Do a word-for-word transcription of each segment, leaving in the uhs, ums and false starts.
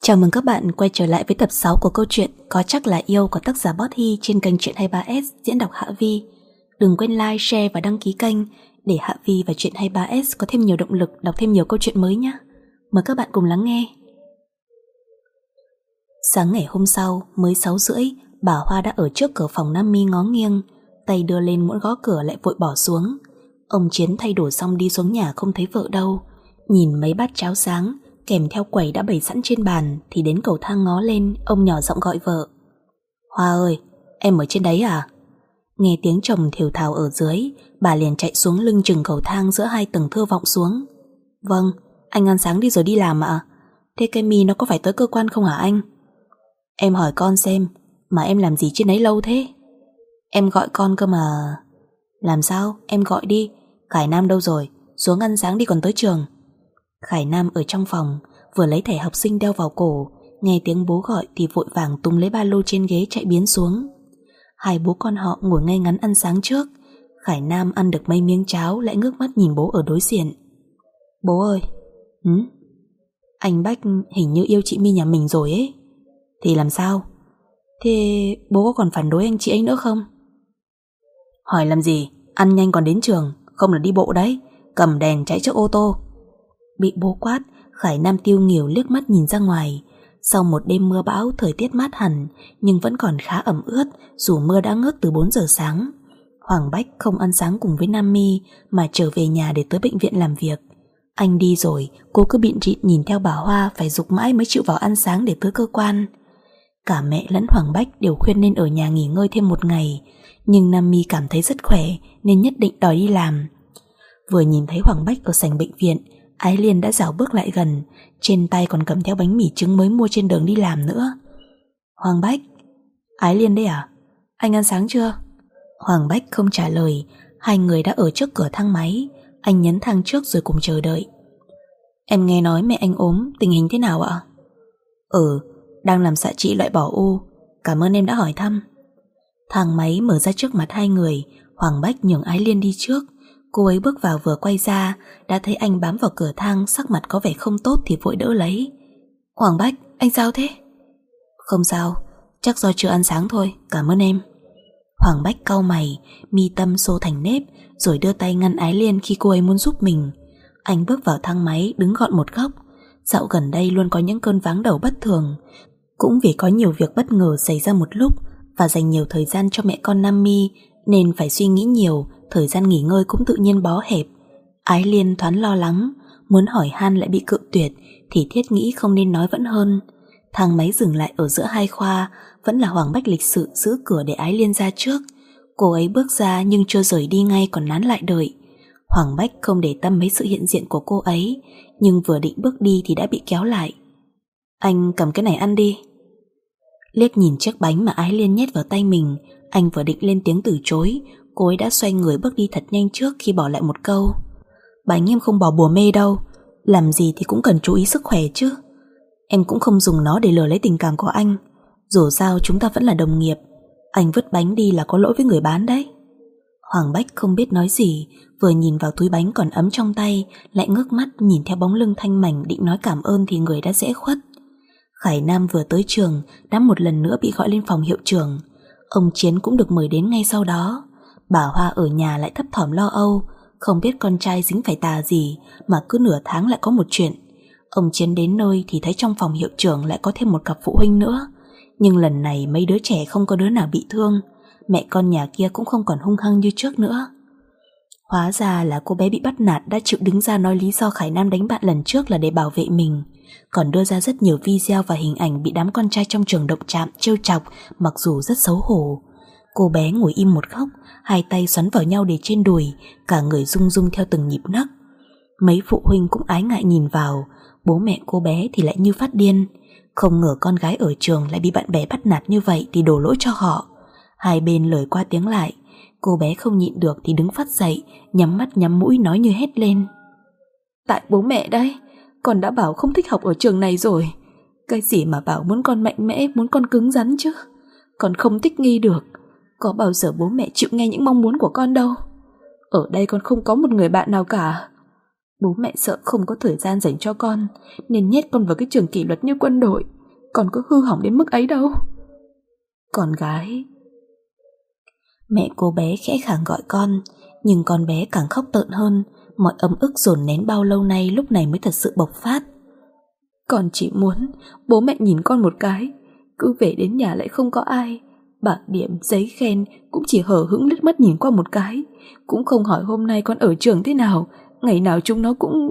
Chào mừng các bạn quay trở lại với tập sáu của câu chuyện Có Chắc Là Yêu của tác giả Bot Hy trên kênh Chuyện hai mươi ba ét diễn đọc Hạ Vi. Đừng quên like, share và đăng ký kênh để Hạ Vi và Chuyện hai mươi ba ét có thêm nhiều động lực đọc thêm nhiều câu chuyện mới nhé. Mời các bạn cùng lắng nghe. Sáng ngày hôm sau, mới sáu rưỡi, bà Hoa đã ở trước cửa phòng Nam My ngó nghiêng, tay đưa lên muốn gõ cửa lại vội bỏ xuống. Ông Chiến thay đồ xong đi xuống nhà không thấy vợ đâu, nhìn mấy bát cháo sáng kèm theo quẩy đã bày sẵn trên bàn thì đến cầu thang ngó lên. Ông nhỏ giọng gọi vợ: Hoa ơi, em ở trên đấy à? Nghe tiếng chồng thều thào ở dưới, bà liền chạy xuống lưng chừng cầu thang giữa hai tầng thưa vọng xuống. Vâng, anh ăn sáng đi rồi đi làm ạ. Thế cái mi nó có phải tới cơ quan không hả anh? Em hỏi con xem, mà em làm gì trên đấy lâu thế? Em gọi con cơ mà. Làm sao, em gọi đi. Khải Nam đâu rồi? Xuống ăn sáng đi còn tới trường. Khải Nam ở trong phòng, vừa lấy thẻ học sinh đeo vào cổ, nghe tiếng bố gọi thì vội vàng tung lấy ba lô trên ghế chạy biến xuống. Hai bố con họ ngồi ngay ngắn ăn sáng trước. Khải Nam ăn được mấy miếng cháo lại ngước mắt nhìn bố ở đối diện. Bố ơi. Hử? Anh Bách hình như yêu chị My nhà mình rồi ấy. Thì làm sao? Thế bố có còn phản đối anh chị ấy nữa không? Hỏi làm gì? Ăn nhanh còn đến trường, không là đi bộ đấy. Cầm đèn chạy trước ô tô. Bị bố quát, Khải Nam tiêu nghỉu liếc mắt nhìn ra ngoài. Sau một đêm mưa bão, thời tiết mát hẳn nhưng vẫn còn khá ẩm ướt dù mưa đã ngớt từ bốn giờ sáng. Hoàng Bách không ăn sáng cùng với Nam My mà trở về nhà để tới bệnh viện làm việc. Anh đi rồi, cô cứ bịn rịn nhìn theo bà Hoa phải giục mãi mới chịu vào ăn sáng để tới cơ quan. Cả mẹ lẫn Hoàng Bách đều khuyên nên ở nhà nghỉ ngơi thêm một ngày, nhưng Nam My cảm thấy rất khỏe nên nhất định đòi đi làm. Vừa nhìn thấy Hoàng Bách ở sảnh bệnh viện, Ái Liên đã rảo bước lại gần, trên tay còn cầm theo bánh mì trứng mới mua trên đường đi làm nữa. Hoàng Bách. Ái Liên đấy à? Anh ăn sáng chưa? Hoàng Bách không trả lời. Hai người đã ở trước cửa thang máy. Anh nhấn thang trước rồi cùng chờ đợi. Em nghe nói mẹ anh ốm, tình hình thế nào ạ? Ừ, đang làm xạ trị loại bỏ u. Cảm ơn em đã hỏi thăm. Thang máy mở ra trước mặt hai người. Hoàng Bách nhường Ái Liên đi trước. Cô ấy bước vào vừa quay ra đã thấy anh bám vào cửa thang, sắc mặt có vẻ không tốt thì vội đỡ lấy. Hoàng Bách, anh sao thế? Không sao, chắc do chưa ăn sáng thôi, cảm ơn em. Hoàng Bách cau mày, mi tâm xô thành nếp rồi đưa tay ngăn Ái Liên khi cô ấy muốn giúp mình. Anh bước vào thang máy đứng gọn một góc. Dạo gần đây luôn có những cơn váng đầu bất thường, cũng vì có nhiều việc bất ngờ xảy ra một lúc và dành nhiều thời gian cho mẹ con Nam My nên phải suy nghĩ nhiều, thời gian nghỉ ngơi cũng tự nhiên bó hẹp. Ái Liên thoáng lo lắng, muốn hỏi han lại bị cự tuyệt thì thiết nghĩ không nên nói vẫn hơn. Thang máy dừng lại ở giữa hai khoa, vẫn là Hoàng Bách lịch sự giữ cửa để Ái Liên ra trước. Cô ấy bước ra nhưng chưa rời đi ngay còn nán lại đợi. Hoàng Bách không để tâm mấy sự hiện diện của cô ấy, nhưng vừa định bước đi thì đã bị kéo lại. Anh cầm cái này ăn đi. Liếc nhìn chiếc bánh mà Ái Liên nhét vào tay mình, anh vừa định lên tiếng từ chối, cô ấy đã xoay người bước đi thật nhanh trước khi bỏ lại một câu: Bánh em không bỏ bùa mê đâu, làm gì thì cũng cần chú ý sức khỏe chứ. Em cũng không dùng nó để lừa lấy tình cảm của anh, dù sao chúng ta vẫn là đồng nghiệp. Anh vứt bánh đi là có lỗi với người bán đấy. Hoàng Bách không biết nói gì, vừa nhìn vào túi bánh còn ấm trong tay, lại ngước mắt nhìn theo bóng lưng thanh mảnh định nói cảm ơn thì người đã rẽ khuất. Khải Nam vừa tới trường đã một lần nữa bị gọi lên phòng hiệu trưởng. Ông Chiến cũng được mời đến ngay sau đó. Bà Hoa ở nhà lại thấp thỏm lo âu, không biết con trai dính phải tà gì mà cứ nửa tháng lại có một chuyện. Ông Chiến đến nơi thì thấy trong phòng hiệu trưởng lại có thêm một cặp phụ huynh nữa, nhưng lần này mấy đứa trẻ không có đứa nào bị thương. Mẹ con nhà kia cũng không còn hung hăng như trước nữa. Hóa ra là cô bé bị bắt nạt đã chịu đứng ra nói lý do Khải Nam đánh bạn lần trước là để bảo vệ mình, còn đưa ra rất nhiều video và hình ảnh bị đám con trai trong trường động chạm trêu chọc, mặc dù rất xấu hổ. Cô bé ngồi im một góc, hai tay xoắn vào nhau để trên đùi, cả người rung rung theo từng nhịp nấc. Mấy phụ huynh cũng ái ngại nhìn vào, bố mẹ cô bé thì lại như phát điên. Không ngờ con gái ở trường lại bị bạn bè bắt nạt như vậy thì đổ lỗi cho họ. Hai bên lời qua tiếng lại, cô bé không nhịn được thì đứng phát dậy, nhắm mắt nhắm mũi nói như hét lên: Tại bố mẹ đấy, con đã bảo không thích học ở trường này rồi. Cái gì mà bảo muốn con mạnh mẽ, muốn con cứng rắn chứ. Con không thích nghi được. Có bao giờ bố mẹ chịu nghe những mong muốn của con đâu. Ở đây con không có một người bạn nào cả. Bố mẹ sợ không có thời gian dành cho con nên nhét con vào cái trường kỷ luật như quân đội. Con có hư hỏng đến mức ấy đâu. Con gái. Mẹ cô bé khẽ khàng gọi con, nhưng con bé càng khóc tợn hơn. Mọi ấm ức dồn nén bao lâu nay lúc này mới thật sự bộc phát. Con chỉ muốn bố mẹ nhìn con một cái, cứ về đến nhà lại không có ai. Bảng điểm, giấy khen cũng chỉ hờ hững liếc mắt nhìn qua một cái, cũng không hỏi hôm nay con ở trường thế nào, ngày nào chúng nó cũng...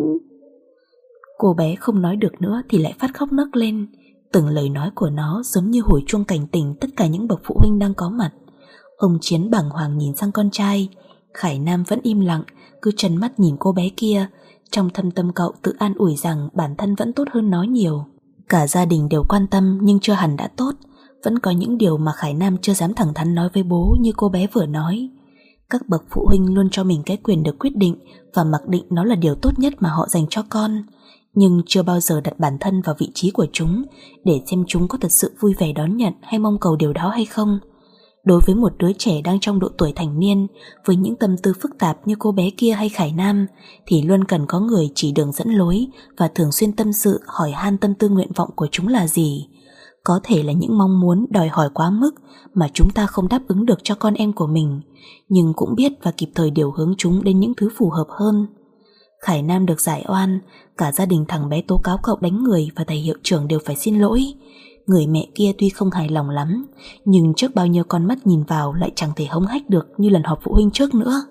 Cô bé không nói được nữa thì lại phát khóc nấc lên. Từng lời nói của nó giống như hồi chuông cảnh tỉnh tất cả những bậc phụ huynh đang có mặt. Ông Chiến bàng hoàng nhìn sang con trai. Khải Nam vẫn im lặng, cứ trần mắt nhìn cô bé kia. Trong thâm tâm cậu tự an ủi rằng bản thân vẫn tốt hơn nó nhiều. Cả gia đình đều quan tâm nhưng chưa hẳn đã tốt. Vẫn có những điều mà Khải Nam chưa dám thẳng thắn nói với bố như cô bé vừa nói. Các bậc phụ huynh luôn cho mình cái quyền được quyết định và mặc định nó là điều tốt nhất mà họ dành cho con, nhưng chưa bao giờ đặt bản thân vào vị trí của chúng để xem chúng có thật sự vui vẻ đón nhận hay mong cầu điều đó hay không. Đối với một đứa trẻ đang trong độ tuổi thành niên, với những tâm tư phức tạp như cô bé kia hay Khải Nam, thì luôn cần có người chỉ đường dẫn lối và thường xuyên tâm sự hỏi han tâm tư nguyện vọng của chúng là gì. Có thể là những mong muốn đòi hỏi quá mức mà chúng ta không đáp ứng được cho con em của mình, nhưng cũng biết và kịp thời điều hướng chúng đến những thứ phù hợp hơn. Khải Nam được giải oan, cả gia đình thằng bé tố cáo cậu đánh người và thầy hiệu trưởng đều phải xin lỗi. Người mẹ kia tuy không hài lòng lắm, nhưng trước bao nhiêu con mắt nhìn vào lại chẳng thể hống hách được như lần họp phụ huynh trước nữa.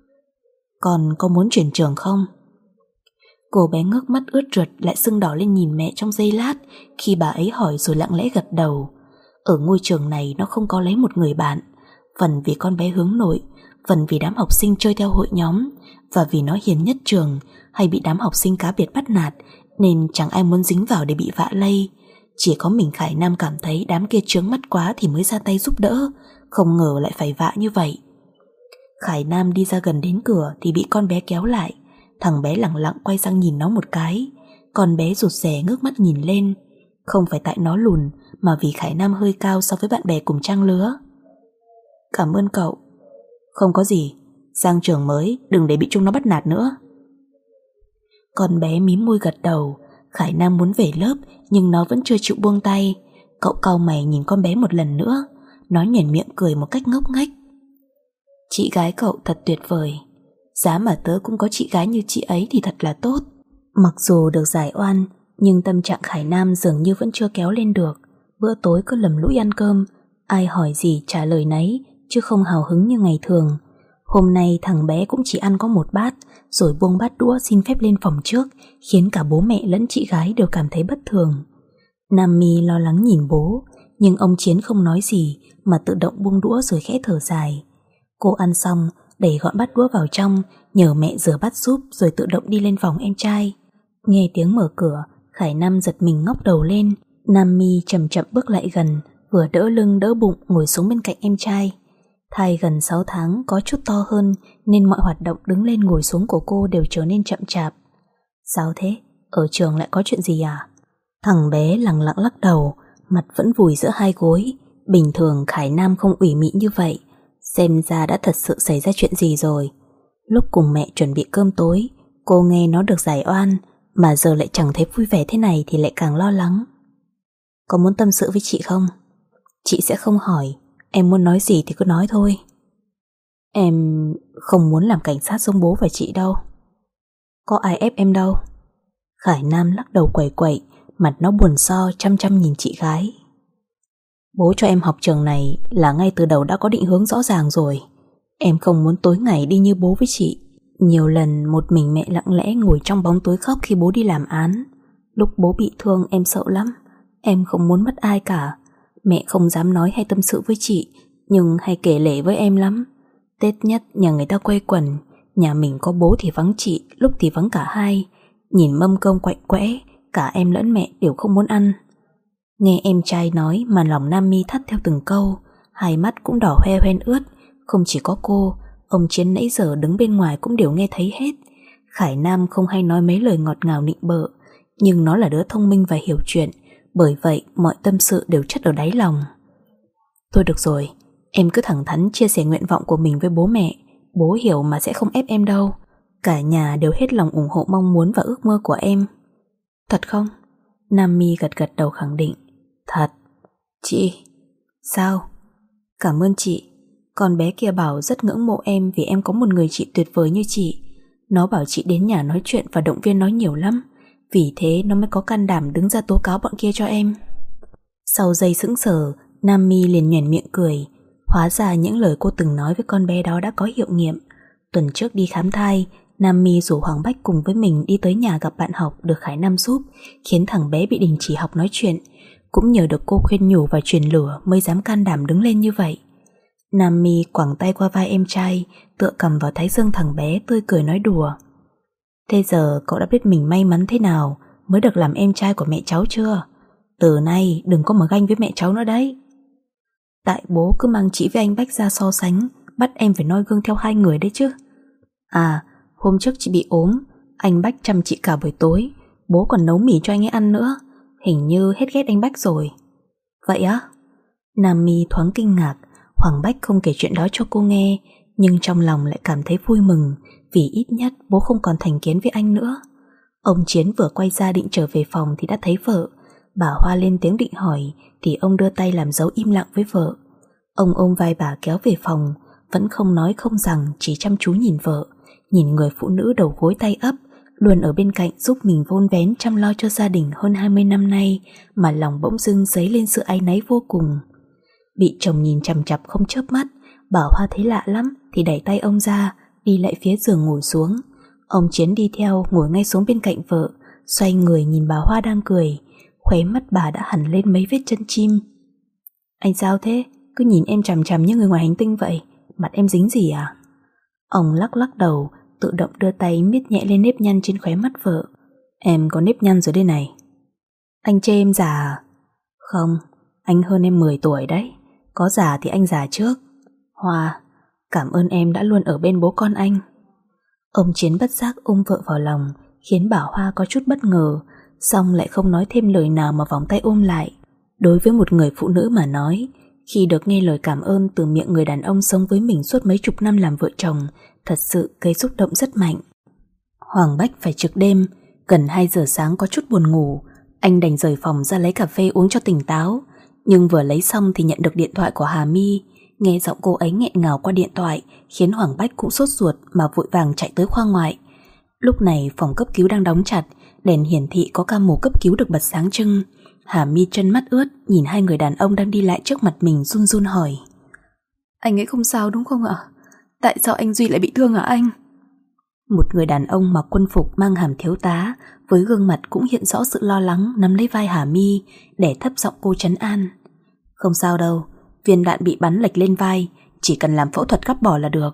Con có muốn chuyển trường không? Cô bé ngước mắt ướt rượt lại sưng đỏ lên nhìn mẹ trong giây lát khi bà ấy hỏi rồi lặng lẽ gật đầu. Ở ngôi trường này nó không có lấy một người bạn, phần vì con bé hướng nội, phần vì đám học sinh chơi theo hội nhóm, và vì nó hiền nhất trường hay bị đám học sinh cá biệt bắt nạt nên chẳng ai muốn dính vào để bị vạ lây. Chỉ có mình Khải Nam cảm thấy đám kia chướng mắt quá thì mới ra tay giúp đỡ, không ngờ lại phải vạ như vậy. Khải Nam đi ra gần đến cửa thì bị con bé kéo lại. Thằng bé lẳng lặng quay sang nhìn nó một cái. Con bé rụt rè ngước mắt nhìn lên. Không phải tại nó lùn, mà vì Khải Nam hơi cao so với bạn bè cùng trang lứa. Cảm ơn cậu. Không có gì, sang trường mới đừng để bị chúng nó bắt nạt nữa. Con bé mím môi gật đầu. Khải Nam muốn về lớp nhưng nó vẫn chưa chịu buông tay. Cậu cau mày nhìn con bé một lần nữa. Nó nhoẻn miệng cười một cách ngốc nghếch. Chị gái cậu thật tuyệt vời. Giá mà tớ cũng có chị gái như chị ấy thì thật là tốt. Mặc dù được giải oan, nhưng tâm trạng Khải Nam dường như vẫn chưa kéo lên được. Bữa tối cứ lầm lũi ăn cơm, ai hỏi gì trả lời nấy, chứ không hào hứng như ngày thường. Hôm nay thằng bé cũng chỉ ăn có một bát, rồi buông bát đũa xin phép lên phòng trước, khiến cả bố mẹ lẫn chị gái đều cảm thấy bất thường. Nam My lo lắng nhìn bố, nhưng ông Chiến không nói gì mà tự động buông đũa rồi khẽ thở dài. Cô ăn xong, đẩy gọn bát đũa vào trong, nhờ mẹ rửa bát giúp rồi tự động đi lên phòng em trai. Nghe tiếng mở cửa, Khải Nam giật mình ngóc đầu lên. Nam My chậm chậm bước lại gần, vừa đỡ lưng đỡ bụng ngồi xuống bên cạnh em trai. Thai gần sáu tháng có chút to hơn nên mọi hoạt động đứng lên ngồi xuống của cô đều trở nên chậm chạp. Sao thế? Ở trường lại có chuyện gì à? Thằng bé lẳng lặng lắc đầu, mặt vẫn vùi giữa hai gối. Bình thường Khải Nam không ủy mị như vậy, xem ra đã thật sự xảy ra chuyện gì rồi. Lúc cùng mẹ chuẩn bị cơm tối, cô nghe nó được giải oan, mà giờ lại chẳng thấy vui vẻ thế này thì lại càng lo lắng. Có muốn tâm sự với chị không? Chị sẽ không hỏi, em muốn nói gì thì cứ nói thôi. Em không muốn làm cảnh sát giống bố và chị đâu. Có ai ép em đâu. Khải Nam lắc đầu quẩy quẩy, mặt nó buồn so chăm chăm nhìn chị gái. Bố cho em học trường này là ngay từ đầu đã có định hướng rõ ràng rồi. Em không muốn tối ngày đi như bố với chị. Nhiều lần một mình mẹ lặng lẽ ngồi trong bóng tối khóc khi bố đi làm án. Lúc bố bị thương em sợ lắm. Em không muốn mất ai cả. Mẹ không dám nói hay tâm sự với chị, nhưng hay kể lể với em lắm. Tết nhất nhà người ta quây quần, nhà mình có bố thì vắng chị, lúc thì vắng cả hai. Nhìn mâm cơm quạnh quẽ, cả em lẫn mẹ đều không muốn ăn. Nghe em trai nói mà lòng Nam My thắt theo từng câu, hai mắt cũng đỏ hoe hoen ướt. Không chỉ có cô, ông Chiến nãy giờ đứng bên ngoài cũng đều nghe thấy hết. Khải Nam không hay nói mấy lời ngọt ngào nịnh bợ, nhưng nó là đứa thông minh và hiểu chuyện, bởi vậy mọi tâm sự đều chất ở đáy lòng. Thôi được rồi, em cứ thẳng thắn chia sẻ nguyện vọng của mình với bố mẹ. Bố hiểu mà sẽ không ép em đâu. Cả nhà đều hết lòng ủng hộ mong muốn và ước mơ của em. Thật không? Nam My gật gật đầu khẳng định. Thật. Chị. Sao? Cảm ơn chị. Con bé kia bảo rất ngưỡng mộ em vì em có một người chị tuyệt vời như chị. Nó bảo chị đến nhà nói chuyện và động viên nó nhiều lắm. Vì thế nó mới có can đảm đứng ra tố cáo bọn kia cho em. Sau giây sững sờ, Nam My liền nhoẻn miệng cười. Hóa ra những lời cô từng nói với con bé đó đã có hiệu nghiệm. Tuần trước đi khám thai, Nam My rủ Hoàng Bách cùng với mình đi tới nhà gặp bạn học được Khải Nam giúp, khiến thằng bé bị đình chỉ học nói chuyện. Cũng nhờ được cô khuyên nhủ và truyền lửa mới dám can đảm đứng lên như vậy. Nam My quẳng tay qua vai em trai, tựa cầm vào thái dương thằng bé, tươi cười nói đùa. Thế giờ cậu đã biết mình may mắn thế nào mới được làm em trai của mẹ cháu chưa? Từ nay đừng có mà ganh với mẹ cháu nữa đấy. Tại bố cứ mang chị với anh Bách ra so sánh, bắt em phải noi gương theo hai người đấy chứ. À, hôm trước chị bị ốm, anh Bách chăm chị cả buổi tối, bố còn nấu mì cho anh ấy ăn nữa. Hình như hết ghét anh Bách rồi. Vậy á? Nam My thoáng kinh ngạc. Hoàng Bách không kể chuyện đó cho cô nghe, nhưng trong lòng lại cảm thấy vui mừng, vì ít nhất bố không còn thành kiến với anh nữa. Ông Chiến vừa quay ra định trở về phòng thì đã thấy vợ. Bà Hoa lên tiếng định hỏi thì ông đưa tay làm dấu im lặng với vợ. Ông ôm vai bà kéo về phòng, vẫn không nói không rằng, chỉ chăm chú nhìn vợ, nhìn người phụ nữ đầu gối tay ấp, luôn ở bên cạnh giúp mình vun vén chăm lo cho gia đình hơn hai mươi năm nay, mà lòng bỗng dưng dấy lên sự áy náy vô cùng. Bị chồng nhìn chằm chằm không chớp mắt, bà Hoa thấy lạ lắm thì đẩy tay ông ra, đi lại phía giường ngồi xuống. Ông Chiến đi theo ngồi ngay xuống bên cạnh vợ, xoay người nhìn bà Hoa đang cười, khóe mắt bà đã hẳn lên mấy vết chân chim. Anh sao thế? Cứ nhìn em chằm chằm như người ngoài hành tinh vậy, mặt em dính gì à? Ông lắc lắc đầu, tự động đưa tay miết nhẹ lên nếp nhăn trên khóe mắt vợ. Em có nếp nhăn rồi đây này. Anh chê em già à? Không, anh hơn em mười tuổi đấy. Có già thì anh già trước. Hoa, cảm ơn em đã luôn ở bên bố con anh. Ông Chiến bất giác ôm vợ vào lòng, khiến bà Hoa có chút bất ngờ, xong lại không nói thêm lời nào mà vòng tay ôm lại. Đối với một người phụ nữ mà nói, khi được nghe lời cảm ơn từ miệng người đàn ông sống với mình suốt mấy chục năm làm vợ chồng, thật sự gây xúc động rất mạnh. Hoàng Bách phải trực đêm, gần hai giờ sáng có chút buồn ngủ, anh đành rời phòng ra lấy cà phê uống cho tỉnh táo. Nhưng vừa lấy xong thì nhận được điện thoại của Hà My. Nghe giọng cô ấy nghẹn ngào qua điện thoại khiến Hoàng Bách cũng sốt ruột mà vội vàng chạy tới khoa ngoại. Lúc này phòng cấp cứu đang đóng chặt, đèn hiển thị có ca mổ cấp cứu được bật sáng trưng. Hà My chân mắt ướt nhìn hai người đàn ông đang đi lại trước mặt mình, run run hỏi: Anh ấy không sao đúng không ạ? Tại sao anh Duy lại bị thương hả anh? Một người đàn ông mặc quân phục mang hàm thiếu tá, với gương mặt cũng hiện rõ sự lo lắng, nắm lấy vai Hà My để thấp giọng cô trấn an. Không sao đâu, viên đạn bị bắn lệch lên vai, chỉ cần làm phẫu thuật cắt bỏ là được.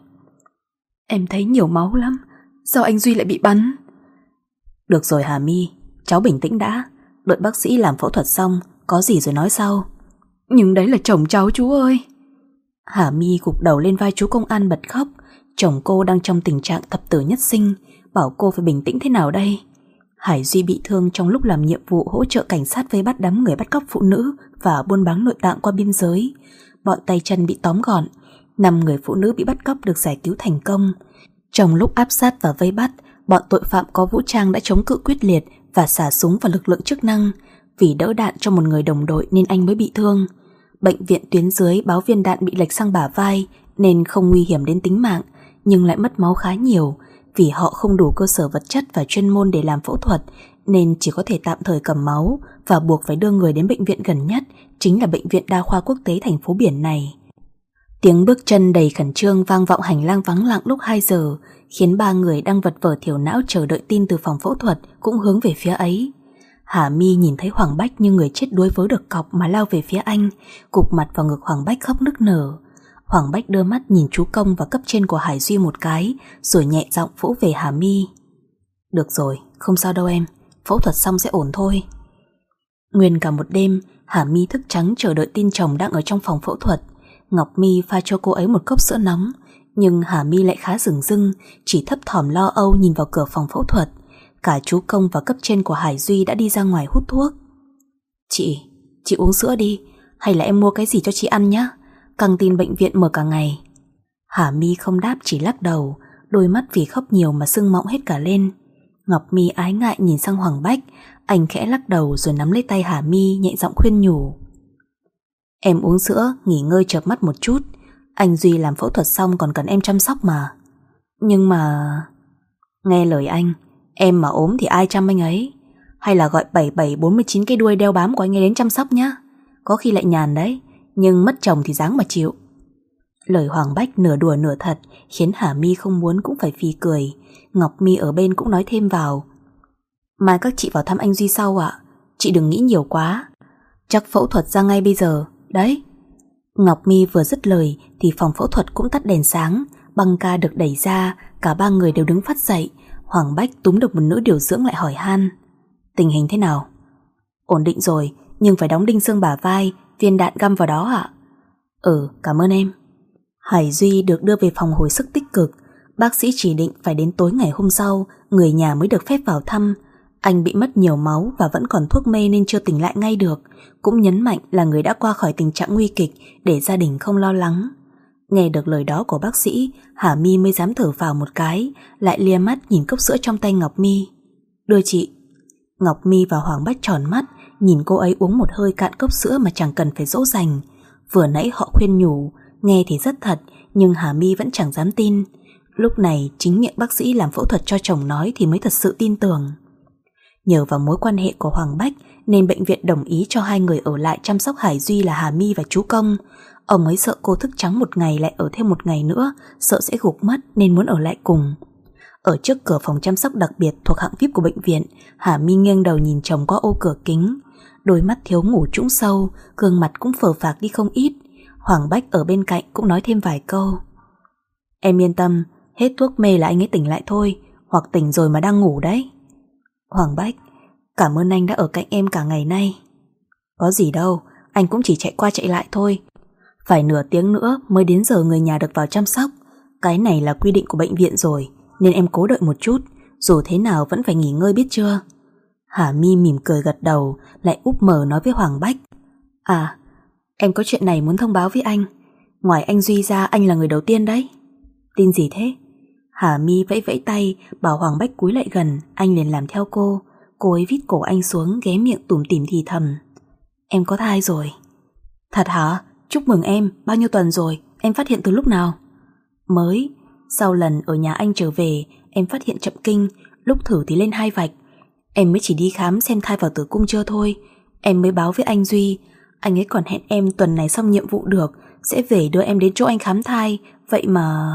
Em thấy nhiều máu lắm, sao anh Duy lại bị bắn? Được rồi Hà My, cháu bình tĩnh đã, đợi bác sĩ làm phẫu thuật xong, có gì rồi nói sau. Nhưng đấy là chồng cháu chú ơi. Hà My gục đầu lên vai chú công an bật khóc. Chồng cô đang trong tình trạng thập tử nhất sinh, bảo cô phải bình tĩnh thế nào đây? Hải Duy bị thương trong lúc làm nhiệm vụ hỗ trợ cảnh sát vây bắt đám người bắt cóc phụ nữ và buôn bán nội tạng qua biên giới. Bọn tay chân bị tóm gọn, năm người phụ nữ bị bắt cóc được giải cứu thành công. Trong lúc áp sát và vây bắt, bọn tội phạm có vũ trang đã chống cự quyết liệt và xả súng vào lực lượng chức năng. Vì đỡ đạn cho một người đồng đội nên anh mới bị thương. Bệnh viện tuyến dưới báo viên đạn bị lệch sang bả vai nên không nguy hiểm đến tính mạng, nhưng lại mất máu khá nhiều. Vì họ không đủ cơ sở vật chất và chuyên môn để làm phẫu thuật nên chỉ có thể tạm thời cầm máu và buộc phải đưa người đến bệnh viện gần nhất, chính là Bệnh viện Đa khoa Quốc tế thành phố Biển này. Tiếng bước chân đầy khẩn trương vang vọng hành lang vắng lặng lúc hai giờ, khiến ba người đang vật vờ thiểu não chờ đợi tin từ phòng phẫu thuật cũng hướng về phía ấy. Hà My nhìn thấy Hoàng Bách như người chết đuối vớ được cọc mà lao về phía anh, gục mặt vào ngực Hoàng Bách khóc nức nở. Hoàng Bách đưa mắt nhìn chú công và cấp trên của Hải Duy một cái, rồi nhẹ giọng vỗ về Hà My. Được rồi, không sao đâu em, phẫu thuật xong sẽ ổn thôi. Nguyên cả một đêm, Hà My thức trắng chờ đợi tin chồng đang ở trong phòng phẫu thuật. Ngọc My pha cho cô ấy một cốc sữa nóng, nhưng Hà My lại khá dửng dưng, chỉ thấp thỏm lo âu nhìn vào cửa phòng phẫu thuật. Cả chú công và cấp trên của Hải Duy đã đi ra ngoài hút thuốc. Chị, chị uống sữa đi, hay là em mua cái gì cho chị ăn nhé? Căng tin bệnh viện mở cả ngày. Hà My không đáp, chỉ lắc đầu. đôi mắt vì khóc nhiều mà sưng mọng hết cả lên. Ngọc Mi ái ngại nhìn sang Hoàng Bách, anh khẽ lắc đầu rồi nắm lấy tay Hà Mi nhẹ giọng khuyên nhủ. Em uống sữa, nghỉ ngơi chợp mắt một chút. Anh Duy làm phẫu thuật xong còn cần em chăm sóc mà. Nhưng mà... Nghe lời anh, em mà ốm thì ai chăm anh ấy? Hay là gọi bảy bảy bốn chín cái đuôi đeo bám của anh ấy đến chăm sóc nhá. Có khi lại nhàn đấy, nhưng mất chồng thì dáng mà chịu. Lời Hoàng Bách nửa đùa nửa thật khiến Hà Mi không muốn cũng phải phì cười. Ngọc Mi ở bên cũng nói thêm vào. Mai các chị vào thăm anh Duy sau ạ. Chị đừng nghĩ nhiều quá. Chắc phẫu thuật ra ngay bây giờ. Đấy. Ngọc Mi vừa dứt lời thì phòng phẫu thuật cũng tắt đèn sáng. Băng ca được đẩy ra. Cả ba người đều đứng phát dậy. Hoàng Bách túm được một nữ điều dưỡng lại hỏi han. Tình hình thế nào? Ổn định rồi, nhưng phải đóng đinh xương bả vai, viên đạn găm vào đó ạ. Ừ, cảm ơn em. Hải Duy được đưa về phòng hồi sức tích cực. Bác sĩ chỉ định phải đến tối ngày hôm sau người nhà mới được phép vào thăm. Anh bị mất nhiều máu và vẫn còn thuốc mê nên chưa tỉnh lại ngay được. Cũng nhấn mạnh là người đã qua khỏi tình trạng nguy kịch để gia đình không lo lắng. Nghe được lời đó của bác sĩ, Hà Mi mới dám thở phào một cái, lại lia mắt nhìn cốc sữa trong tay Ngọc Mi. Đưa chị. Ngọc Mi và Hoàng Bách tròn mắt nhìn cô ấy uống một hơi cạn cốc sữa mà chẳng cần phải dỗ dành. Vừa nãy họ khuyên nhủ, nghe thì rất thật, nhưng Hà Mi vẫn chẳng dám tin. Lúc này chính miệng bác sĩ làm phẫu thuật cho chồng nói thì mới thật sự tin tưởng. Nhờ vào mối quan hệ của Hoàng Bách nên bệnh viện đồng ý cho hai người ở lại chăm sóc Hải Duy là Hà Mi và chú Công. Ông ấy sợ cô thức trắng một ngày lại ở thêm một ngày nữa, sợ sẽ gục mất nên muốn ở lại cùng. Ở trước cửa phòng chăm sóc đặc biệt thuộc hạng vi ai pi của bệnh viện, Hà Mi nghiêng đầu nhìn chồng qua ô cửa kính. Đôi mắt thiếu ngủ trũng sâu, gương mặt cũng phờ phạc đi không ít. Hoàng Bách ở bên cạnh cũng nói thêm vài câu. Em yên tâm, hết thuốc mê là anh ấy tỉnh lại thôi, hoặc tỉnh rồi mà đang ngủ đấy. Hoàng Bách, cảm ơn anh đã ở cạnh em cả ngày nay. Có gì đâu, anh cũng chỉ chạy qua chạy lại thôi. Phải nửa tiếng nữa mới đến giờ người nhà được vào chăm sóc. Cái này là quy định của bệnh viện rồi, nên em cố đợi một chút, dù thế nào vẫn phải nghỉ ngơi biết chưa. Hà Mi mỉm cười gật đầu, lại úp mở nói với Hoàng Bách. À, em có chuyện này muốn thông báo với anh. Ngoài anh Duy ra anh là người đầu tiên đấy. Tin gì thế? Hà Mi vẫy vẫy tay bảo Hoàng Bách cúi lại gần. Anh liền làm theo cô. Cô ấy vít cổ anh xuống, ghé miệng tủm tỉm thì thầm. Em có thai rồi. Thật hả? Chúc mừng em. Bao nhiêu tuần rồi? Em phát hiện từ lúc nào? Mới. Sau lần ở nhà anh trở về, em phát hiện chậm kinh. Lúc thử thì lên hai vạch. Em mới chỉ đi khám xem thai vào tử cung chưa thôi. Em mới báo với anh Duy. Anh ấy còn hẹn em tuần này xong nhiệm vụ được sẽ về đưa em đến chỗ anh khám thai. Vậy mà...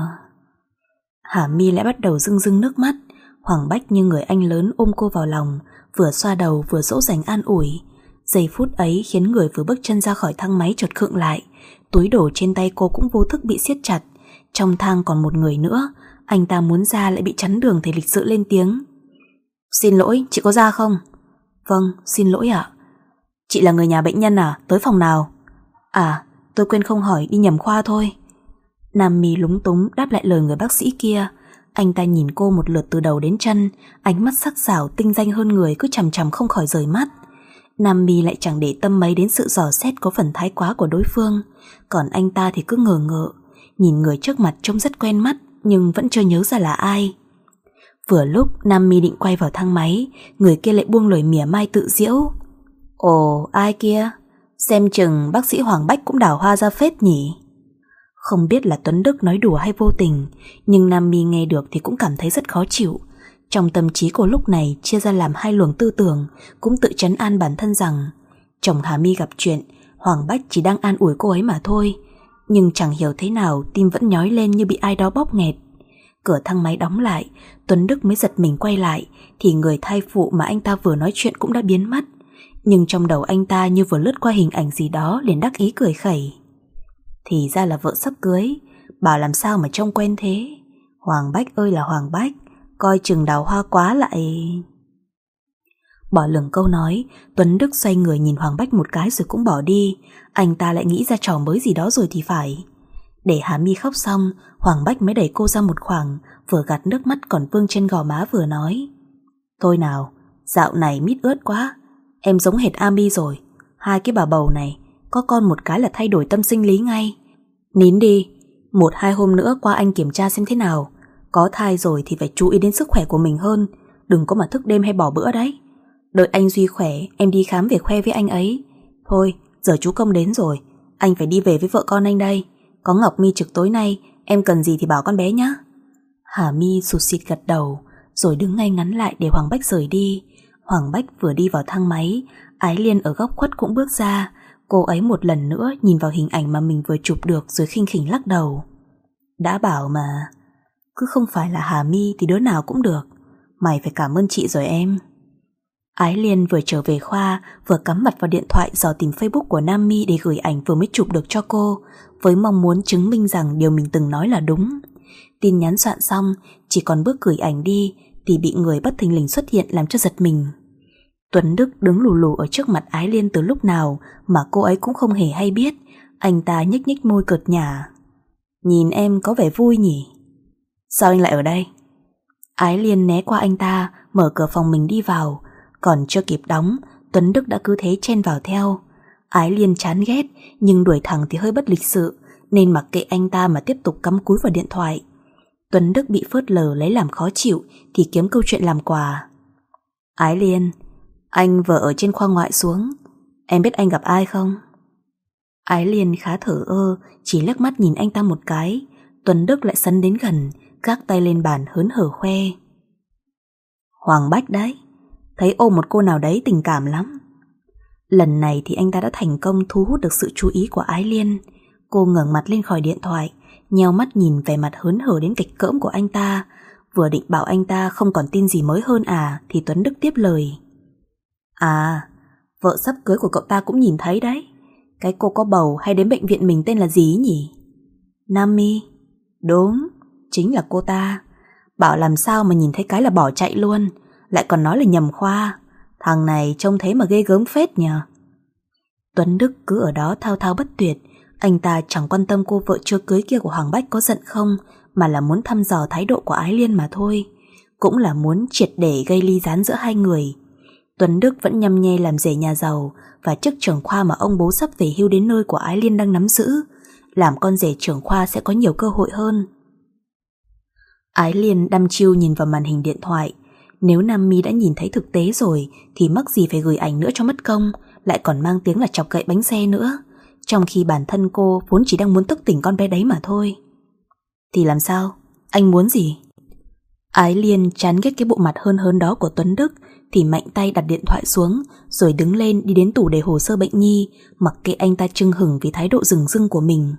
Hà Mi lại bắt đầu rưng rưng nước mắt. Hoàng Bách như người anh lớn ôm cô vào lòng, vừa xoa đầu vừa dỗ dành an ủi. Giây phút ấy khiến người vừa bước chân ra khỏi thang máy chợt khựng lại. Túi đồ trên tay cô cũng vô thức bị siết chặt. Trong thang còn một người nữa. Anh ta muốn ra lại bị chắn đường thì lịch sự lên tiếng. Xin lỗi, chị có ra không? Vâng, xin lỗi ạ. Chị là người nhà bệnh nhân à? Tới phòng nào? À, tôi quên không hỏi, đi nhầm khoa thôi. Nam Mi lúng túng đáp lại lời người bác sĩ kia. Anh ta nhìn cô một lượt từ đầu đến chân, ánh mắt sắc sảo tinh danh hơn người cứ chằm chằm không khỏi rời mắt. Nam Mi lại chẳng để tâm mấy đến sự dò xét có phần thái quá của đối phương. Còn anh ta thì cứ ngờ ngợ, nhìn người trước mặt trông rất quen mắt nhưng vẫn chưa nhớ ra là ai. Vừa lúc Nam Mi định quay vào thang máy, người kia lại buông lời mỉa mai tự giễu. Ồ, ai kia? Xem chừng bác sĩ Hoàng Bách cũng đào hoa ra phết nhỉ? Không biết là Tuấn Đức nói đùa hay vô tình, nhưng Nam Mi nghe được thì cũng cảm thấy rất khó chịu. Trong tâm trí cô lúc này chia ra làm hai luồng tư tưởng, cũng tự trấn an bản thân rằng chồng Hà Mi gặp chuyện, Hoàng Bách chỉ đang an ủi cô ấy mà thôi. Nhưng chẳng hiểu thế nào tim vẫn nhói lên như bị ai đó bóp nghẹt. Cửa thang máy đóng lại, Tuấn Đức mới giật mình quay lại thì người thai phụ mà anh ta vừa nói chuyện cũng đã biến mất. Nhưng trong đầu anh ta như vừa lướt qua hình ảnh gì đó liền đắc ý cười khẩy. Thì ra là vợ sắp cưới, bảo làm sao mà trông quen thế. Hoàng Bách ơi là Hoàng Bách, coi chừng đào hoa quá lại. Bỏ lửng câu nói, Tuấn Đức xoay người nhìn Hoàng Bách một cái rồi cũng bỏ đi. Anh ta lại nghĩ ra trò mới gì đó rồi thì phải. Để Hà Mi khóc xong, Hoàng Bách mới đẩy cô ra một khoảng, vừa gạt nước mắt còn vương trên gò má vừa nói. Thôi nào, dạo này mít ướt quá, em giống hệt Ami rồi. Hai cái bà bầu này, có con một cái là thay đổi tâm sinh lý ngay. Nín đi, một hai hôm nữa qua anh kiểm tra xem thế nào. Có thai rồi thì phải chú ý đến sức khỏe của mình hơn, đừng có mà thức đêm hay bỏ bữa đấy. Đợi anh Duy khỏe, em đi khám về khoe với anh ấy. Thôi, giờ chú Công đến rồi, anh phải đi về với vợ con anh đây. Có Ngọc My trực tối nay, em cần gì thì bảo con bé nhé. Hà My sụt sịt gật đầu, rồi đứng ngay ngắn lại để Hoàng Bách rời đi. Hoàng Bách vừa đi vào thang máy, Ái Liên ở góc khuất cũng bước ra. Cô ấy một lần nữa nhìn vào hình ảnh mà mình vừa chụp được rồi khinh khỉnh lắc đầu. Đã bảo mà, cứ không phải là Hà My thì đứa nào cũng được. Mày phải cảm ơn chị rồi em. Ái Liên vừa trở về khoa, vừa cắm mặt vào điện thoại dò tìm Facebook của Nam My để gửi ảnh vừa mới chụp được cho cô, với mong muốn chứng minh rằng điều mình từng nói là đúng. Tin nhắn soạn xong, chỉ còn bước gửi ảnh đi thì bị người bất thình lình xuất hiện làm cho giật mình. Tuấn Đức đứng lù lù ở trước mặt Ái Liên từ lúc nào mà cô ấy cũng không hề hay biết. Anh ta nhếch nhếch môi cợt nhả. Nhìn em có vẻ vui nhỉ? Sao anh lại ở đây? Ái Liên né qua anh ta, mở cửa phòng mình đi vào. Còn chưa kịp đóng, Tuấn Đức đã cứ thế chen vào theo. Ái Liên chán ghét, nhưng đuổi thẳng thì hơi bất lịch sự, nên mặc kệ anh ta mà tiếp tục cắm cúi vào điện thoại. Tuấn Đức bị phớt lờ lấy làm khó chịu thì kiếm câu chuyện làm quà. Ái Liên, anh vừa ở trên khoa ngoại xuống, em biết anh gặp ai không? Ái Liên khá thở ơ, chỉ liếc mắt nhìn anh ta một cái. Tuấn Đức lại sấn đến gần, gác tay lên bàn hớn hở khoe. Hoàng Bách đấy, thấy ôm một cô nào đấy tình cảm lắm. Lần này thì anh ta đã thành công thu hút được sự chú ý của Ái Liên. Cô ngẩng mặt lên khỏi điện thoại, nheo mắt nhìn vẻ mặt hớn hở đến kịch cỡm của anh ta. Vừa định bảo anh ta không còn tin gì mới hơn à, thì Tuấn Đức tiếp lời. À, vợ sắp cưới của cậu ta cũng nhìn thấy đấy. Cái cô có bầu hay đến bệnh viện mình tên là gì nhỉ? Nam My. Đúng, chính là cô ta. Bảo làm sao mà nhìn thấy cái là bỏ chạy luôn, lại còn nói là nhầm khoa. Thằng này trông thế mà ghê gớm phết nhờ. Tuấn Đức cứ ở đó thao thao bất tuyệt. Anh ta chẳng quan tâm cô vợ chưa cưới kia của Hoàng Bách có giận không, mà là muốn thăm dò thái độ của Ái Liên mà thôi. Cũng là muốn triệt để gây ly gián giữa hai người. Tuấn Đức vẫn nhăm nhe làm rể nhà giàu, và chức trưởng khoa mà ông bố sắp về hưu đến nơi của Ái Liên đang nắm giữ. Làm con rể trưởng khoa sẽ có nhiều cơ hội hơn. Ái Liên đăm chiêu nhìn vào màn hình điện thoại. Nếu Nam My đã nhìn thấy thực tế rồi thì mắc gì phải gửi ảnh nữa cho mất công, lại còn mang tiếng là chọc gậy bánh xe nữa, trong khi bản thân cô vốn chỉ đang muốn thức tỉnh con bé đấy mà thôi. Thì làm sao? Anh muốn gì? Ái Liên chán ghét cái bộ mặt hơn hơn đó của Tuấn Đức thì mạnh tay đặt điện thoại xuống, rồi đứng lên đi đến tủ để hồ sơ bệnh nhi, mặc kệ anh ta chưng hửng vì thái độ rừng rưng của mình.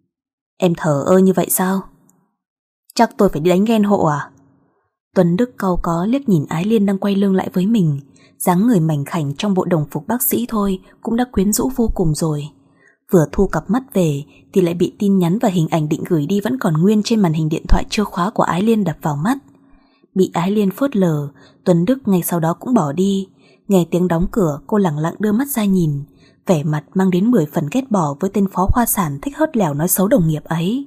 Em thờ ơ như vậy sao? Chắc tôi phải đi đánh ghen hộ à? Tuấn Đức cau có liếc nhìn Ái Liên đang quay lưng lại với mình. Dáng người mảnh khảnh trong bộ đồng phục bác sĩ thôi cũng đã quyến rũ vô cùng rồi. Vừa thu cặp mắt về thì lại bị tin nhắn và hình ảnh định gửi đi vẫn còn nguyên trên màn hình điện thoại chưa khóa của Ái Liên đập vào mắt. Bị Ái Liên phớt lờ, Tuấn Đức ngay sau đó cũng bỏ đi. Nghe tiếng đóng cửa, cô lẳng lặng đưa mắt ra nhìn, vẻ mặt mang đến mười phần ghét bỏ với tên phó khoa sản thích hớt lèo nói xấu đồng nghiệp ấy.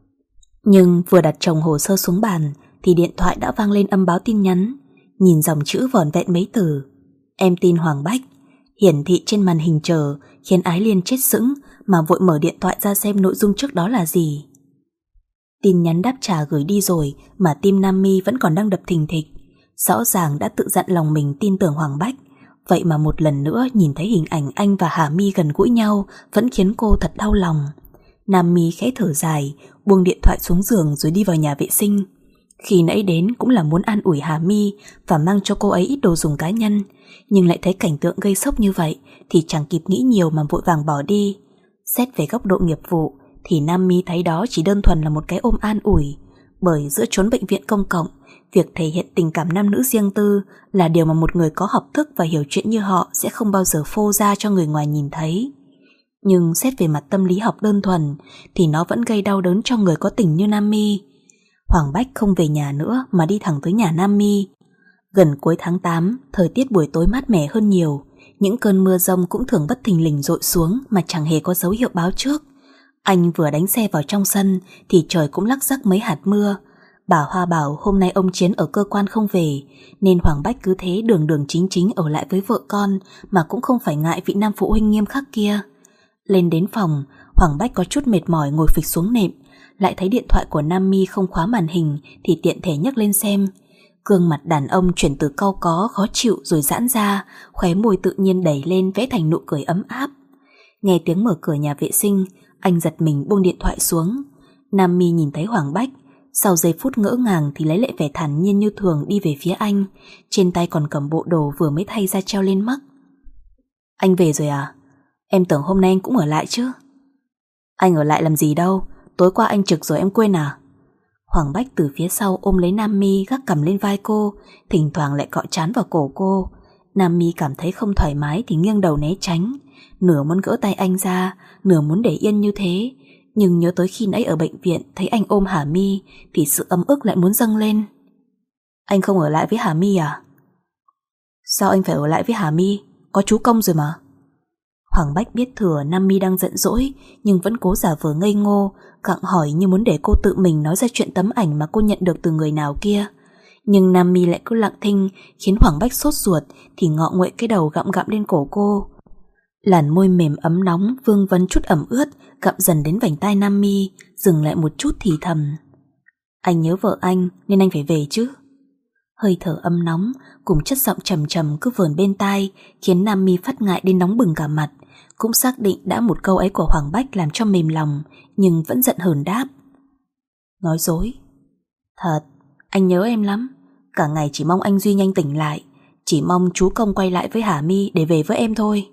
Nhưng vừa đặt chồng hồ sơ xuống bàn thì điện thoại đã vang lên âm báo tin nhắn. Nhìn dòng chữ vỏn vẹn mấy từ "Em tin Hoàng Bách" hiển thị trên màn hình chờ, khiến Ái Liên chết sững mà vội mở điện thoại ra xem nội dung trước đó là gì. Tin nhắn đáp trả gửi đi rồi mà tim Nam My vẫn còn đang đập thình thịch. Rõ ràng đã tự dặn lòng mình tin tưởng Hoàng Bách, vậy mà một lần nữa nhìn thấy hình ảnh anh và Hà My gần gũi nhau vẫn khiến cô thật đau lòng. Nam My khẽ thở dài, buông điện thoại xuống giường rồi đi vào nhà vệ sinh. Khi nãy đến cũng là muốn an ủi Hà My và mang cho cô ấy ít đồ dùng cá nhân, nhưng lại thấy cảnh tượng gây sốc như vậy thì chẳng kịp nghĩ nhiều mà vội vàng bỏ đi. Xét về góc độ nghiệp vụ thì Nam My thấy đó chỉ đơn thuần là một cái ôm an ủi, bởi giữa chốn bệnh viện công cộng, việc thể hiện tình cảm nam nữ riêng tư là điều mà một người có học thức và hiểu chuyện như họ sẽ không bao giờ phô ra cho người ngoài nhìn thấy. Nhưng xét về mặt tâm lý học đơn thuần thì nó vẫn gây đau đớn cho người có tình như Nam My. Hoàng Bách không về nhà nữa mà đi thẳng tới nhà Nam My. Gần cuối tháng tám, thời tiết buổi tối mát mẻ hơn nhiều. Những cơn mưa rông cũng thường bất thình lình dội xuống mà chẳng hề có dấu hiệu báo trước. Anh vừa đánh xe vào trong sân thì trời cũng lắc rắc mấy hạt mưa. Bà Hoa bảo hôm nay ông Chiến ở cơ quan không về, nên Hoàng Bách cứ thế đường đường chính chính ở lại với vợ con mà cũng không phải ngại vị nam phụ huynh nghiêm khắc kia. Lên đến phòng, Hoàng Bách có chút mệt mỏi ngồi phịch xuống nệm, lại thấy điện thoại của Nam Mi không khóa màn hình thì tiện thể nhấc lên xem. Gương mặt đàn ông chuyển từ cau có khó chịu rồi giãn ra, khóe môi tự nhiên đẩy lên vẽ thành nụ cười ấm áp. Nghe tiếng mở cửa nhà vệ sinh, anh giật mình buông điện thoại xuống. Nam Mi nhìn thấy Hoàng Bách, sau giây phút ngỡ ngàng thì lấy lại vẻ thản nhiên như thường đi về phía anh, trên tay còn cầm bộ đồ vừa mới thay ra treo lên mắt. Anh về rồi à? Em tưởng hôm nay anh cũng ở lại chứ. Anh ở lại làm gì đâu, tối qua anh trực rồi em quên à? Hoàng Bách từ phía sau ôm lấy Nam Mi, gác cằm lên vai cô, thỉnh thoảng lại cọ trán vào cổ cô. Nam Mi cảm thấy không thoải mái thì nghiêng đầu né tránh, nửa muốn gỡ tay anh ra, nửa muốn để yên như thế. Nhưng nhớ tới khi nãy ở bệnh viện thấy anh ôm Hà Mi thì sự ấm ức lại muốn dâng lên. Anh không ở lại với Hà Mi à? Sao anh phải ở lại với Hà Mi? Có chú Công rồi mà. Hoàng Bách biết thừa Nam Mi đang giận dỗi, nhưng vẫn cố giả vờ ngây ngô, gặng hỏi như muốn để cô tự mình nói ra chuyện tấm ảnh mà cô nhận được từ người nào kia. Nhưng Nam Mi lại cứ lặng thinh, khiến Hoàng Bách sốt ruột thì ngọ nguậy cái đầu gặm gặm lên cổ cô. Làn môi mềm ấm nóng vương vấn chút ẩm ướt gặm dần đến vành tai Nam Mi, dừng lại một chút thì thầm. Anh nhớ vợ anh nên anh phải về chứ. Hơi thở ấm nóng cùng chất giọng trầm trầm cứ vờn bên tai khiến Nam Mi phát ngại đến nóng bừng cả mặt. Cũng xác định đã một câu ấy của Hoàng Bách làm cho mềm lòng, nhưng vẫn giận hờn đáp. Nói dối. Thật, anh nhớ em lắm. Cả ngày chỉ mong anh Duy nhanh tỉnh lại, chỉ mong chú Công quay lại với Hà Mi để về với em thôi.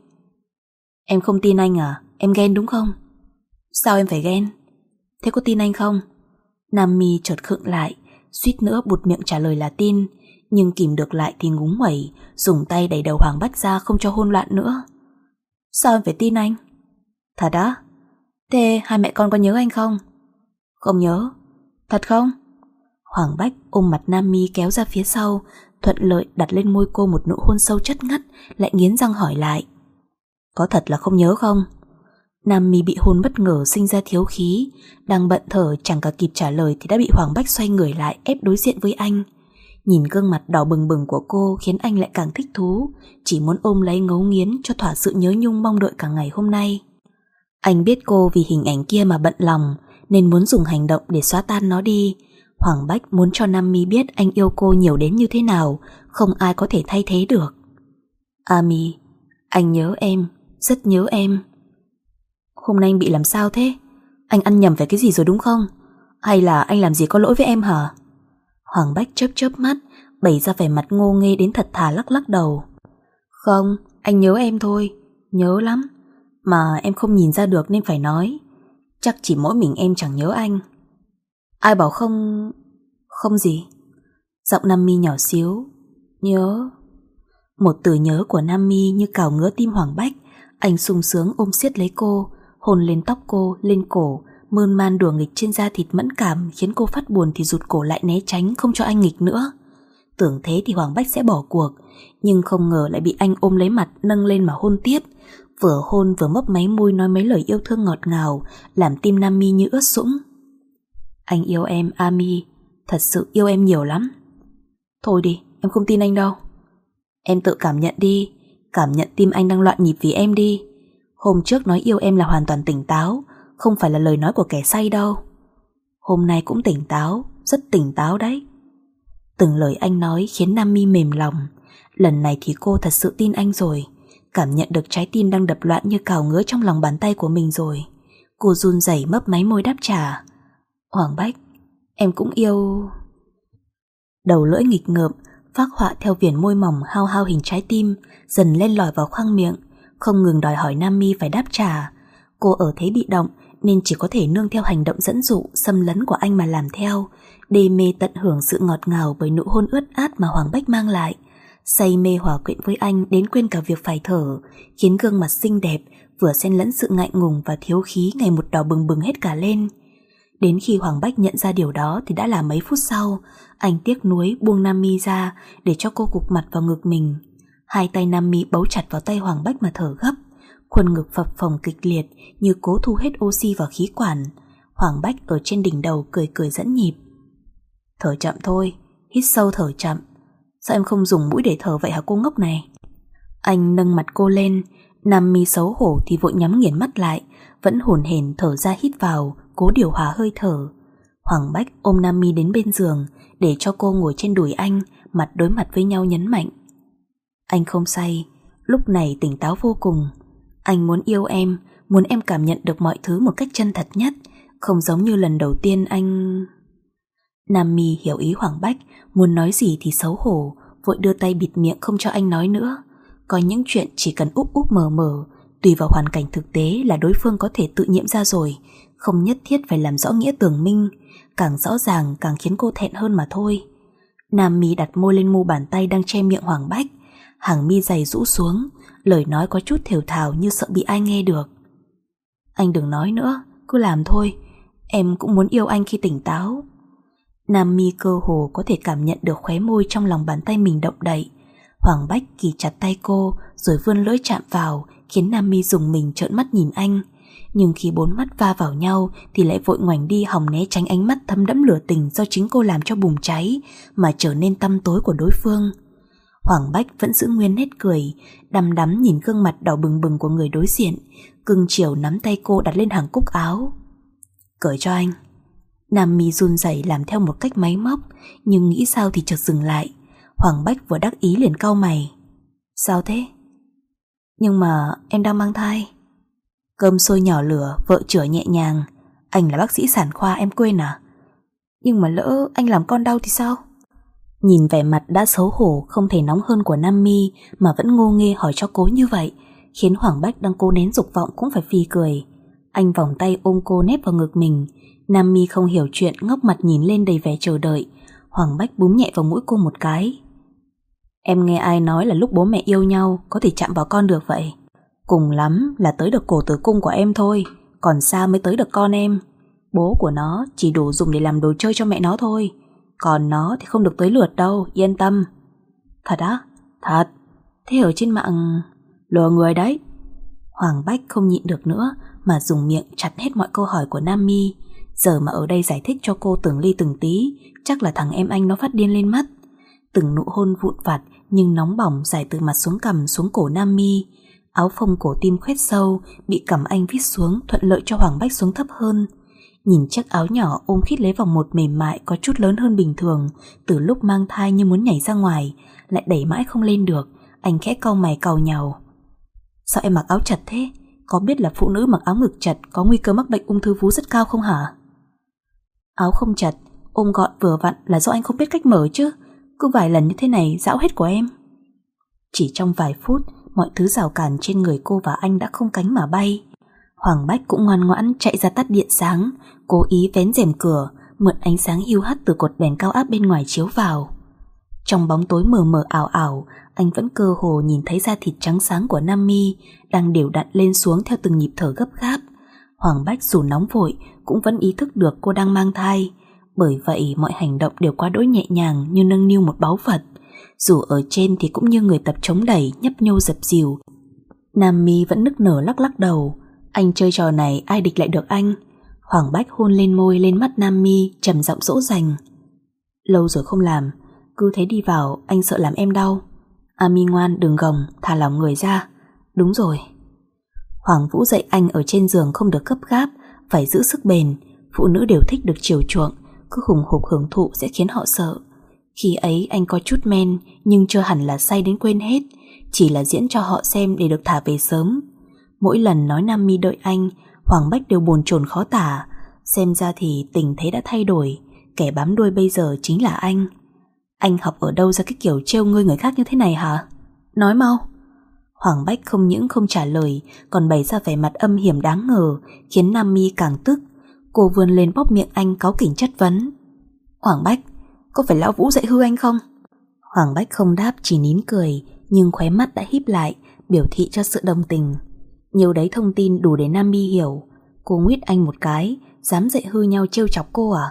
Em không tin anh à? Em ghen đúng không? Sao em phải ghen? Thế có tin anh không? Nam Mi chợt khựng lại, suýt nữa buột miệng trả lời là tin, nhưng kìm được lại thì ngúng nguẩy, dùng tay đẩy đầu Hoàng Bách ra không cho hôn loạn nữa. Sao em phải tin anh? Thật á? Thế hai mẹ con có nhớ anh không? Không nhớ. Thật không? Hoàng Bách ôm mặt Nam Mi kéo ra phía sau, thuận lợi đặt lên môi cô một nụ hôn sâu chất ngất, lại nghiến răng hỏi lại. Có thật là không nhớ không? Nam Mi bị hôn bất ngờ sinh ra thiếu khí, đang bận thở chẳng cả kịp trả lời thì đã bị Hoàng Bách xoay người lại ép đối diện với anh. Nhìn gương mặt đỏ bừng bừng của cô khiến anh lại càng thích thú, chỉ muốn ôm lấy ngấu nghiến cho thỏa sự nhớ nhung mong đợi cả ngày hôm nay. Anh biết cô vì hình ảnh kia mà bận lòng, nên muốn dùng hành động để xóa tan nó đi. Hoàng Bách muốn cho Nam Mi biết anh yêu cô nhiều đến như thế nào, không ai có thể thay thế được. A Mi, anh nhớ em, rất nhớ em. Hôm nay anh bị làm sao thế? Anh ăn nhầm phải cái gì rồi đúng không? Hay là anh làm gì có lỗi với em hả? Hoàng Bách chớp chớp mắt, bày ra vẻ mặt ngô nghê đến thật thà lắc lắc đầu. Không, anh nhớ em thôi, nhớ lắm. Mà em không nhìn ra được nên phải nói. Chắc chỉ mỗi mình em chẳng nhớ anh. Ai bảo không... Không gì? Giọng Nam Mi nhỏ xíu. Nhớ. Một từ nhớ của Nam Mi như cào ngứa tim Hoàng Bách. Anh sung sướng ôm siết lấy cô, hôn lên tóc cô, lên cổ, mơn man đùa nghịch trên da thịt mẫn cảm, khiến cô phát buồn thì rụt cổ lại né tránh không cho anh nghịch nữa. Tưởng thế thì Hoàng Bách sẽ bỏ cuộc, nhưng không ngờ lại bị anh ôm lấy mặt nâng lên mà hôn tiếp. Vừa hôn vừa mấp máy môi nói mấy lời yêu thương ngọt ngào, làm tim Nam Mi như ướt sũng. Anh yêu em, A Mi, thật sự yêu em nhiều lắm. Thôi đi, em không tin anh đâu. Em tự cảm nhận đi, cảm nhận tim anh đang loạn nhịp vì em đi. Hôm trước nói yêu em là hoàn toàn tỉnh táo, không phải là lời nói của kẻ say đâu. Hôm nay cũng tỉnh táo, rất tỉnh táo đấy. Từng lời anh nói khiến Nam Mi mềm lòng. Lần này thì cô thật sự tin anh rồi, cảm nhận được trái tim đang đập loạn như cào ngứa trong lòng bàn tay của mình rồi. Cô run rẩy mấp máy môi đáp trả. Hoàng Bách, em cũng yêu... Đầu lưỡi nghịch ngợm phác họa theo viền môi mỏng hao hao hình trái tim, dần lên lỏi vào khoang miệng, không ngừng đòi hỏi Nam Mi phải đáp trả. Cô ở thế bị động nên chỉ có thể nương theo hành động dẫn dụ, xâm lấn của anh mà làm theo, đê mê tận hưởng sự ngọt ngào bởi nụ hôn ướt át mà Hoàng Bách mang lại, say mê hòa quyện với anh đến quên cả việc phải thở, khiến gương mặt xinh đẹp vừa xen lẫn sự ngại ngùng và thiếu khí ngày một đỏ bừng bừng hết cả lên. Đến khi Hoàng Bách nhận ra điều đó thì đã là mấy phút sau. Anh tiếc nuối buông Nam Mi ra để cho cô gục mặt vào ngực mình. Hai tay Nam Mi bấu chặt vào tay Hoàng Bách mà thở gấp, khuôn ngực phập phồng kịch liệt như cố thu hết oxy vào khí quản. Hoàng Bách ở trên đỉnh đầu cười cười dẫn nhịp. Thở chậm thôi, hít sâu thở chậm. Sao em không dùng mũi để thở vậy hả cô ngốc này? Anh nâng mặt cô lên. Nam Mi xấu hổ thì vội nhắm nghiền mắt lại, vẫn hổn hển thở ra hít vào, cố điều hòa hơi thở. Hoàng Bách ôm Nam Mi đến bên giường, để cho cô ngồi trên đùi anh, mặt đối mặt với nhau nhấn mạnh. Anh không say, lúc này tỉnh táo vô cùng. Anh muốn yêu em, muốn em cảm nhận được mọi thứ một cách chân thật nhất, không giống như lần đầu tiên anh... Nam Mi hiểu ý Hoàng Bách, muốn nói gì thì xấu hổ, vội đưa tay bịt miệng không cho anh nói nữa. Có những chuyện chỉ cần úp úp mờ mờ, tùy vào hoàn cảnh thực tế là đối phương có thể tự nhiễm ra rồi, không nhất thiết phải làm rõ nghĩa tường minh, càng rõ ràng càng khiến cô thẹn hơn mà thôi. Nam Mi đặt môi lên mu bàn tay đang che miệng Hoàng Bách, hàng mi dày rũ xuống, lời nói có chút thều thào như sợ bị ai nghe được. Anh đừng nói nữa, cứ làm thôi, em cũng muốn yêu anh khi tỉnh táo. Nam Mi cơ hồ có thể cảm nhận được khóe môi trong lòng bàn tay mình động đậy. Hoàng Bách kì chặt tay cô rồi vươn lưỡi chạm vào, khiến Nam Mi rùng mình trợn mắt nhìn anh. Nhưng khi bốn mắt va vào nhau thì lại vội ngoảnh đi hòng né tránh ánh mắt thấm đẫm lửa tình do chính cô làm cho bùng cháy mà trở nên tăm tối của đối phương. Hoàng Bách vẫn giữ nguyên nét cười, đăm đắm nhìn gương mặt đỏ bừng bừng của người đối diện, cưng chiều nắm tay cô đặt lên hàng cúc áo. Cởi cho anh. Nam Mi run rẩy làm theo một cách máy móc, nhưng nghĩ sao thì chợt dừng lại. Hoàng Bách vừa đắc ý liền cau mày. Sao thế? Nhưng mà em đang mang thai. Cơm sôi nhỏ lửa, vợ chửa nhẹ nhàng. Anh là bác sĩ sản khoa, em quên à? Nhưng mà lỡ anh làm con đau thì sao? Nhìn vẻ mặt đã xấu hổ không thể nóng hơn của Nam Mi mà vẫn ngô nghê hỏi cho cố như vậy, khiến Hoàng Bách đang cố nén dục vọng cũng phải phì cười. Anh vòng tay ôm cô nép vào ngực mình. Nam Mi không hiểu chuyện, ngóc mặt nhìn lên đầy vẻ chờ đợi. Hoàng Bách búm nhẹ vào mũi cô một cái. Em nghe ai nói là lúc bố mẹ yêu nhau có thể chạm vào con được vậy? Cùng lắm là tới được cổ tử cung của em thôi, còn xa mới tới được con em. Bố của nó chỉ đủ dùng để làm đồ chơi cho mẹ nó thôi, còn nó thì không được tới lượt đâu, yên tâm. Thật á? Thật. Thế ở trên mạng lừa người đấy. Hoàng Bách không nhịn được nữa mà dùng miệng chặt hết mọi câu hỏi của Nam Mi. Giờ mà ở đây giải thích cho cô từng ly từng tí, chắc là thằng em anh nó phát điên lên mất. Từng nụ hôn vụn vặt nhưng nóng bỏng dài từ mặt xuống cằm xuống cổ Nam Mi. Áo phông cổ tim khoét sâu bị cằm anh vít xuống, thuận lợi cho Hoàng Bách xuống thấp hơn. Nhìn chiếc áo nhỏ ôm khít lấy vòng một mềm mại có chút lớn hơn bình thường, từ lúc mang thai như muốn nhảy ra ngoài, lại đẩy mãi không lên được. Anh khẽ cau mày cau nhàu. Sao em mặc áo chật thế? Có biết là phụ nữ mặc áo ngực chật có nguy cơ mắc bệnh ung thư vú rất cao không hả? Áo không chật, ôm gọn vừa vặn là do anh không biết cách mở chứ. Cứ vài lần như thế này dão hết của em. Chỉ trong vài phút, mọi thứ rào cản trên người cô và anh đã không cánh mà bay. Hoàng Bách cũng ngoan ngoãn chạy ra tắt điện sáng, cố ý vén rèm cửa, mượn ánh sáng hiu hắt từ cột đèn cao áp bên ngoài chiếu vào. Trong bóng tối mờ mờ ảo ảo, anh vẫn cơ hồ nhìn thấy da thịt trắng sáng của Nam Mi đang đều đặn lên xuống theo từng nhịp thở gấp gáp. Hoàng Bách dù nóng vội cũng vẫn ý thức được cô đang mang thai, bởi vậy mọi hành động đều quá đỗi nhẹ nhàng như nâng niu một báu vật. Dù ở trên thì cũng như người tập chống đẩy, nhấp nhô dập dìu. Nam Mi vẫn nức nở lắc lắc đầu. Anh chơi trò này ai địch lại được anh. Hoàng Bách hôn lên môi lên mắt Nam Mi, trầm giọng dỗ dành. Lâu rồi không làm, cứ thế đi vào, anh sợ làm em đau. A Mi ngoan, đừng gồng, thả lỏng người ra. Đúng rồi. Hoàng Vũ dạy anh ở trên giường không được gấp gáp, phải giữ sức bền. Phụ nữ đều thích được chiều chuộng, cứ hùng hục hưởng thụ sẽ khiến họ sợ. Khi ấy anh có chút men, nhưng chưa hẳn là say đến quên hết, chỉ là diễn cho họ xem để được thả về sớm. Mỗi lần nói Nam Mi đợi anh, Hoàng Bách đều bồn chồn khó tả. Xem ra thì tình thế đã thay đổi, kẻ bám đuôi bây giờ chính là anh. Anh học ở đâu ra cái kiểu trêu ngươi người khác như thế này hả? Nói mau. Hoàng Bách không những không trả lời, còn bày ra vẻ mặt âm hiểm đáng ngờ, khiến Nam Mi càng tức. Cô vươn lên bóp miệng anh cáu kỉnh chất vấn. Hoàng Bách, có phải lão Vũ dạy hư anh không? Hoàng Bách không đáp, chỉ nín cười, nhưng khóe mắt đã híp lại, biểu thị cho sự đồng tình. Nhiều đấy thông tin đủ để Nam Mi hiểu. Cô nguyết anh một cái, dám dạy hư nhau trêu chọc cô à?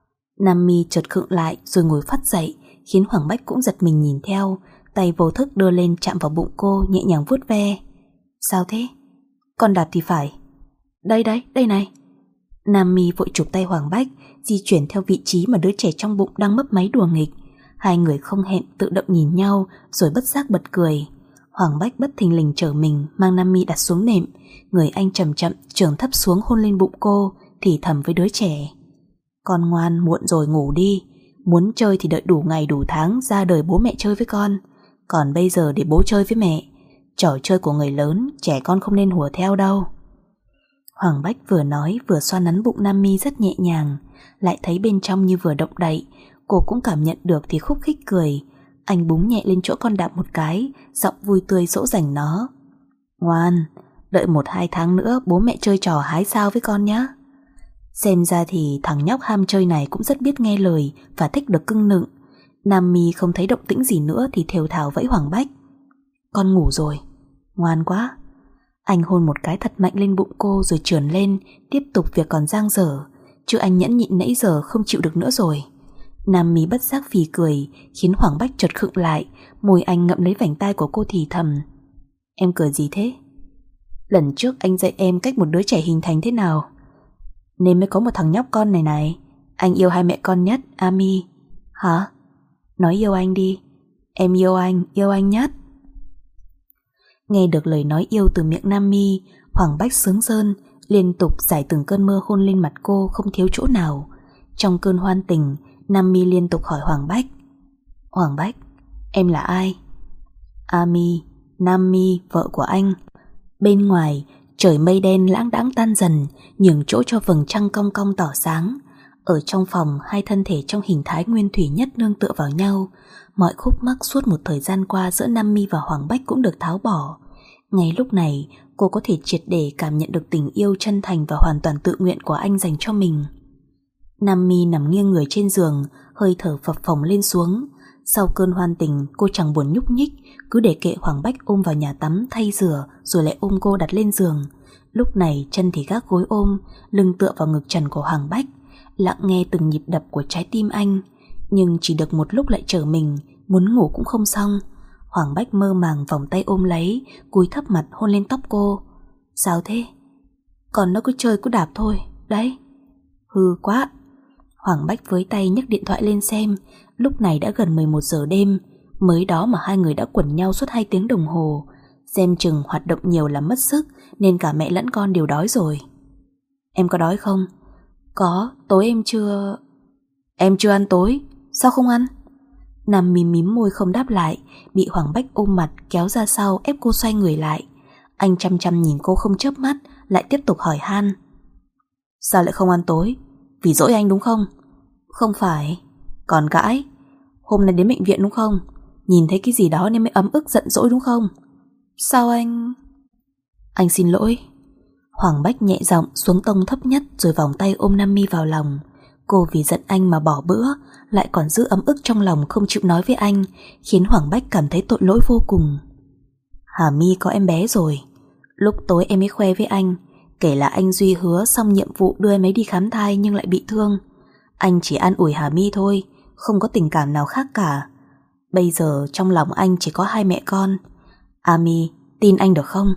Nam Mi chợt khựng lại rồi ngồi phắt dậy, khiến Hoàng Bách cũng giật mình nhìn theo, tay vô thức đưa lên chạm vào bụng cô, nhẹ nhàng vuốt ve. Sao thế? Con đạp thì phải. Đây đấy, đây này. Nam Mi vội chụp tay Hoàng Bách, di chuyển theo vị trí mà đứa trẻ trong bụng đang mấp máy đùa nghịch. Hai người không hẹn tự động nhìn nhau rồi bất giác bật cười. Hoàng Bách bất thình lình trở mình, mang Nam Mi đặt xuống nệm. Người anh chậm chậm chưởng thấp xuống hôn lên bụng cô, thì thầm với đứa trẻ. Con ngoan, muộn rồi ngủ đi. Muốn chơi thì đợi đủ ngày đủ tháng ra đời bố mẹ chơi với con. Còn bây giờ để bố chơi với mẹ. Trò chơi của người lớn, trẻ con không nên hùa theo đâu. Hoàng Bách vừa nói vừa xoa nắn bụng Nam Mi rất nhẹ nhàng, lại thấy bên trong như vừa động đậy. Cô cũng cảm nhận được thì khúc khích cười. Anh búng nhẹ lên chỗ con đạp một cái, giọng vui tươi dỗ dành nó. Ngoan, đợi một hai tháng nữa bố mẹ chơi trò hái sao với con nhé. Xem ra thì thằng nhóc ham chơi này cũng rất biết nghe lời và thích được cưng nựng. Nam Mi không thấy động tĩnh gì nữa thì thều thào vẫy Hoàng Bách. Con ngủ rồi. Ngoan quá. Anh hôn một cái thật mạnh lên bụng cô rồi trườn lên, tiếp tục việc còn dang dở. Chứ anh nhẫn nhịn nãy giờ không chịu được nữa rồi. Nam Mi bất giác phì cười, khiến Hoàng Bách chợt khựng lại. Môi anh ngậm lấy vành tai của cô thì thầm. Em cười gì thế? Lần trước anh dạy em cách một đứa trẻ hình thành thế nào, nên mới có một thằng nhóc con này này. Anh yêu hai mẹ con nhất, Ami. Hả? Nói yêu anh đi. Em yêu anh, yêu anh nhất. Nghe được lời nói yêu từ miệng Nam Mi, Hoàng Bách sướng rơn, liên tục giải từng cơn mơ hôn lên mặt cô không thiếu chỗ nào. Trong cơn hoan tình, Nam Mi liên tục hỏi Hoàng Bách. Hoàng Bách, em là ai? Ami, Nam Mi, vợ của anh. Bên ngoài, trời mây đen lãng đãng tan dần, nhường chỗ cho vầng trăng cong cong tỏ sáng. Ở trong phòng, hai thân thể trong hình thái nguyên thủy nhất nương tựa vào nhau. Mọi khúc mắc suốt một thời gian qua giữa Nam Mi và Hoàng Bách cũng được tháo bỏ. Ngay lúc này, cô có thể triệt để cảm nhận được tình yêu chân thành và hoàn toàn tự nguyện của anh dành cho mình. Nam Mi nằm nghiêng người trên giường, hơi thở phập phồng lên xuống. Sau cơn hoan tình, cô chẳng buồn nhúc nhích, cứ để kệ Hoàng Bách ôm vào nhà tắm thay rửa rồi lại ôm cô đặt lên giường. Lúc này chân thì gác gối ôm, lưng tựa vào ngực trần của Hoàng Bách, lặng nghe từng nhịp đập của trái tim anh. Nhưng chỉ được một lúc lại trở mình, muốn ngủ cũng không xong. Hoàng Bách mơ màng vòng tay ôm lấy, cúi thấp mặt hôn lên tóc cô. Sao thế? Còn nó cứ chơi cứ đạp thôi, đấy. Hư quá. Hoàng Bách với tay nhấc điện thoại lên xem. Lúc này đã gần mười một giờ đêm. Mới đó mà hai người đã quẩn nhau suốt hai tiếng đồng hồ. Xem chừng hoạt động nhiều làm mất sức, nên cả mẹ lẫn con đều đói rồi. Em có đói không? Có, tối em chưa... Em chưa ăn tối, sao không ăn? Nam mím mím môi không đáp lại, bị Hoàng Bách ôm mặt kéo ra sau ép cô xoay người lại. Anh chăm chăm nhìn cô không chớp mắt, lại tiếp tục hỏi han. Sao lại không ăn tối? Vì dỗi anh đúng không? Không phải. Còn cãi? Hôm nay đến bệnh viện đúng không? Nhìn thấy cái gì đó nên mới ấm ức giận dỗi đúng không? Sao anh... Anh xin lỗi. Hoàng Bách nhẹ giọng xuống tông thấp nhất rồi vòng tay ôm Nam Mi vào lòng. Cô vì giận anh mà bỏ bữa, lại còn giữ ấm ức trong lòng không chịu nói với anh, khiến Hoàng Bách cảm thấy tội lỗi vô cùng. Hà Mi có em bé rồi. Lúc tối em mới khoe với anh, kể là anh Duy hứa xong nhiệm vụ đưa em ấy đi khám thai nhưng lại bị thương. Anh chỉ an ủi Hà Mi thôi, không có tình cảm nào khác cả. Bây giờ trong lòng anh chỉ có hai mẹ con. Ami, tin anh được không?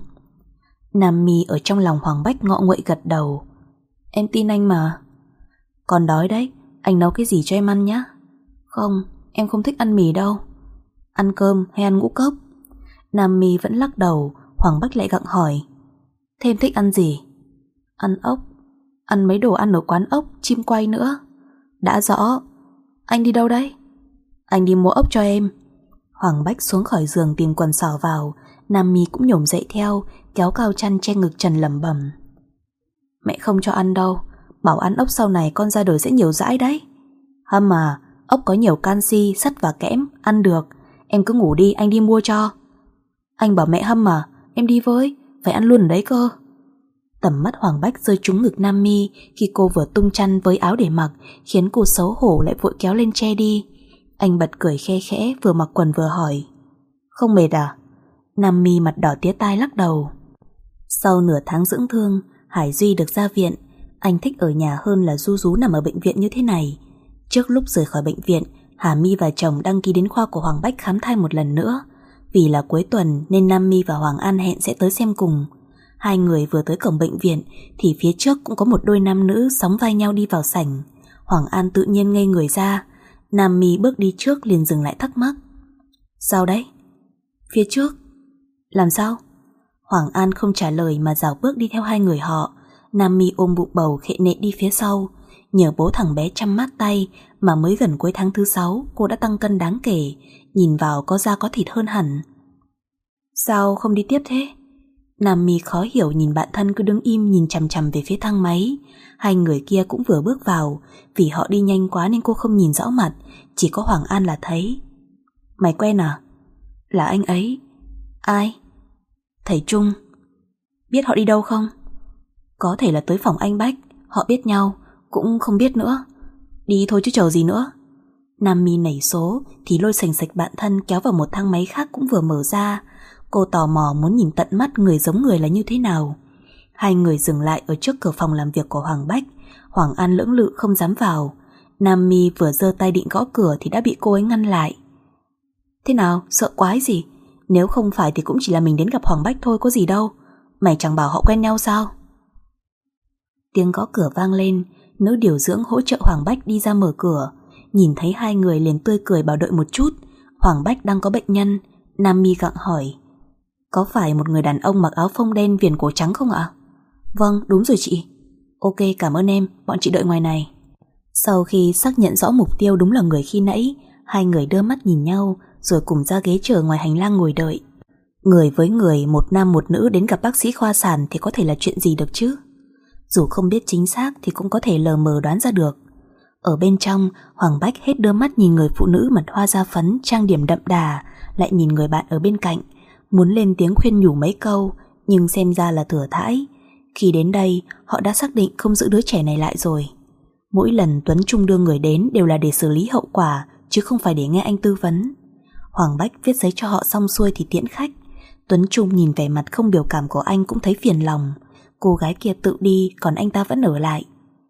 Nam Mi ở trong lòng Hoàng Bách ngọ nguậy gật đầu. Em tin anh mà. Còn đói đấy, anh nấu cái gì cho em ăn nhé? Không, em không thích ăn mì đâu. Ăn cơm hay ăn ngũ cốc? Nam Mi vẫn lắc đầu. Hoàng Bách lại gặng hỏi. Thêm thích ăn gì? Ăn ốc. Ăn mấy đồ ăn ở quán ốc, chim quay nữa. Đã rõ. Anh đi đâu đấy? Anh đi mua ốc cho em. Hoàng Bách xuống khỏi giường tìm quần sỏ vào. Nam Mi cũng nhổm dậy theo, kéo cao chăn che ngực trần lẩm bẩm. Mẹ không cho ăn đâu, bảo ăn ốc sau này con ra đời sẽ nhiều dãi đấy. Hâm mà, ốc có nhiều canxi, sắt và kẽm, ăn được. Em cứ ngủ đi, anh đi mua cho. Anh bảo mẹ hâm mà, em đi với, phải ăn luôn ở đấy cơ. Tầm mắt Hoàng Bách rơi trúng ngực Nam Mi khi cô vừa tung chăn với áo để mặc, khiến cô xấu hổ lại vội kéo lên che đi. Anh bật cười khe khẽ, vừa mặc quần vừa hỏi. Không mệt à? Nam Mi mặt đỏ tía tai lắc đầu. Sau nửa tháng dưỡng thương, Hải Duy được ra viện. Anh thích ở nhà hơn là ru rú nằm ở bệnh viện như thế này. Trước lúc rời khỏi bệnh viện, Hà Mi và chồng đăng ký đến khoa của Hoàng Bách khám thai một lần nữa. Vì là cuối tuần nên Nam Mi và Hoàng An hẹn sẽ tới xem cùng. Hai người vừa tới cổng bệnh viện thì phía trước cũng có một đôi nam nữ sóng vai nhau đi vào sảnh. Hoàng An tự nhiên ngây người ra. Nam Mi bước đi trước liền dừng lại thắc mắc. Sao đấy? Phía trước. Làm sao? Hoàng An không trả lời mà rảo bước đi theo hai người họ. Nam Mi ôm bụng bầu khệ nệ đi phía sau. Nhờ bố thằng bé chăm mát tay mà mới gần cuối tháng thứ sáu cô đã tăng cân đáng kể, nhìn vào có da có thịt hơn hẳn. Sao không đi tiếp thế? Nam Mi khó hiểu nhìn bạn thân cứ đứng im nhìn chằm chằm về phía thang máy. Hai người kia cũng vừa bước vào, vì họ đi nhanh quá nên cô không nhìn rõ mặt, chỉ có Hoàng An là thấy. Mày quen à? Là anh ấy. Ai? Thầy Trung. Biết họ đi đâu không? Có thể là tới phòng anh Bách. Họ biết nhau, cũng không biết nữa. Đi thôi chứ chờ gì nữa. Nam Mi nảy số thì lôi sành sạch bạn thân kéo vào một thang máy khác cũng vừa mở ra. Cô tò mò muốn nhìn tận mắt người giống người là như thế nào. Hai người dừng lại ở trước cửa phòng làm việc của Hoàng Bách. Hoàng An lưỡng lự không dám vào. Nam Mi vừa giơ tay định gõ cửa thì đã bị cô ấy ngăn lại. Thế nào, sợ quái gì? Nếu không phải thì cũng chỉ là mình đến gặp Hoàng Bách thôi, có gì đâu. Mày chẳng bảo họ quen nhau sao? Tiếng gõ cửa vang lên. Nữ điều dưỡng hỗ trợ Hoàng Bách đi ra mở cửa. Nhìn thấy hai người liền tươi cười bảo đợi một chút. Hoàng Bách đang có bệnh nhân. Nam Mi gặng hỏi, có phải một người đàn ông mặc áo phông đen viền cổ trắng không ạ? Vâng, đúng rồi chị. Ok, cảm ơn em, bọn chị đợi ngoài này. Sau khi xác nhận rõ mục tiêu đúng là người khi nãy, hai người đưa mắt nhìn nhau rồi cùng ra ghế chờ ngoài hành lang ngồi đợi. Người với người, một nam một nữ đến gặp bác sĩ khoa sản thì có thể là chuyện gì được chứ? Dù không biết chính xác thì cũng có thể lờ mờ đoán ra được. Ở bên trong, Hoàng Bách hết đưa mắt nhìn người phụ nữ mặt hoa da phấn trang điểm đậm đà, lại nhìn người bạn ở bên cạnh, muốn lên tiếng khuyên nhủ mấy câu, nhưng xem ra là thừa thãi. Khi đến đây, họ đã xác định không giữ đứa trẻ này lại rồi. Mỗi lần Tuấn Trung đưa người đến đều là để xử lý hậu quả, chứ không phải để nghe anh tư vấn. Hoàng Bách viết giấy cho họ xong xuôi thì tiễn khách. Tuấn Trung nhìn vẻ mặt không biểu cảm của anh cũng thấy phiền lòng. Cô gái kia tự đi, còn anh ta vẫn ở lại.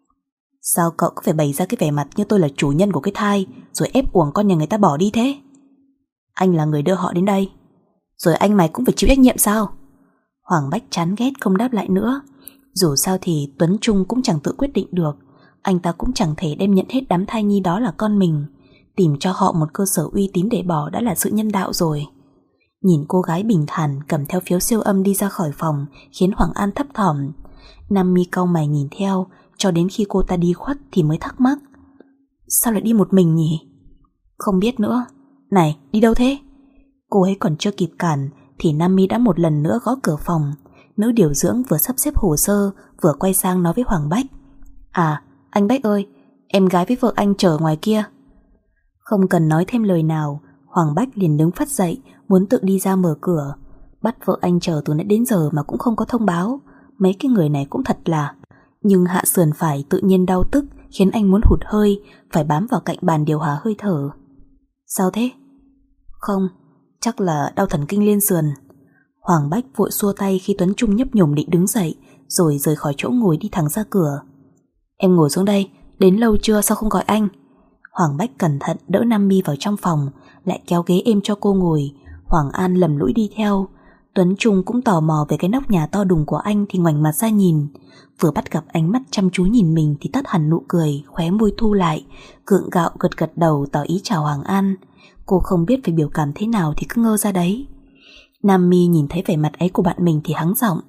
Sao cậu cứ phải bày ra cái vẻ mặt như tôi là chủ nhân của cái thai, rồi ép uổng con nhà người ta bỏ đi thế? Anh là người đưa họ đến đây, rồi anh mày cũng phải chịu trách nhiệm sao? Hoàng Bách chán ghét không đáp lại nữa. Dù sao thì Tuấn Trung cũng chẳng tự quyết định được. Anh ta cũng chẳng thể đem nhận hết đám thai nhi đó là con mình. Tìm cho họ một cơ sở uy tín để bỏ đã là sự nhân đạo rồi. Nhìn cô gái bình thản cầm theo phiếu siêu âm đi ra khỏi phòng khiến Hoàng An thấp thỏm. Nam Mi cau mày nhìn theo, cho đến khi cô ta đi khuất thì mới thắc mắc. Sao lại đi một mình nhỉ? Không biết nữa. Này, đi đâu thế? Cô ấy còn chưa kịp cản thì Nam Mi đã một lần nữa gõ cửa phòng. Nữ điều dưỡng vừa sắp xếp hồ sơ vừa quay sang nói với Hoàng Bách. À, anh Bách ơi, em gái với vợ anh chờ ngoài kia. Không cần nói thêm lời nào, Hoàng Bách liền đứng phắt dậy, muốn tự đi ra mở cửa. Bắt vợ anh chờ từ nãy đến giờ mà cũng không có thông báo. Mấy cái người này cũng thật là. Nhưng hạ sườn phải tự nhiên đau tức khiến anh muốn hụt hơi, phải bám vào cạnh bàn điều hòa hơi thở. Sao thế? Không, chắc là đau thần kinh liên sườn. Hoàng Bách vội xua tay khi Tuấn Trung nhấp nhổm định đứng dậy, rồi rời khỏi chỗ ngồi đi thẳng ra cửa. Em ngồi xuống đây, đến lâu chưa sao không gọi anh? Hoàng Bách cẩn thận đỡ Nam Mi vào trong phòng, lại kéo ghế êm cho cô ngồi. Hoàng An lầm lũi đi theo. Tuấn Trung cũng tò mò về cái nóc nhà to đùng của anh thì ngoảnh mặt ra nhìn. Vừa bắt gặp ánh mắt chăm chú nhìn mình thì tắt hẳn nụ cười, khóe môi thu lại, gượng gạo gật gật đầu tỏ ý chào Hoàng An. Cô không biết phải biểu cảm thế nào thì cứ ngơ ra đấy. Nam Mi nhìn thấy vẻ mặt ấy của bạn mình thì hắng giọng.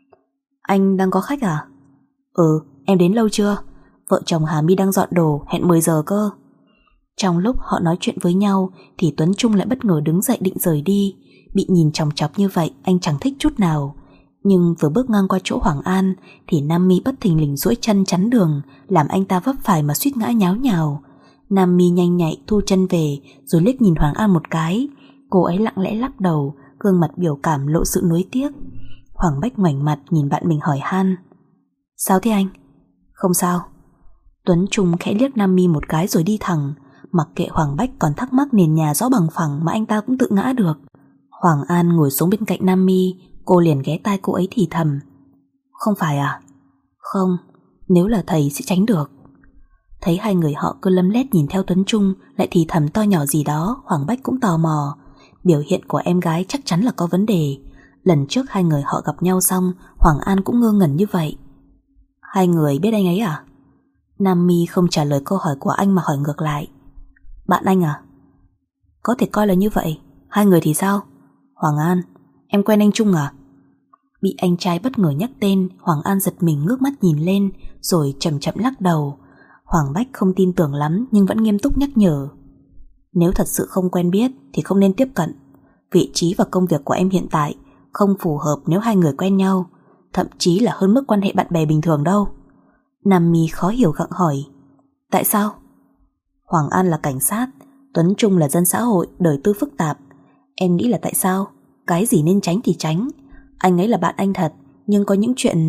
Anh đang có khách à? Ừ, em đến lâu chưa? Vợ chồng Hà My đang dọn đồ, hẹn mười giờ cơ. Trong lúc họ nói chuyện với nhau thì Tuấn Trung lại bất ngờ đứng dậy định rời đi. Bị nhìn chòng chọc như vậy anh chẳng thích chút nào. Nhưng vừa bước ngang qua chỗ Hoàng An thì Nam Mi bất thình lình duỗi chân chắn đường, làm anh ta vấp phải mà suýt ngã nháo nhào. Nam Mi nhanh nhạy thu chân về rồi liếc nhìn Hoàng An một cái. Cô ấy lặng lẽ lắc đầu, gương mặt biểu cảm lộ sự nuối tiếc. Hoàng Bách ngoảnh mặt nhìn bạn mình hỏi han. Sao thế anh? Không sao. Tuấn Trung khẽ liếc Nam Mi một cái rồi đi thẳng, mặc kệ Hoàng Bách còn thắc mắc nền nhà rõ bằng phẳng mà anh ta cũng tự ngã được. Hoàng An ngồi xuống bên cạnh Nam Mi, cô liền ghé tai cô ấy thì thầm. Không phải à? Không, nếu là thầy sẽ tránh được. Thấy hai người họ cứ lấm lét nhìn theo Tuấn Trung lại thì thầm to nhỏ gì đó, Hoàng Bách cũng tò mò. Biểu hiện của em gái chắc chắn là có vấn đề. Lần trước hai người họ gặp nhau xong, Hoàng An cũng ngơ ngẩn như vậy. Hai người biết anh ấy à? Nam Mi không trả lời câu hỏi của anh mà hỏi ngược lại. Bạn anh à? Có thể coi là như vậy. Hai người thì sao? Hoàng An, em quen anh Trung à? Bị anh trai bất ngờ nhắc tên, Hoàng An giật mình ngước mắt nhìn lên rồi chậm chậm lắc đầu. Hoàng Bách không tin tưởng lắm nhưng vẫn nghiêm túc nhắc nhở. Nếu thật sự không quen biết thì không nên tiếp cận. Vị trí và công việc của em hiện tại không phù hợp nếu hai người quen nhau, thậm chí là hơn mức quan hệ bạn bè bình thường đâu. Nam Mi khó hiểu gặng hỏi. Tại sao? Hoàng An là cảnh sát, Tuấn Trung là dân xã hội, đời tư phức tạp. Em nghĩ là tại sao? Cái gì nên tránh thì tránh. Anh ấy là bạn anh thật, nhưng có những chuyện...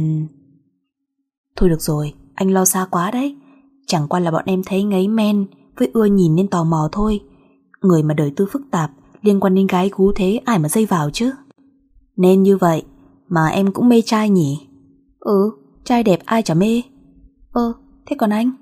Thôi được rồi, anh lo xa quá đấy. Chẳng qua là bọn em thấy ngấy men với ưa nhìn nên tò mò thôi. Người mà đời tư phức tạp liên quan đến gái gú thế ai mà dây vào chứ. Nên như vậy. Mà em cũng mê trai nhỉ? Ừ, trai đẹp ai chả mê. Ơ, thế còn anh?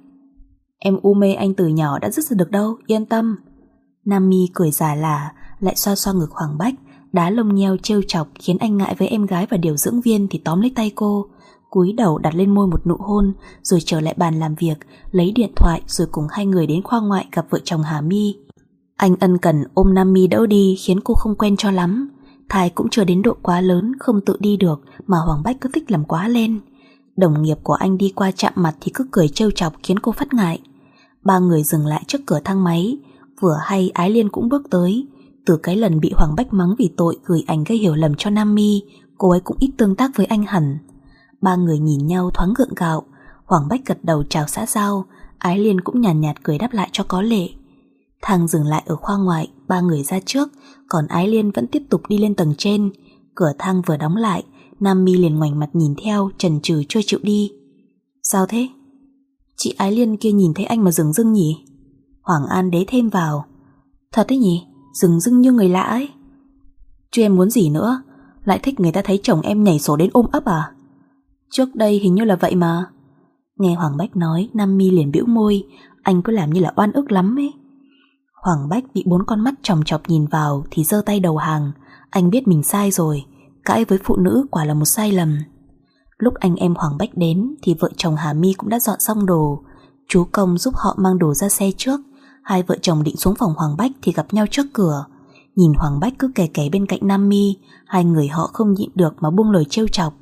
Em u mê anh từ nhỏ đã dứt ra được đâu, yên tâm. Nam Mi cười giả lả, lại xoa xoa ngực Hoàng Bách, đá lông nheo trêu chọc khiến anh ngại với em gái và điều dưỡng viên thì tóm lấy tay cô, cúi đầu đặt lên môi một nụ hôn, rồi trở lại bàn làm việc, lấy điện thoại rồi cùng hai người đến khoa ngoại gặp vợ chồng Hà Mi. Anh ân cần ôm Nam Mi đỡ đi khiến cô không quen cho lắm. Thai cũng chưa đến độ quá lớn không tự đi được mà Hoàng Bách cứ thích làm quá lên. Đồng nghiệp của anh đi qua chạm mặt thì cứ cười trêu chọc khiến cô phát ngại. Ba người dừng lại trước cửa thang máy. Vừa hay Ái Liên cũng bước tới. Từ cái lần bị Hoàng Bách mắng vì tội gửi ảnh gây hiểu lầm cho Nam Mi, cô ấy cũng ít tương tác với anh hẳn. Ba người nhìn nhau thoáng gượng gạo. Hoàng Bách gật đầu chào xã giao, Ái Liên cũng nhàn nhạt, nhạt cười đáp lại cho có lệ. Thang dừng lại ở khoa ngoại, ba người ra trước, còn Ái Liên vẫn tiếp tục đi lên tầng trên. Cửa thang vừa đóng lại, Nam Mi liền ngoảnh mặt nhìn theo, chần chừ chưa chịu đi. Sao thế? Chị Ái Liên kia nhìn thấy anh mà dừng dưng nhỉ? Hoàng An đế thêm vào. Thật đấy nhỉ, dừng dưng như người lạ ấy. Chứ em muốn gì nữa? Lại thích người ta thấy chồng em nhảy sổ đến ôm ấp à? Trước đây hình như là vậy mà. Nghe Hoàng Bách nói, Nam Mi liền bĩu môi. Anh cứ làm như là oan ức lắm ấy. Hoàng Bách bị bốn con mắt chòng chọc nhìn vào thì giơ tay đầu hàng. Anh biết mình sai rồi, cãi với phụ nữ quả là một sai lầm. Lúc anh em Hoàng Bách đến thì vợ chồng Hà Mi cũng đã dọn xong đồ. Chú Công giúp họ mang đồ ra xe trước. Hai vợ chồng định xuống phòng Hoàng Bách thì gặp nhau trước cửa. Nhìn Hoàng Bách cứ kè kè bên cạnh Nam Mi, hai người họ không nhịn được mà buông lời trêu chọc.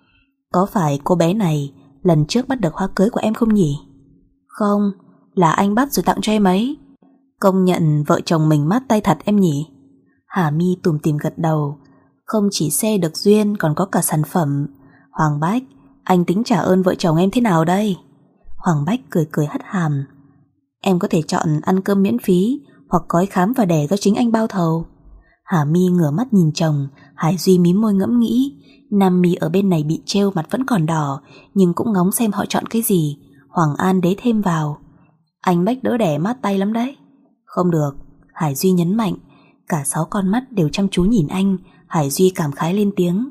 Có phải cô bé này lần trước bắt được hoa cưới của em không nhỉ? Không, là anh bắt rồi tặng cho em ấy. Công nhận vợ chồng mình mát tay thật em nhỉ? Hà Mi tủm tỉm gật đầu. Không chỉ xe được duyên còn có cả sản phẩm. Hoàng Bách, anh tính trả ơn vợ chồng em thế nào đây? Hoàng Bách cười cười hất hàm. Em có thể chọn ăn cơm miễn phí hoặc gói khám và đẻ do chính anh bao thầu. Hà Mi ngửa mắt nhìn chồng. Hải Duy mím môi ngẫm nghĩ. Nam Mi ở bên này bị trêu mặt vẫn còn đỏ, nhưng cũng ngóng xem họ chọn cái gì. Hoàng An đế thêm vào. Anh Bách đỡ đẻ mát tay lắm đấy. Không được, Hải Duy nhấn mạnh. Cả sáu con mắt đều chăm chú nhìn anh. Hải Duy cảm khái lên tiếng.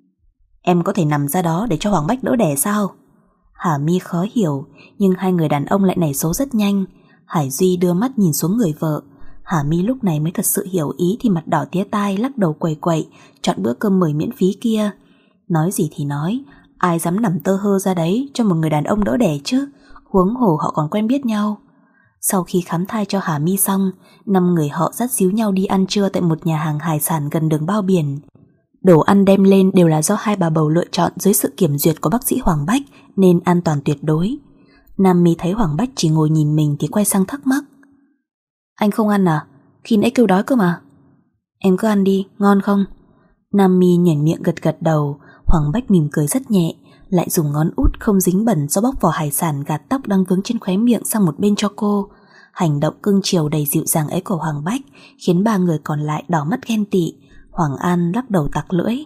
Em có thể nằm ra đó để cho Hoàng Bách đỡ đẻ sao? Hà Mi khó hiểu, nhưng hai người đàn ông lại nảy số rất nhanh. Hải Duy đưa mắt nhìn xuống người vợ. Hà Mi lúc này mới thật sự hiểu ý thì mặt đỏ tía tai, lắc đầu quẩy quẩy, chọn bữa cơm mời miễn phí kia. Nói gì thì nói, ai dám nằm tơ hơ ra đấy cho một người đàn ông đỡ đẻ chứ, huống hồ họ còn quen biết nhau. Sau khi khám thai cho Hà Mi xong, năm người họ dắt díu nhau đi ăn trưa tại một nhà hàng hải sản gần đường bao biển. Đồ ăn đem lên đều là do hai bà bầu lựa chọn dưới sự kiểm duyệt của bác sĩ Hoàng Bách nên an toàn tuyệt đối. Nam Mi thấy Hoàng Bách chỉ ngồi nhìn mình thì quay sang thắc mắc. Anh không ăn à? Khi nãy kêu đói cơ mà. Em cứ ăn đi, ngon không? Nam Mi nhoẻn miệng gật gật đầu. Hoàng Bách mỉm cười rất nhẹ, lại dùng ngón út không dính bẩn do bóc vỏ hải sản gạt tóc đang vướng trên khóe miệng sang một bên cho cô. Hành động cưng chiều đầy dịu dàng ấy của Hoàng Bách khiến ba người còn lại đỏ mắt ghen tị. Hoàng An lắc đầu tặc lưỡi.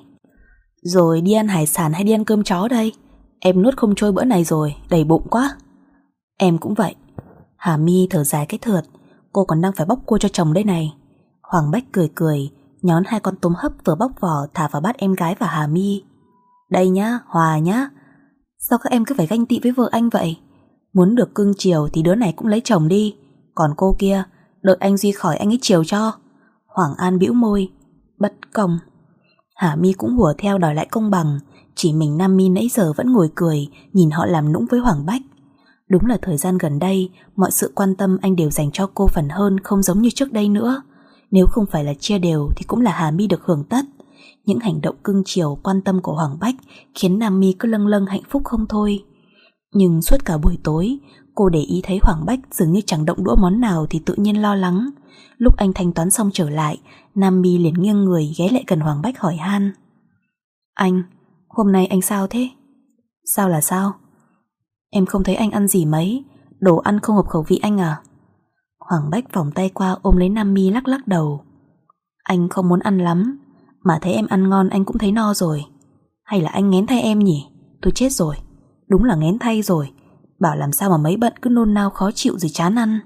Rồi đi ăn hải sản hay đi ăn cơm chó đây? Em nuốt không trôi bữa này rồi, đầy bụng quá. Em cũng vậy. Hà Mi thở dài cái thượt. Cô còn đang phải bóc cua cho chồng đây này. Hoàng Bách cười cười, nhón hai con tôm hấp vừa bóc vỏ thả vào bát em gái và Hà Mi. Đây nhá, Hòa nhá. Sao các em cứ phải ganh tị với vợ anh vậy? Muốn được cưng chiều thì đứa này cũng lấy chồng đi. Còn cô kia, đợi anh Duy khỏi anh ấy chiều cho. Hoàng An bĩu môi. Bất công. Hà Mi cũng hùa theo đòi lại công bằng. Chỉ mình Nam Mi nãy giờ vẫn ngồi cười nhìn họ làm nũng với Hoàng Bách. Đúng là thời gian gần đây mọi sự quan tâm anh đều dành cho cô phần hơn, không giống như trước đây nữa. Nếu không phải là chia đều thì cũng là Hà Mi được hưởng tất. Những hành động cưng chiều quan tâm của Hoàng Bách khiến Nam Mi cứ lâng lâng hạnh phúc không thôi. Nhưng suốt cả buổi tối Cô để ý thấy Hoàng Bách dường như chẳng động đũa món nào thì tự nhiên lo lắng. Lúc anh thanh toán xong trở lại, Nam Mi liền nghiêng người ghé lại gần Hoàng Bách hỏi han: Anh, hôm nay anh sao thế? Sao là sao? Em không thấy anh ăn gì mấy, đồ ăn không hợp khẩu vị anh à? Hoàng Bách vòng tay qua ôm lấy Nam Mi lắc lắc đầu. Anh không muốn ăn lắm, mà thấy em ăn ngon anh cũng thấy no rồi. Hay là anh nghén thay em nhỉ? Tôi chết rồi, đúng là nghén thay rồi. Bảo làm sao mà mấy bận cứ nôn nao khó chịu rồi chán ăn.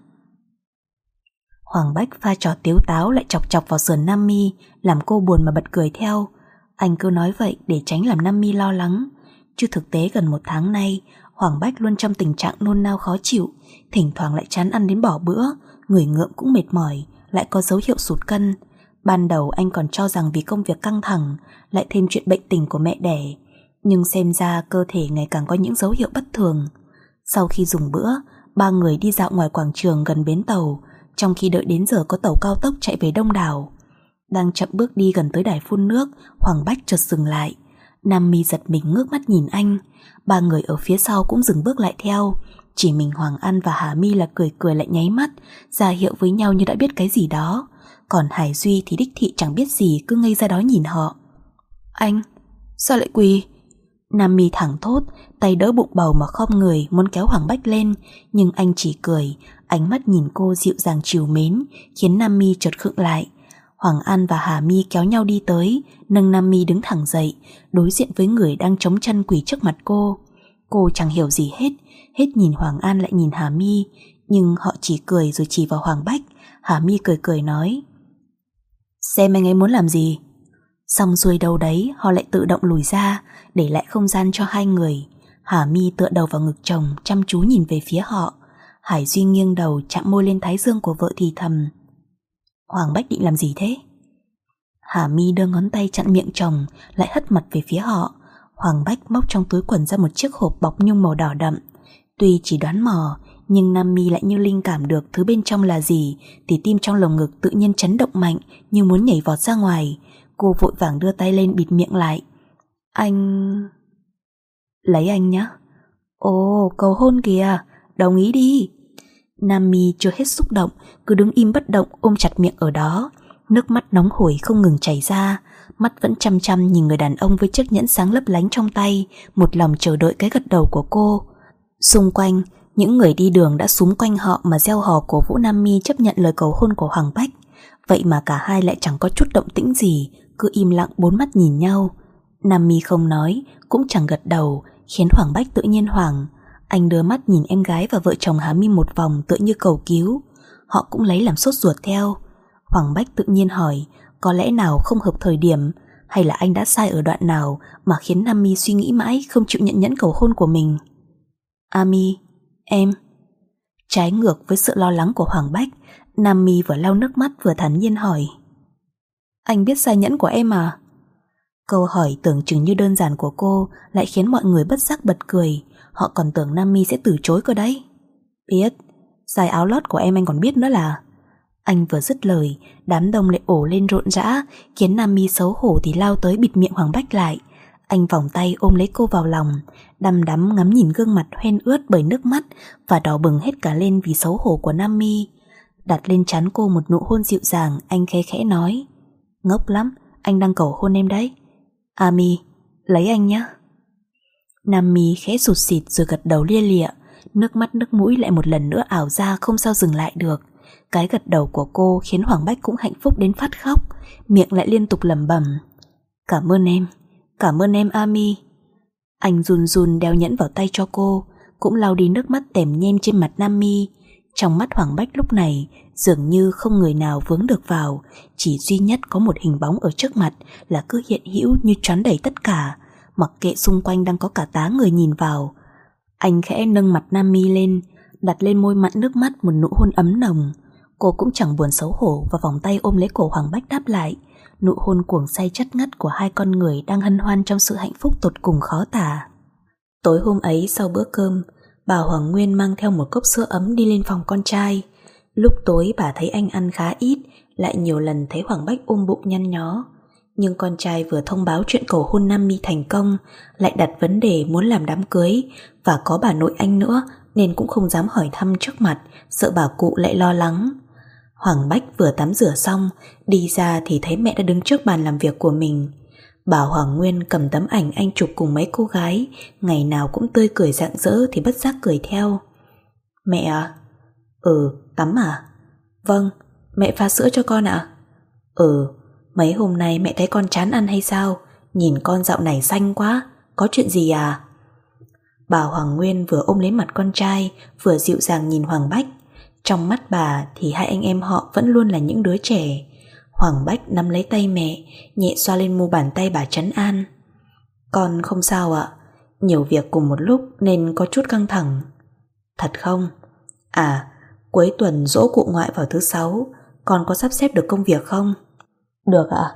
Hoàng Bách pha trò tiếu táo lại chọc chọc vào sườn Nam Mi, làm cô buồn mà bật cười theo. Anh cứ nói vậy để tránh làm Nam Mi lo lắng, chứ thực tế gần một tháng nay Hoàng Bách luôn trong tình trạng nôn nao khó chịu, thỉnh thoảng lại chán ăn đến bỏ bữa, người ngợm cũng mệt mỏi, lại có dấu hiệu sụt cân. Ban đầu anh còn cho rằng vì công việc căng thẳng, lại thêm chuyện bệnh tình của mẹ đẻ, nhưng xem ra cơ thể ngày càng có những dấu hiệu bất thường. Sau khi dùng bữa, ba người đi dạo ngoài quảng trường gần bến tàu, trong khi đợi đến giờ có tàu cao tốc chạy về Đông Đảo. Đang chậm bước đi gần tới đài phun nước, Hoàng Bách chợt dừng lại. Nam Mi giật mình ngước mắt nhìn anh. Ba người ở phía sau cũng dừng bước lại theo. Chỉ mình Hoàng An và Hà Mi là cười cười lại nháy mắt, ra hiệu với nhau như đã biết cái gì đó. Còn Hải Duy thì đích thị chẳng biết gì, cứ ngây ra đó nhìn họ. Anh, sao lại quỳ? Nam Mi thẳng thốt, tay đỡ bụng bầu mà khom người muốn kéo Hoàng Bách lên, nhưng anh chỉ cười, ánh mắt nhìn cô dịu dàng trìu mến, khiến Nam Mi chợt khựng lại. Hoàng An và Hà Mi kéo nhau đi tới, nâng Nam Mi đứng thẳng dậy, đối diện với người đang chống chân quỳ trước mặt cô. Cô chẳng hiểu gì hết, hết nhìn Hoàng An lại nhìn Hà Mi, nhưng họ chỉ cười rồi chỉ vào Hoàng Bách. Hà Mi cười cười nói: Xem anh ấy muốn làm gì. Xong xuôi đâu đấy, họ lại tự động lùi ra, để lại không gian cho hai người. Hà Mi tựa đầu vào ngực chồng, chăm chú nhìn về phía họ. Hải Duy nghiêng đầu chạm môi lên thái dương của vợ thì thầm: Hoàng Bách định làm gì thế? Hà Mi đưa ngón tay chặn miệng chồng, lại hất mặt về phía họ. Hoàng Bách móc trong túi quần ra một chiếc hộp bọc nhung màu đỏ đậm. Tuy chỉ đoán mò, nhưng Nam Mi lại như linh cảm được thứ bên trong là gì, thì tim trong lồng ngực tự nhiên chấn động mạnh, như muốn nhảy vọt ra ngoài. Cô vội vàng đưa tay lên bịt miệng lại. Anh... Lấy anh nhá. Ồ, cầu hôn kìa, đồng ý đi. Nam Mi chưa hết xúc động, cứ đứng im bất động ôm chặt miệng ở đó. Nước mắt nóng hổi không ngừng chảy ra, mắt vẫn chăm chăm nhìn người đàn ông với chiếc nhẫn sáng lấp lánh trong tay, một lòng chờ đợi cái gật đầu của cô. Xung quanh, những người đi đường đã xúm quanh họ mà reo hò cổ vũ Nam Mi chấp nhận lời cầu hôn của Hoàng Bách. Vậy mà cả hai lại chẳng có chút động tĩnh gì, cứ im lặng bốn mắt nhìn nhau. Nam Mi không nói, cũng chẳng gật đầu, khiến Hoàng Bách tự nhiên hoảng. Anh đưa mắt nhìn em gái và vợ chồng Hà Mi một vòng tựa như cầu cứu. Họ cũng lấy làm sốt ruột theo. Hoàng Bách tự nhiên hỏi, có lẽ nào không hợp thời điểm, hay là anh đã sai ở đoạn nào mà khiến Nam Mi suy nghĩ mãi không chịu nhận nhẫn cầu hôn của mình. A Mi, em. Trái ngược với sự lo lắng của Hoàng Bách, Nam Mi vừa lau nước mắt vừa thản nhiên hỏi: Anh biết sai nhẫn của em à? Câu hỏi tưởng chừng như đơn giản của cô lại khiến mọi người bất giác bật cười. Họ còn tưởng Nam Mi sẽ từ chối cơ đấy. Biết, size áo lót của em anh còn biết nữa là. Anh vừa dứt lời, đám đông lại ổ lên rộn rã, khiến Nam Mi xấu hổ thì lao tới bịt miệng Hoàng Bách lại. Anh vòng tay ôm lấy cô vào lòng, đăm đắm ngắm nhìn gương mặt hoen ướt bởi nước mắt và đỏ bừng hết cả lên vì xấu hổ của Nam Mi. Đặt lên trán cô một nụ hôn dịu dàng, anh khẽ khẽ nói: Ngốc lắm, anh đang cầu hôn em đấy. A Mi, lấy anh nhé. Nam Mi khẽ sụt sịt rồi gật đầu lia lịa, nước mắt nước mũi lại một lần nữa ảo ra không sao dừng lại được. Cái gật đầu của cô khiến Hoàng Bách cũng hạnh phúc đến phát khóc, miệng lại liên tục lẩm bẩm: Cảm ơn em, cảm ơn em A Mi. Anh run run đeo nhẫn vào tay cho cô, cũng lau đi nước mắt tèm nhem trên mặt Nam Mi. Trong mắt Hoàng Bách lúc này dường như không người nào vướng được vào, chỉ duy nhất có một hình bóng ở trước mặt là cứ hiện hữu như choán đầy tất cả, mặc kệ xung quanh đang có cả tá người nhìn vào. Anh khẽ nâng mặt Nam Mi lên, đặt lên môi mặn nước mắt một nụ hôn ấm nồng. Cô cũng chẳng buồn xấu hổ và vòng tay ôm lấy cổ Hoàng Bách đáp lại, nụ hôn cuồng say chất ngất của hai con người đang hân hoan trong sự hạnh phúc tột cùng khó tả. Tối hôm ấy sau bữa cơm, bà Hoàng Nguyên mang theo một cốc sữa ấm đi lên phòng con trai. Lúc tối bà thấy anh ăn khá ít, lại nhiều lần thấy Hoàng Bách ôm bụng nhăn nhó. Nhưng con trai vừa thông báo chuyện cầu hôn Nam Mi thành công, lại đặt vấn đề muốn làm đám cưới, và có bà nội anh nữa, nên cũng không dám hỏi thăm trước mặt, sợ bà cụ lại lo lắng. Hoàng Bách vừa tắm rửa xong, đi ra thì thấy mẹ đã đứng trước bàn làm việc của mình. Bà Hoàng Nguyên cầm tấm ảnh anh chụp cùng mấy cô gái, ngày nào cũng tươi cười rạng rỡ thì bất giác cười theo. Mẹ à? Ừ, tắm à? Vâng, mẹ pha sữa cho con ạ. Ừ, mấy hôm nay mẹ thấy con chán ăn hay sao? Nhìn con dạo này xanh quá, có chuyện gì à? Bà Hoàng Nguyên vừa ôm lấy mặt con trai, vừa dịu dàng nhìn Hoàng Bách. Trong mắt bà thì hai anh em họ vẫn luôn là những đứa trẻ. Hoàng Bách nắm lấy tay mẹ, nhẹ xoa lên mu bàn tay bà trấn an. Con không sao ạ, nhiều việc cùng một lúc nên có chút căng thẳng. Thật không? À, cuối tuần giỗ cụ ngoại vào thứ sáu, con có sắp xếp được công việc không? Được ạ.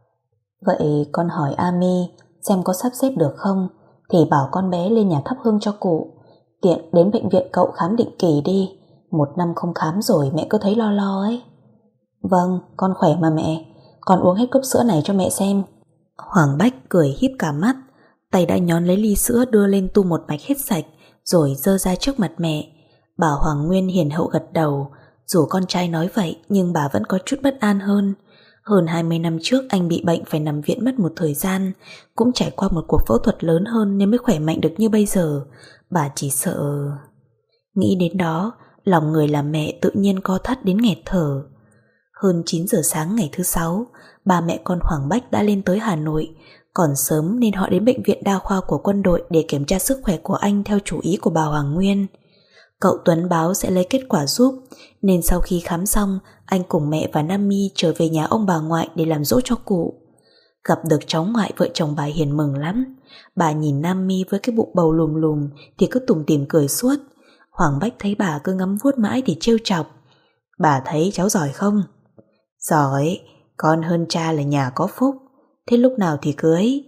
Vậy con hỏi Ami xem có sắp xếp được không, thì bảo con bé lên nhà thắp hương cho cụ, tiện đến bệnh viện cậu khám định kỳ đi. Một năm không khám rồi mẹ cứ thấy lo lo ấy. Vâng, con khỏe mà mẹ, con uống hết cốc sữa này cho mẹ xem. Hoàng Bách cười híp cả mắt, tay đã nhón lấy ly sữa đưa lên tu một mạch hết sạch, rồi dơ ra trước mặt mẹ. Bà Hoàng Nguyên hiền hậu gật đầu. Dù con trai nói vậy nhưng bà vẫn có chút bất an hơn. Hơn hai mươi năm trước anh bị bệnh phải nằm viện mất một thời gian, cũng trải qua một cuộc phẫu thuật lớn hơn nên mới khỏe mạnh được như bây giờ. Bà chỉ sợ... Nghĩ đến đó, lòng người làm mẹ tự nhiên co thắt đến nghẹt thở. Hơn chín giờ sáng ngày thứ sáu, ba mẹ con Hoàng Bách đã lên tới Hà Nội. Còn sớm nên họ đến bệnh viện đa khoa của quân đội để kiểm tra sức khỏe của anh theo chủ ý của bà Hoàng Nguyên. Cậu Tuấn báo sẽ lấy kết quả giúp, nên sau khi khám xong, anh cùng mẹ và Nam My trở về nhà ông bà ngoại để làm dỗ cho cụ. Gặp được cháu ngoại, vợ chồng bà Hiền mừng lắm. Bà nhìn Nam My với cái bụng bầu lùm lùm thì cứ tủm tỉm cười suốt. Hoàng Bách thấy bà cứ ngắm vuốt mãi thì trêu chọc. Bà thấy cháu giỏi không? Giỏi, con hơn cha là nhà có phúc. Thế lúc nào thì cưới?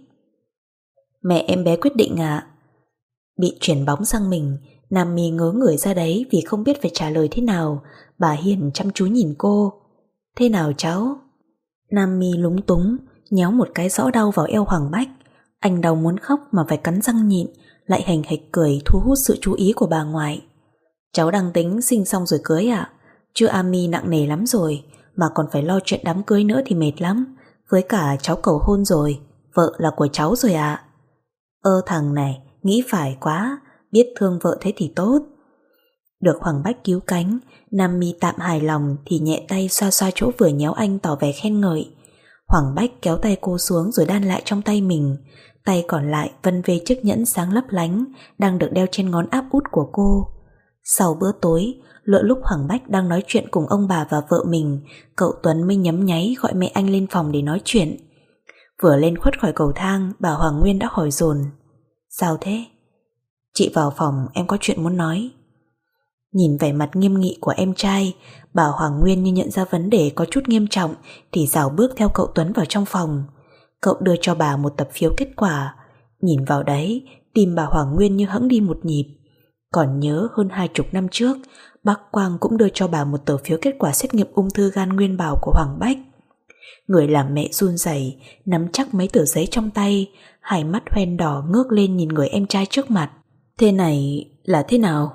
Mẹ em bé quyết định ạ. Bị chuyển bóng sang mình, Nam My ngớ người ra đấy vì không biết phải trả lời thế nào. Bà Hiền chăm chú nhìn cô. Thế nào cháu? Nam My lúng túng, nhéo một cái rõ đau vào eo Hoàng Bách. Anh đau muốn khóc mà phải cắn răng nhịn, lại hành hạch cười thu hút sự chú ý của bà ngoại. Cháu đang tính sinh xong rồi cưới ạ. Chứ Ami nặng nề lắm rồi, mà còn phải lo chuyện đám cưới nữa thì mệt lắm. Với cả cháu cầu hôn rồi, vợ là của cháu rồi ạ. Ơ thằng này, nghĩ phải quá, biết thương vợ thế thì tốt. Được Hoàng Bách cứu cánh, Nam My tạm hài lòng thì nhẹ tay xoa xoa chỗ vừa nhéo anh tỏ vẻ khen ngợi. Hoàng Bách kéo tay cô xuống rồi đan lại trong tay mình. Tay còn lại vân về chiếc nhẫn sáng lấp lánh đang được đeo trên ngón áp út của cô. Sau bữa tối, lỡ lúc Hoàng Bách đang nói chuyện cùng ông bà và vợ mình, cậu Tuấn mới nhấm nháy gọi mẹ anh lên phòng để nói chuyện. Vừa lên khuất khỏi cầu thang, bà Hoàng Nguyên đã hỏi dồn. Sao thế? Chị vào phòng, em có chuyện muốn nói. Nhìn vẻ mặt nghiêm nghị của em trai, bà Hoàng Nguyên như nhận ra vấn đề có chút nghiêm trọng thì rảo bước theo cậu Tuấn vào trong phòng. Cậu đưa cho bà một tập phiếu kết quả. Nhìn vào đấy, tim bà Hoàng Nguyên như hẫng đi một nhịp. Còn nhớ hơn hai chục năm trước, bác Quang cũng đưa cho bà một tờ phiếu kết quả xét nghiệm ung thư gan nguyên bào của Hoàng Bách. Người làm mẹ run rẩy, nắm chắc mấy tờ giấy trong tay, hai mắt hoen đỏ ngước lên nhìn người em trai trước mặt. Thế này là thế nào?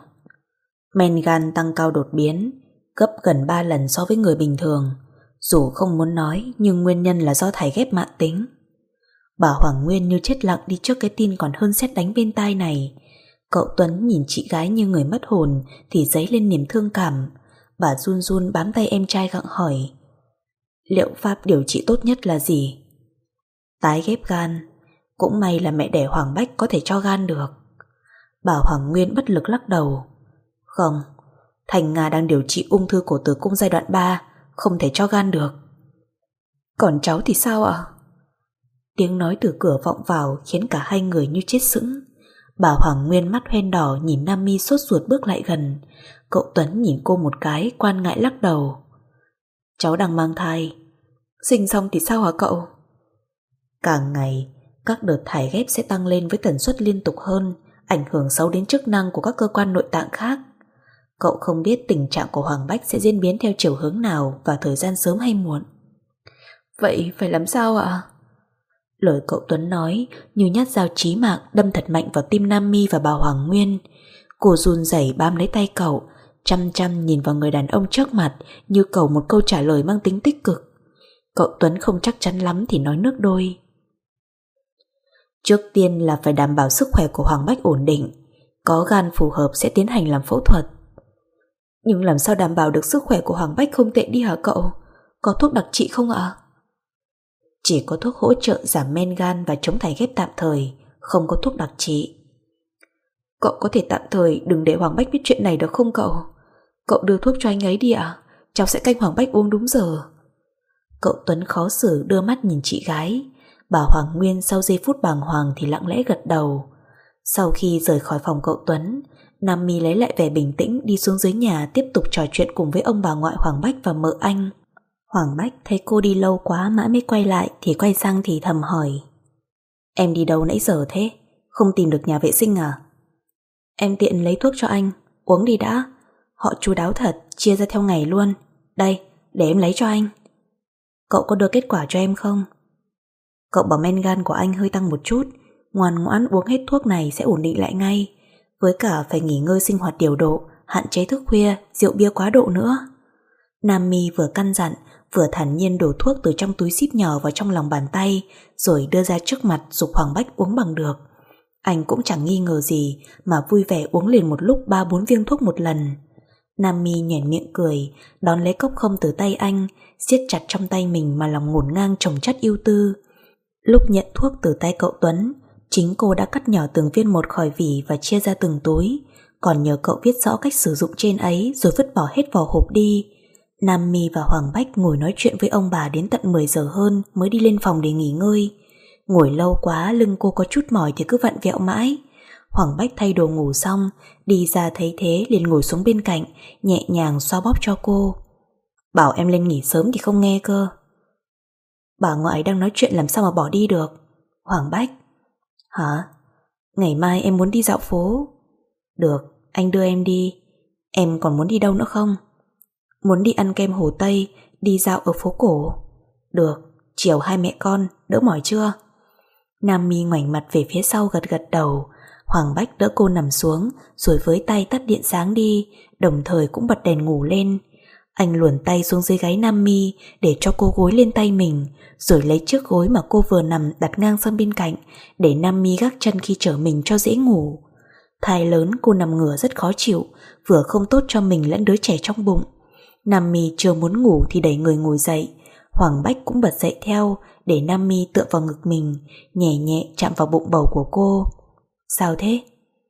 Men gan tăng cao đột biến, gấp gần ba lần so với người bình thường. Dù không muốn nói, nhưng nguyên nhân là do thải ghép mãn tính. Bà Hoàng Nguyên như chết lặng đi trước cái tin còn hơn sét đánh bên tai này. Cậu Tuấn nhìn chị gái như người mất hồn thì dấy lên niềm thương cảm. Bà run run bám tay em trai gặng hỏi. Liệu pháp điều trị tốt nhất là gì? Tái ghép gan. Cũng may là mẹ đẻ Hoàng Bách có thể cho gan được. Bà Hoàng Nguyên bất lực lắc đầu. Không, Thành Nga đang điều trị ung thư cổ tử cung giai đoạn ba, không thể cho gan được. Còn cháu thì sao ạ? Tiếng nói từ cửa vọng vào khiến cả hai người như chết sững. Bà Hoàng Nguyên mắt hoen đỏ nhìn Nam My sốt ruột bước lại gần. Cậu Tuấn nhìn cô một cái, quan ngại lắc đầu. Cháu đang mang thai. Sinh xong thì sao hả cậu? Càng ngày, các đợt thải ghép sẽ tăng lên với tần suất liên tục hơn, ảnh hưởng xấu đến chức năng của các cơ quan nội tạng khác. Cậu không biết tình trạng của Hoàng Bách sẽ diễn biến theo chiều hướng nào và thời gian sớm hay muộn. Vậy phải làm sao ạ? Lời cậu Tuấn nói như nhát dao chí mạng đâm thật mạnh vào tim Nam My và bà Hoàng Nguyên. Cô run rẩy bám lấy tay cậu, chăm chăm nhìn vào người đàn ông trước mặt như cầu một câu trả lời mang tính tích cực. Cậu Tuấn không chắc chắn lắm thì nói nước đôi. Trước tiên là phải đảm bảo sức khỏe của Hoàng Bách ổn định, có gan phù hợp sẽ tiến hành làm phẫu thuật. Nhưng làm sao đảm bảo được sức khỏe của Hoàng Bách không tệ đi hả cậu? Có thuốc đặc trị không ạ? Chỉ có thuốc hỗ trợ giảm men gan và chống thải ghép tạm thời, không có thuốc đặc trị. Cậu có thể tạm thời đừng để Hoàng Bách biết chuyện này được không cậu? Cậu đưa thuốc cho anh ấy đi ạ, cháu sẽ canh Hoàng Bách uống đúng giờ. Cậu Tuấn khó xử đưa mắt nhìn chị gái. Bà Hoàng Nguyên sau giây phút bàng hoàng thì lặng lẽ gật đầu. Sau khi rời khỏi phòng cậu Tuấn, Nam My lấy lại vẻ bình tĩnh đi xuống dưới nhà tiếp tục trò chuyện cùng với ông bà ngoại Hoàng Bách và mợ anh. Hoàng Bách thấy cô đi lâu quá mãi mới quay lại thì quay sang thì thầm hỏi: Em đi đâu nãy giờ thế? Không tìm được nhà vệ sinh à? Em tiện lấy thuốc cho anh, uống đi đã. Họ chu đáo thật, chia ra theo ngày luôn. Đây, để em lấy cho anh. Cậu có đưa kết quả cho em không? Cậu bảo men gan của anh hơi tăng một chút, ngoan ngoãn uống hết thuốc này sẽ ổn định lại ngay. Với cả phải nghỉ ngơi sinh hoạt điều độ, hạn chế thức khuya, rượu bia quá độ nữa. Nam My vừa căn dặn, vừa thản nhiên đổ thuốc từ trong túi zip nhỏ vào trong lòng bàn tay, rồi đưa ra trước mặt giục Hoàng Bách uống bằng được. Anh cũng chẳng nghi ngờ gì mà vui vẻ uống liền một lúc ba bốn viên thuốc một lần. Nam My nhoẻn miệng cười, đón lấy cốc không từ tay anh, siết chặt trong tay mình mà lòng ngổn ngang chồng chất ưu tư. Lúc nhận thuốc từ tay cậu Tuấn, chính cô đã cắt nhỏ từng viên một khỏi vỉ và chia ra từng túi, còn nhờ cậu viết rõ cách sử dụng trên ấy rồi vứt bỏ hết vào hộp đi. Nam My và Hoàng Bách ngồi nói chuyện với ông bà đến tận mười giờ hơn mới đi lên phòng để nghỉ ngơi. Ngồi lâu quá lưng cô có chút mỏi thì cứ vặn vẹo mãi. Hoàng Bách thay đồ ngủ xong, đi ra thấy thế liền ngồi xuống bên cạnh, nhẹ nhàng xoa bóp cho cô. Bảo em lên nghỉ sớm thì không nghe cơ. Bà ngoại đang nói chuyện làm sao mà bỏ đi được. Hoàng Bách: Hả? Ngày mai em muốn đi dạo phố. Được, anh đưa em đi. Em còn muốn đi đâu nữa không? Muốn đi ăn kem Hồ Tây, đi dạo ở phố cổ. Được, chiều hai mẹ con, đỡ mỏi chưa? Nam My ngoảnh mặt về phía sau gật gật đầu. Hoàng Bách đỡ cô nằm xuống rồi với tay tắt điện sáng đi, đồng thời cũng bật đèn ngủ lên. Anh luồn tay xuống dưới gáy Nam My để cho cô gối lên tay mình, rồi lấy chiếc gối mà cô vừa nằm đặt ngang sang bên cạnh để Nam My gác chân khi trở mình cho dễ ngủ. Thai lớn cô nằm ngửa rất khó chịu, vừa không tốt cho mình lẫn đứa trẻ trong bụng. Nam My chưa muốn ngủ thì đẩy người ngồi dậy. Hoàng Bách cũng bật dậy theo để Nam My tựa vào ngực mình, nhẹ nhẹ chạm vào bụng bầu của cô. Sao thế?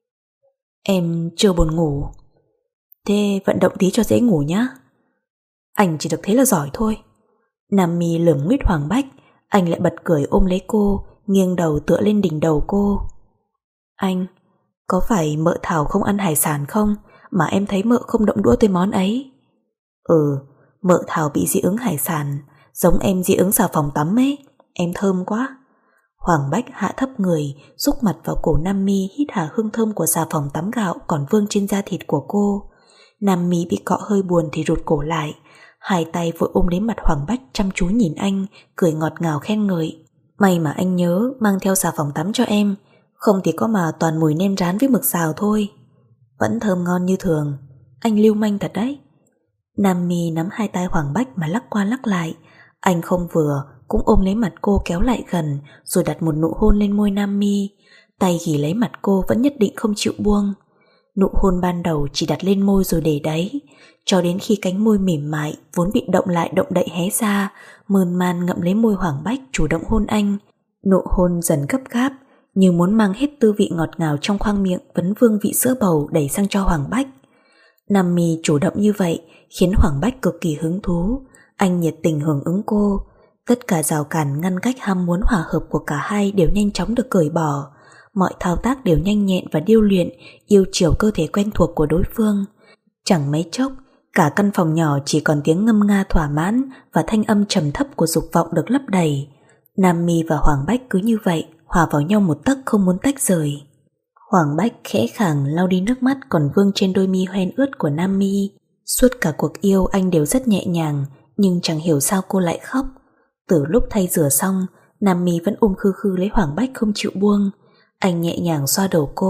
Em chưa buồn ngủ. Thế vận động tí cho dễ ngủ nhá. Anh chỉ được thế là giỏi thôi. Nam My lườm nguyết Hoàng Bách. Anh lại bật cười ôm lấy cô, nghiêng đầu tựa lên đỉnh đầu cô. Anh, có phải mợ Thảo không ăn hải sản không mà em thấy mợ không động đũa tới món ấy? Ừ, mợ Thảo bị dị ứng hải sản, giống em dị ứng xà phòng tắm ấy. Em thơm quá. Hoàng Bách hạ thấp người, rúc mặt vào cổ Nam My, hít hà hương thơm của xà phòng tắm gạo còn vương trên da thịt của cô. Nam My bị cọ hơi buồn thì rụt cổ lại, hai tay vội ôm lấy mặt Hoàng Bách chăm chú nhìn anh, cười ngọt ngào khen ngợi. May mà anh nhớ mang theo xà phòng tắm cho em, không thì có mà toàn mùi nem rán với mực xào thôi. Vẫn thơm ngon như thường. Anh lưu manh thật đấy. Nam My nắm hai tay Hoàng Bách mà lắc qua lắc lại. Anh không vừa cũng ôm lấy mặt cô kéo lại gần, rồi đặt một nụ hôn lên môi Nam My. Tay ghì lấy mặt cô vẫn nhất định không chịu buông. Nụ hôn ban đầu chỉ đặt lên môi rồi để đấy, cho đến khi cánh môi mềm mại vốn bị động lại động đậy hé ra, mơn man ngậm lấy môi Hoàng Bách chủ động hôn anh. Nụ hôn dần gấp gáp, như muốn mang hết tư vị ngọt ngào trong khoang miệng vấn vương vị sữa bầu đẩy sang cho Hoàng Bách. Nam My chủ động như vậy khiến Hoàng Bách cực kỳ hứng thú. Anh nhiệt tình hưởng ứng cô. Tất cả rào cản ngăn cách ham muốn hòa hợp của cả hai đều nhanh chóng được cởi bỏ. Mọi thao tác đều nhanh nhẹn và điêu luyện, yêu chiều cơ thể quen thuộc của đối phương. Chẳng mấy chốc, cả căn phòng nhỏ chỉ còn tiếng ngâm nga thỏa mãn và thanh âm trầm thấp của dục vọng được lấp đầy. Nam My và Hoàng Bách cứ như vậy hòa vào nhau một tấc không muốn tách rời. Hoàng Bách khẽ khàng lau đi nước mắt còn vương trên đôi mi hoen ướt của Nam My. Suốt cả cuộc yêu anh đều rất nhẹ nhàng, nhưng chẳng hiểu sao cô lại khóc. Từ lúc thay rửa xong, Nam My vẫn ôm khư khư lấy Hoàng Bách không chịu buông. Anh nhẹ nhàng xoa đầu cô,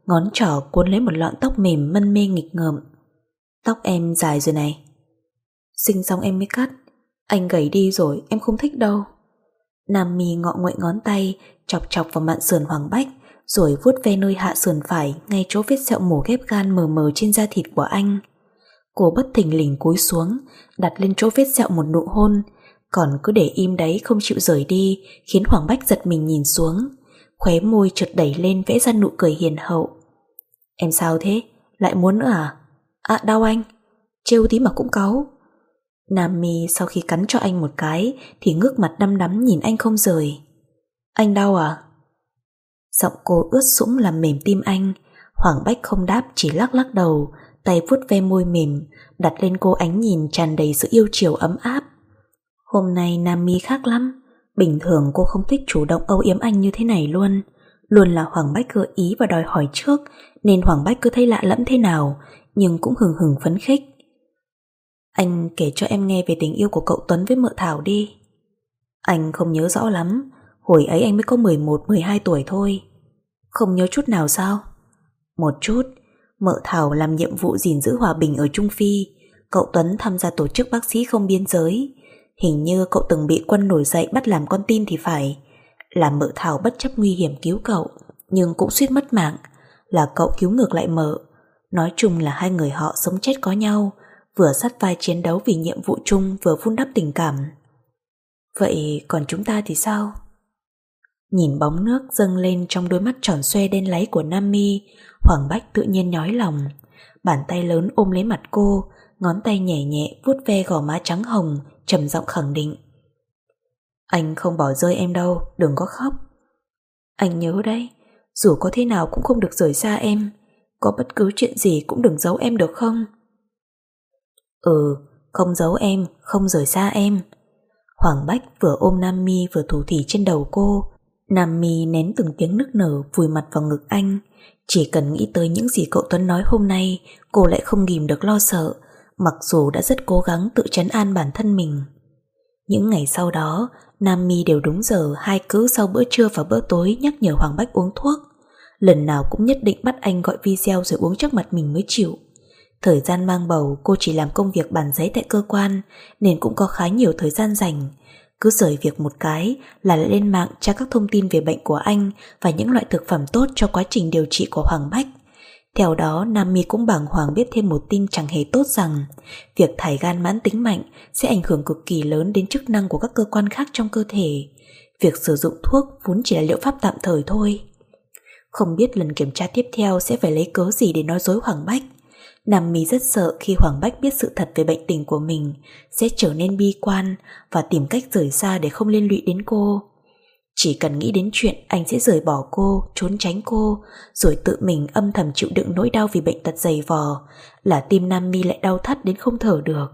ngón trỏ cuốn lấy một lọn tóc mềm mân mê nghịch ngợm. Tóc em dài rồi này. Sinh xong em mới cắt. Anh gầy đi rồi, em không thích đâu. Nam Mi ngọ nguậy ngón tay, chọc chọc vào mạn sườn Hoàng Bách, rồi vuốt ve nơi hạ sườn phải, ngay chỗ vết sẹo mổ ghép gan mờ mờ trên da thịt của anh. Cô bất thình lình cúi xuống, đặt lên chỗ vết sẹo một nụ hôn, còn cứ để im đấy không chịu rời đi, khiến Hoàng Bách giật mình nhìn xuống. Khóe môi chợt đẩy lên vẽ ra nụ cười hiền hậu. Em sao thế? Lại muốn nữa à? À đau anh. Trêu tí mà cũng cáu. Nam Mi sau khi cắn cho anh một cái thì ngước mặt đăm đắm nhìn anh không rời. Anh đau à? Giọng cô ướt sũng làm mềm tim anh. Hoàng Bách không đáp, chỉ lắc lắc đầu, tay vuốt ve môi mềm, đặt lên cô ánh nhìn tràn đầy sự yêu chiều ấm áp. Hôm nay Nam Mi khác lắm. Bình thường cô không thích chủ động âu yếm anh như thế này luôn. Luôn là Hoàng Bách gợi ý và đòi hỏi trước, nên Hoàng Bách cứ thấy lạ lẫm thế nào, nhưng cũng hừng hừng phấn khích. Anh kể cho em nghe về tình yêu của cậu Tuấn với mợ Thảo đi. Anh không nhớ rõ lắm. Hồi ấy anh mới có mười một mười hai tuổi thôi. Không nhớ chút nào sao? Một chút. Mợ Thảo làm nhiệm vụ gìn giữ hòa bình ở Trung Phi, cậu Tuấn tham gia tổ chức bác sĩ không biên giới. Hình như cậu từng bị quân nổi dậy bắt làm con tin thì phải. Là mợ Thảo bất chấp nguy hiểm cứu cậu, nhưng cũng suýt mất mạng. Là cậu cứu ngược lại mợ. Nói chung là hai người họ sống chết có nhau, vừa sắt vai chiến đấu vì nhiệm vụ chung, vừa vun đắp tình cảm. Vậy còn chúng ta thì sao? Nhìn bóng nước dâng lên trong đôi mắt tròn xoe đen láy của Nam Mi, Hoàng Bách tự nhiên nhói lòng. Bàn tay lớn ôm lấy mặt cô, ngón tay nhẹ nhẹ vuốt ve gò má trắng hồng, trầm giọng khẳng định. Anh không bỏ rơi em đâu, đừng có khóc. Anh nhớ đấy, dù có thế nào cũng không được rời xa em. Có bất cứ chuyện gì cũng đừng giấu em được không? Ừ, không giấu em, không rời xa em. Hoàng Bách vừa ôm Nam Mi vừa thủ thỉ trên đầu cô. Nam Mi nén từng tiếng nức nở vùi mặt vào ngực anh. Chỉ cần nghĩ tới những gì cậu Tuấn nói hôm nay, cô lại không ghìm được lo sợ, mặc dù đã rất cố gắng tự trấn an bản thân mình. Những ngày sau đó, Nam Mi đều đúng giờ hai cứ sau bữa trưa và bữa tối nhắc nhở Hoàng Bách uống thuốc. Lần nào cũng nhất định bắt anh gọi video rồi uống trước mặt mình mới chịu. Thời gian mang bầu cô chỉ làm công việc bàn giấy tại cơ quan, nên cũng có khá nhiều thời gian rảnh. Cứ rời việc một cái là lại lên mạng tra các thông tin về bệnh của anh và những loại thực phẩm tốt cho quá trình điều trị của Hoàng Bách. Theo đó, Nam Mi cũng bàng hoàng biết thêm một tin chẳng hề tốt rằng việc thải gan mãn tính mạnh sẽ ảnh hưởng cực kỳ lớn đến chức năng của các cơ quan khác trong cơ thể. Việc sử dụng thuốc vốn chỉ là liệu pháp tạm thời thôi. Không biết lần kiểm tra tiếp theo sẽ phải lấy cớ gì để nói dối Hoàng Bách. Nam Mi rất sợ khi Hoàng Bách biết sự thật về bệnh tình của mình sẽ trở nên bi quan và tìm cách rời xa để không liên lụy đến cô. Chỉ cần nghĩ đến chuyện anh sẽ rời bỏ cô, trốn tránh cô, rồi tự mình âm thầm chịu đựng nỗi đau vì bệnh tật dày vò, là tim Nam Mi lại đau thắt đến không thở được.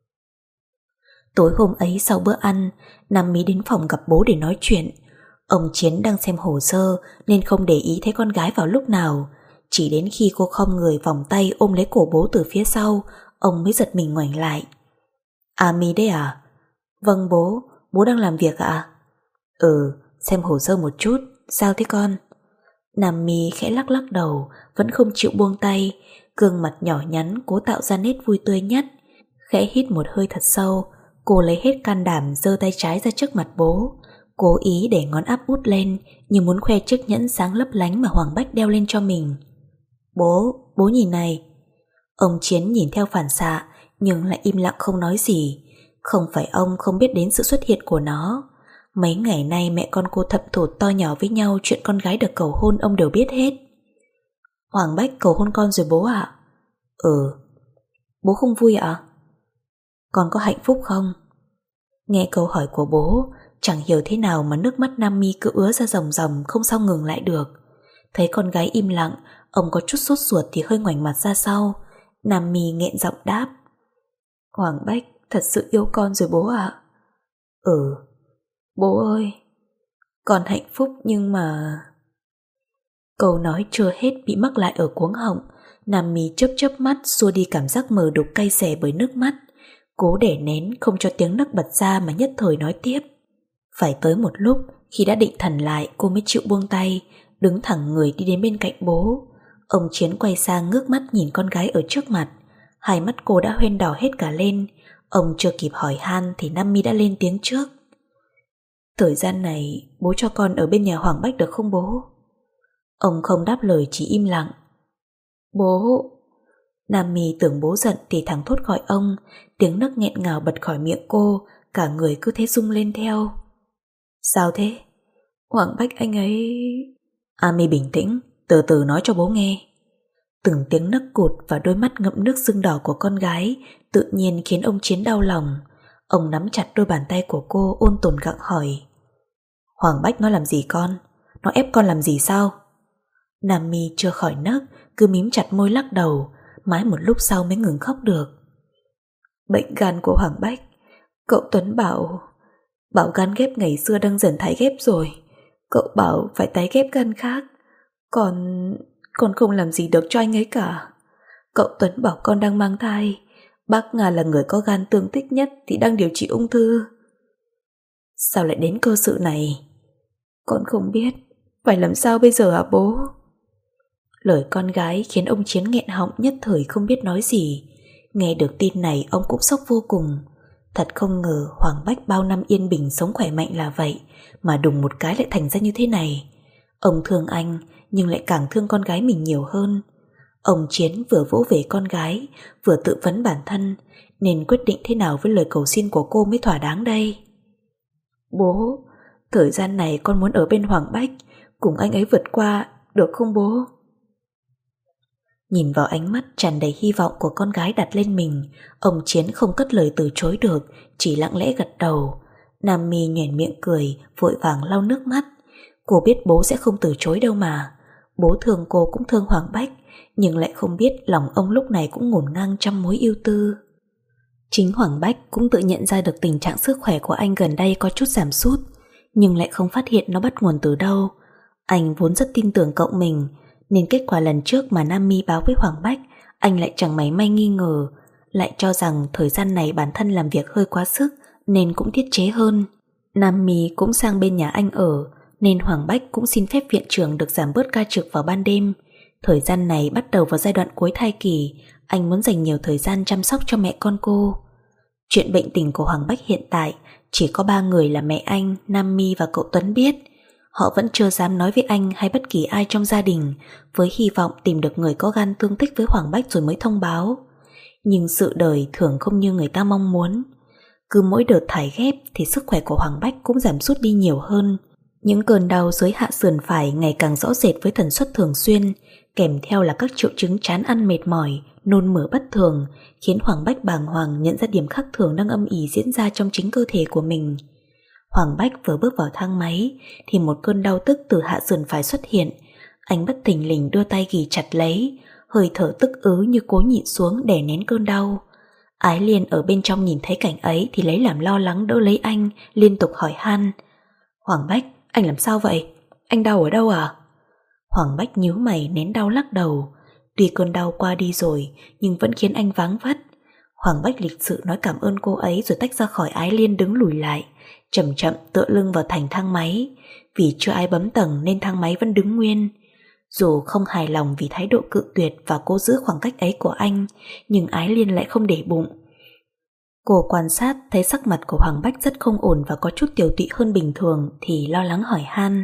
Tối hôm ấy sau bữa ăn, Nam Mi đến phòng gặp bố để nói chuyện. Ông Chiến đang xem hồ sơ nên không để ý thấy con gái vào lúc nào. Chỉ đến khi cô khom người vòng tay ôm lấy cổ bố từ phía sau, ông mới giật mình ngoảnh lại. À Mi đấy à? Vâng bố, bố đang làm việc ạ? À? Ừ, xem hồ sơ một chút, sao thế con? Nam Mi khẽ lắc lắc đầu, vẫn không chịu buông tay, gương mặt nhỏ nhắn cố tạo ra nét vui tươi nhất. Khẽ hít một hơi thật sâu, cô lấy hết can đảm giơ tay trái ra trước mặt bố, cố ý để ngón áp út lên như muốn khoe chiếc nhẫn sáng lấp lánh mà Hoàng Bách đeo lên cho mình. Bố, bố nhìn này. Ông Chiến nhìn theo phản xạ nhưng lại im lặng không nói gì. Không phải ông không biết đến sự xuất hiện của nó. Mấy ngày nay mẹ con cô thậm thụt to nhỏ với nhau chuyện con gái được cầu hôn ông đều biết hết. Hoàng Bách cầu hôn con rồi bố ạ? Ừ. Bố không vui ạ? Con có hạnh phúc không? Nghe câu hỏi của bố, chẳng hiểu thế nào mà nước mắt Nam Mi cứ ứa ra ròng ròng không sao ngừng lại được. Thấy con gái im lặng, ông có chút sốt ruột thì hơi ngoảnh mặt ra sau. Nam Mi nghẹn giọng đáp. Hoàng Bách thật sự yêu con rồi bố ạ? Ừ. Bố ơi, con hạnh phúc nhưng mà... Câu nói chưa hết bị mắc lại ở cuống họng. Nam Mi chớp chớp mắt xua đi cảm giác mờ đục cay xè bởi nước mắt, cố để nén không cho tiếng nấc bật ra mà nhất thời nói tiếp. Phải tới một lúc khi đã định thần lại cô mới chịu buông tay, đứng thẳng người đi đến bên cạnh bố. Ông Chiến quay sang ngước mắt nhìn con gái ở trước mặt. Hai mắt cô đã hoen đỏ hết cả lên. Ông chưa kịp hỏi han thì Nam Mi đã lên tiếng trước. Thời gian này bố cho con ở bên nhà Hoàng Bách được không bố? Ông không đáp lời, chỉ im lặng. Bố. Nam Mi tưởng bố giận thì thẳng thốt gọi ông. Tiếng nấc nghẹn ngào bật khỏi miệng cô. Cả người cứ thế rung lên theo. Sao thế? Hoàng Bách anh ấy... Ami bình tĩnh, từ từ nói cho bố nghe. Từng tiếng nấc cụt và đôi mắt ngậm nước sưng đỏ của con gái tự nhiên khiến ông Chiến đau lòng. Ông nắm chặt đôi bàn tay của cô, ôn tồn gặng hỏi. Hoàng Bách nó làm gì con? Nó ép con làm gì sao? Nam Mi chưa khỏi nấc, cứ mím chặt môi lắc đầu, mãi một lúc sau mới ngừng khóc được. Bệnh gan của Hoàng Bách. Cậu Tuấn bảo... Bảo gan ghép ngày xưa đang dần tái ghép rồi. Cậu bảo phải tái ghép gan khác. Còn... Con không làm gì được cho anh ấy cả. Cậu Tuấn bảo con đang mang thai. Bác Nga là người có gan tương thích nhất thì đang điều trị ung thư. Sao lại đến cơ sự này? Con không biết. Phải làm sao bây giờ hả bố? Lời con gái khiến ông Chiến nghẹn họng, nhất thời không biết nói gì. Nghe được tin này ông cũng sốc vô cùng. Thật không ngờ Hoàng Bách bao năm yên bình sống khỏe mạnh là vậy, mà đùng một cái lại thành ra như thế này. Ông thương anh nhưng lại càng thương con gái mình nhiều hơn. Ông Chiến vừa vỗ về con gái, vừa tự vấn bản thân, nên quyết định thế nào với lời cầu xin của cô mới thỏa đáng đây. Bố, thời gian này con muốn ở bên Hoàng Bách, cùng anh ấy vượt qua, được không bố? Nhìn vào ánh mắt tràn đầy hy vọng của con gái đặt lên mình, ông Chiến không cất lời từ chối được, chỉ lặng lẽ gật đầu. Nam Mi nhoẻn miệng cười, vội vàng lau nước mắt. Cô biết bố sẽ không từ chối đâu mà. Bố thương cô cũng thương Hoàng Bách, nhưng lại không biết lòng ông lúc này cũng ngổn ngang trăm mối ưu tư. Chính Hoàng Bách cũng tự nhận ra được tình trạng sức khỏe của anh gần đây có chút giảm sút, nhưng lại không phát hiện nó bắt nguồn từ đâu. Anh vốn rất tin tưởng cậu mình, nên kết quả lần trước mà Nam Mi báo với Hoàng Bách, anh lại chẳng mảy may nghi ngờ, lại cho rằng thời gian này bản thân làm việc hơi quá sức nên cũng tiết chế hơn. Nam Mi cũng sang bên nhà anh ở, nên Hoàng Bách cũng xin phép viện trưởng được giảm bớt ca trực vào ban đêm. Thời gian này bắt đầu vào giai đoạn cuối thai kỳ, anh muốn dành nhiều thời gian chăm sóc cho mẹ con cô. Chuyện bệnh tình của Hoàng Bách hiện tại chỉ có ba người là mẹ anh, Nam Mi và cậu Tuấn biết. Họ vẫn chưa dám nói với anh hay bất kỳ ai trong gia đình, với hy vọng tìm được người có gan tương thích với Hoàng Bách rồi mới thông báo. Nhưng sự đời thường không như người ta mong muốn. Cứ mỗi đợt thải ghép thì sức khỏe của Hoàng Bách cũng giảm sút đi nhiều hơn. Những cơn đau dưới hạ sườn phải ngày càng rõ rệt với tần suất thường xuyên, kèm theo là các triệu chứng chán ăn mệt mỏi, nôn mửa bất thường, khiến Hoàng Bách bàng hoàng nhận ra điểm khác thường đang âm ỉ diễn ra trong chính cơ thể của mình. Hoàng Bách vừa bước vào thang máy thì một cơn đau tức từ hạ sườn phải xuất hiện. Anh bất thình lình đưa tay ghì chặt lấy, hơi thở tức ứ như cố nhịn xuống đè nén cơn đau. Ái Liên ở bên trong nhìn thấy cảnh ấy thì lấy làm lo lắng đỡ lấy anh, liên tục hỏi han. Hoàng Bách, anh làm sao vậy? Anh đau ở đâu à? Hoàng Bách nhíu mày nén đau lắc đầu. Tuy cơn đau qua đi rồi nhưng vẫn khiến anh váng vắt. Hoàng Bách lịch sự nói cảm ơn cô ấy rồi tách ra khỏi Ái Liên đứng lùi lại, chậm chậm tựa lưng vào thành thang máy. Vì chưa ai bấm tầng nên thang máy vẫn đứng nguyên. Dù không hài lòng vì thái độ cự tuyệt và cố giữ khoảng cách ấy của anh, nhưng Ái Liên lại không để bụng. Cô quan sát thấy sắc mặt của Hoàng Bách rất không ổn và có chút tiều tụy hơn bình thường thì lo lắng hỏi han.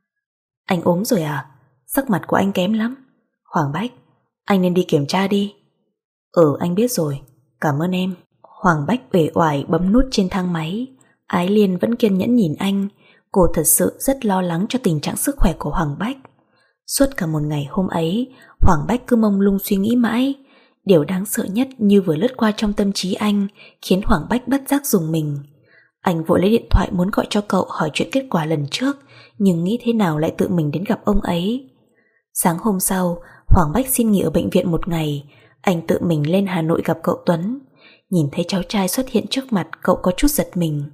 Anh ốm rồi à? Sắc mặt của anh kém lắm. Hoàng Bách, anh nên đi kiểm tra đi. Ừ, anh biết rồi, cảm ơn em. Hoàng Bách uể oải bấm nút trên thang máy. Ái Liên vẫn kiên nhẫn nhìn anh. Cô thật sự rất lo lắng cho tình trạng sức khỏe của Hoàng Bách. Suốt cả một ngày hôm ấy, Hoàng Bách cứ mông lung suy nghĩ mãi. Điều đáng sợ nhất như vừa lướt qua trong tâm trí anh, khiến Hoàng Bách bất giác rùng mình. Anh vội lấy điện thoại muốn gọi cho cậu hỏi chuyện kết quả lần trước, nhưng nghĩ thế nào lại tự mình đến gặp ông ấy. Sáng hôm sau, Hoàng Bách xin nghỉ ở bệnh viện một ngày. Anh tự mình lên Hà Nội gặp cậu Tuấn. Nhìn thấy cháu trai xuất hiện trước mặt, cậu có chút giật mình.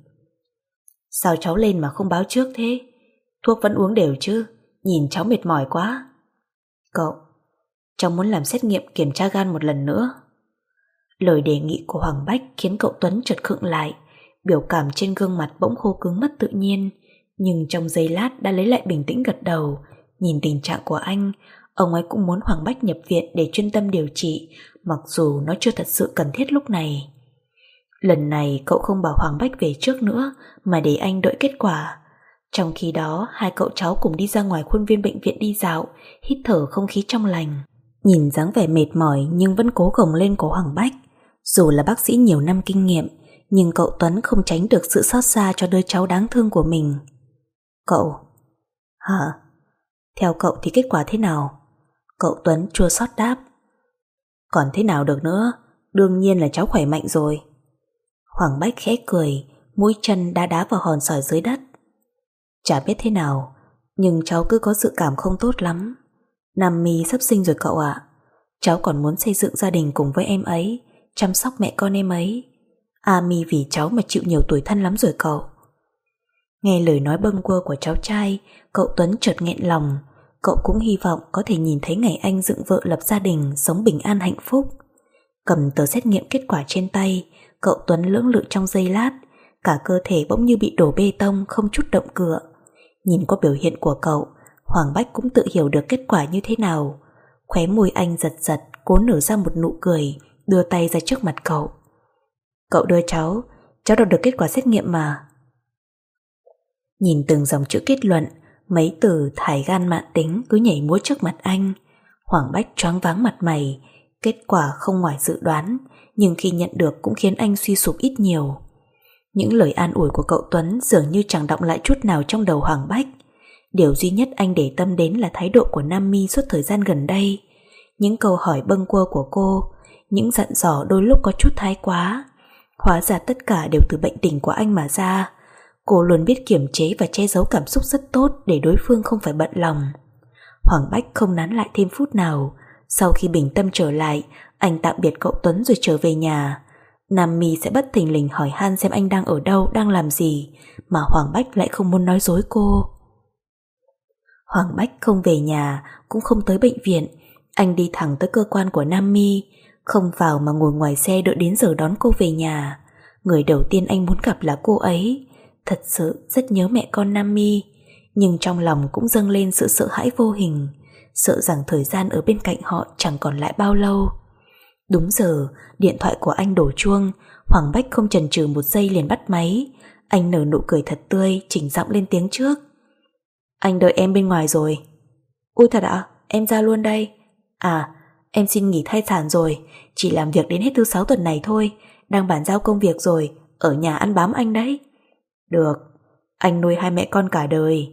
Sao cháu lên mà không báo trước thế? Thuốc vẫn uống đều chứ? Nhìn cháu mệt mỏi quá. Cậu, cháu muốn làm xét nghiệm kiểm tra gan một lần nữa. Lời đề nghị của Hoàng Bách khiến cậu Tuấn chợt khựng lại. Biểu cảm trên gương mặt bỗng khô cứng mất tự nhiên, nhưng trong giây lát đã lấy lại bình tĩnh gật đầu. Nhìn tình trạng của anh, Ông ấy cũng muốn Hoàng Bách nhập viện để chuyên tâm điều trị, mặc dù nó chưa thật sự cần thiết lúc này. Lần này cậu không bảo Hoàng Bách về trước nữa, mà để anh đợi kết quả. Trong khi đó, hai cậu cháu cùng đi ra ngoài khuôn viên bệnh viện đi dạo, hít thở không khí trong lành. Nhìn dáng vẻ mệt mỏi nhưng vẫn cố gồng lên của Hoàng Bách. Dù là bác sĩ nhiều năm kinh nghiệm, nhưng cậu Tuấn không tránh được sự xót xa cho đứa cháu đáng thương của mình. Cậu... Hả? Theo cậu thì kết quả thế nào? Cậu Tuấn chua xót đáp. Còn thế nào được nữa, đương nhiên là cháu khỏe mạnh rồi. Hoàng Bách khẽ cười, mũi chân đá đá vào hòn sỏi dưới đất. Chả biết thế nào, nhưng cháu cứ có dự cảm không tốt lắm. Nam My sắp sinh rồi cậu ạ. Cháu còn muốn xây dựng gia đình cùng với em ấy, chăm sóc mẹ con em ấy. A My vì cháu mà chịu nhiều tủi thân lắm rồi cậu. Nghe lời nói bâng quơ của cháu trai, cậu Tuấn chợt nghẹn lòng. Cậu cũng hy vọng có thể nhìn thấy ngày anh dựng vợ lập gia đình, sống bình an hạnh phúc. Cầm tờ xét nghiệm kết quả trên tay, cậu Tuấn lưỡng lự trong giây lát, cả cơ thể bỗng như bị đổ bê tông, không chút động cựa. Nhìn qua biểu hiện của cậu, Hoàng Bách cũng tự hiểu được kết quả như thế nào. Khóe môi anh giật giật, cố nở ra một nụ cười, đưa tay ra trước mặt cậu. Cậu đưa cháu, cháu đọc được kết quả xét nghiệm mà. Nhìn từng dòng chữ kết luận, mấy từ thải gan mạn tính cứ nhảy múa trước mặt anh. Hoàng Bách choáng váng mặt mày. Kết quả không ngoài dự đoán, nhưng khi nhận được cũng khiến anh suy sụp ít nhiều. Những lời an ủi của cậu Tuấn dường như chẳng đọng lại chút nào trong đầu Hoàng Bách. Điều duy nhất anh để tâm đến là thái độ của Nam My suốt thời gian gần đây. Những câu hỏi bâng quơ của cô, những dặn dò đôi lúc có chút thái quá. Hóa ra tất cả đều từ bệnh tình của anh mà ra. Cô luôn biết kiềm chế và che giấu cảm xúc rất tốt để đối phương không phải bận lòng. Hoàng Bách không nán lại thêm phút nào. Sau khi bình tâm trở lại, anh tạm biệt cậu Tuấn rồi trở về nhà. Nam My sẽ bất thình lình hỏi han xem anh đang ở đâu, đang làm gì, mà Hoàng Bách lại không muốn nói dối cô. Hoàng Bách không về nhà, cũng không tới bệnh viện. Anh đi thẳng tới cơ quan của Nam My, không vào mà ngồi ngoài xe đợi đến giờ đón cô về nhà. Người đầu tiên anh muốn gặp là cô ấy. Thật sự rất nhớ mẹ con Nam My, nhưng trong lòng cũng dâng lên sự sợ hãi vô hình, sợ rằng thời gian ở bên cạnh họ chẳng còn lại bao lâu. Đúng giờ, điện thoại của anh đổ chuông. Hoàng Bách không chần chừ một giây liền bắt máy. Anh nở nụ cười thật tươi, chỉnh giọng lên tiếng trước. Anh đợi em bên ngoài rồi. Ôi thật ạ, em ra luôn đây. À, em xin nghỉ thai sản rồi, chỉ làm việc đến hết thứ sáu tuần này thôi, đang bàn giao công việc rồi, ở nhà ăn bám anh đấy. Được, anh nuôi hai mẹ con cả đời.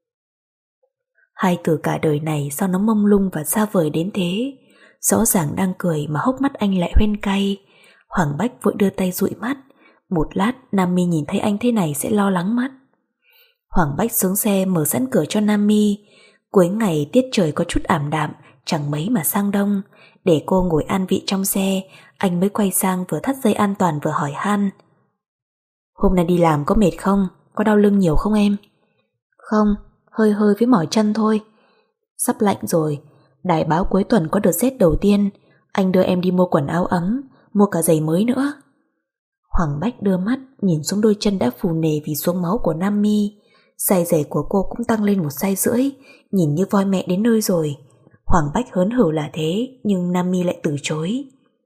Hai từ cả đời này sao nó mông lung và xa vời đến thế. Rõ ràng đang cười mà hốc mắt anh lại hoen cay. Hoàng Bách vội đưa tay dụi mắt. Một lát Nam My nhìn thấy anh thế này sẽ lo lắng mất. Hoàng Bách xuống xe mở sẵn cửa cho Nam My. Cuối ngày tiết trời có chút ảm đạm, chẳng mấy mà sang đông. Để cô ngồi an vị trong xe, anh mới quay sang vừa thắt dây an toàn vừa hỏi han. Hôm nay đi làm có mệt không? Có đau lưng nhiều không em? Không, hơi hơi với mỏi chân thôi. Sắp lạnh rồi, đài báo cuối tuần có đợt rét đầu tiên. Anh đưa em đi mua quần áo ấm, mua cả giày mới nữa. Hoàng Bách đưa mắt nhìn xuống đôi chân đã phù nề vì xuống máu của Nam My. Size giày của cô cũng tăng lên một size rưỡi, nhìn như voi mẹ đến nơi rồi. Hoàng Bách hớn hở là thế, nhưng Nam My lại từ chối.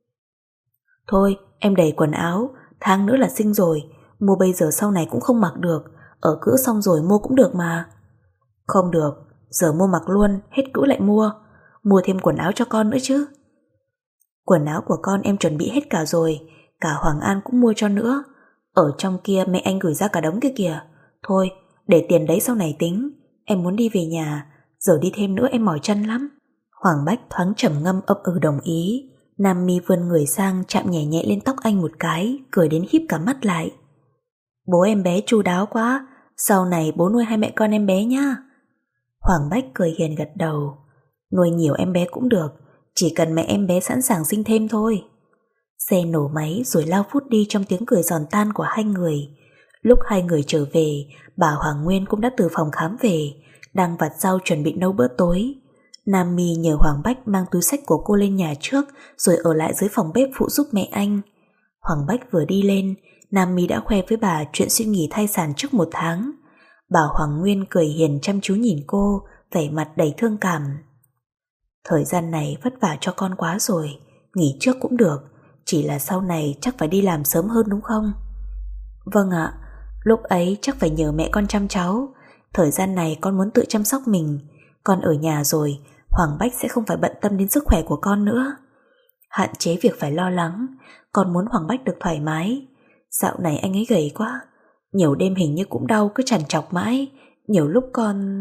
Thôi, em đầy quần áo, tháng nữa là sinh rồi, mua bây giờ sau này cũng không mặc được, ở cữ xong rồi mua cũng được mà. Không được, giờ mua mặc luôn, hết cữ lại mua. Mua thêm quần áo cho con nữa chứ. Quần áo của con em chuẩn bị hết cả rồi, cả Hoàng An cũng mua cho nữa. Ở trong kia mẹ anh gửi ra cả đống kia kìa. Thôi, để tiền đấy sau này tính. Em muốn đi về nhà, giờ đi thêm nữa em mỏi chân lắm. Hoàng Bách thoáng trầm ngâm ấp ừ đồng ý. Nam My vươn người sang chạm nhẹ nhẹ lên tóc anh một cái, cười đến híp cả mắt lại. Bố em bé chu đáo quá, sau này bố nuôi hai mẹ con em bé nhá. Hoàng Bách cười hiền gật đầu. Nuôi nhiều em bé cũng được, chỉ cần mẹ em bé sẵn sàng sinh thêm thôi. Xe nổ máy rồi lao vút đi trong tiếng cười giòn tan của hai người. Lúc hai người trở về, bà Hoàng Nguyên cũng đã từ phòng khám về, đang vặt rau chuẩn bị nấu bữa tối. Nam My nhờ Hoàng Bách mang túi xách của cô lên nhà trước, rồi ở lại dưới phòng bếp phụ giúp mẹ anh. Hoàng Bách vừa đi lên, Nam My đã khoe với bà chuyện suy nghĩ thai sản trước một tháng. Bà Hoàng Nguyên cười hiền chăm chú nhìn cô, vẻ mặt đầy thương cảm. Thời gian này vất vả cho con quá rồi, nghỉ trước cũng được, chỉ là sau này chắc phải đi làm sớm hơn đúng không? Vâng ạ, lúc ấy chắc phải nhờ mẹ con chăm cháu, thời gian này con muốn tự chăm sóc mình, con ở nhà rồi, Hoàng Bách sẽ không phải bận tâm đến sức khỏe của con nữa. Hạn chế việc phải lo lắng, con muốn Hoàng Bách được thoải mái. Dạo này anh ấy gầy quá, nhiều đêm hình như cũng đau cứ trằn trọc mãi, nhiều lúc con...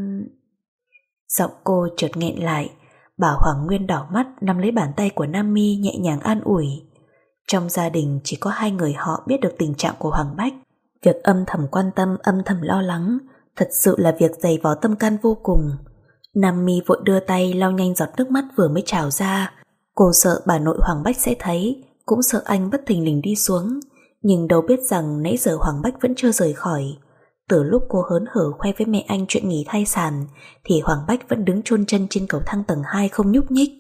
Giọng cô chợt nghẹn lại, bà Hoàng Nguyên đỏ mắt nắm lấy bàn tay của Nam Mi nhẹ nhàng an ủi. Trong gia đình chỉ có hai người họ biết được tình trạng của Hoàng Bách. Việc âm thầm quan tâm, âm thầm lo lắng thật sự là việc dày vò tâm can vô cùng. Nam Mi vội đưa tay lau nhanh giọt nước mắt vừa mới trào ra. Cô sợ bà nội Hoàng Bách sẽ thấy, cũng sợ anh bất thình lình đi xuống, nhưng đâu biết rằng nãy giờ Hoàng Bách vẫn chưa rời khỏi. Từ lúc cô hớn hở khoe với mẹ anh chuyện nghỉ thai sản thì Hoàng Bách vẫn đứng chôn chân trên cầu thang tầng hai không nhúc nhích.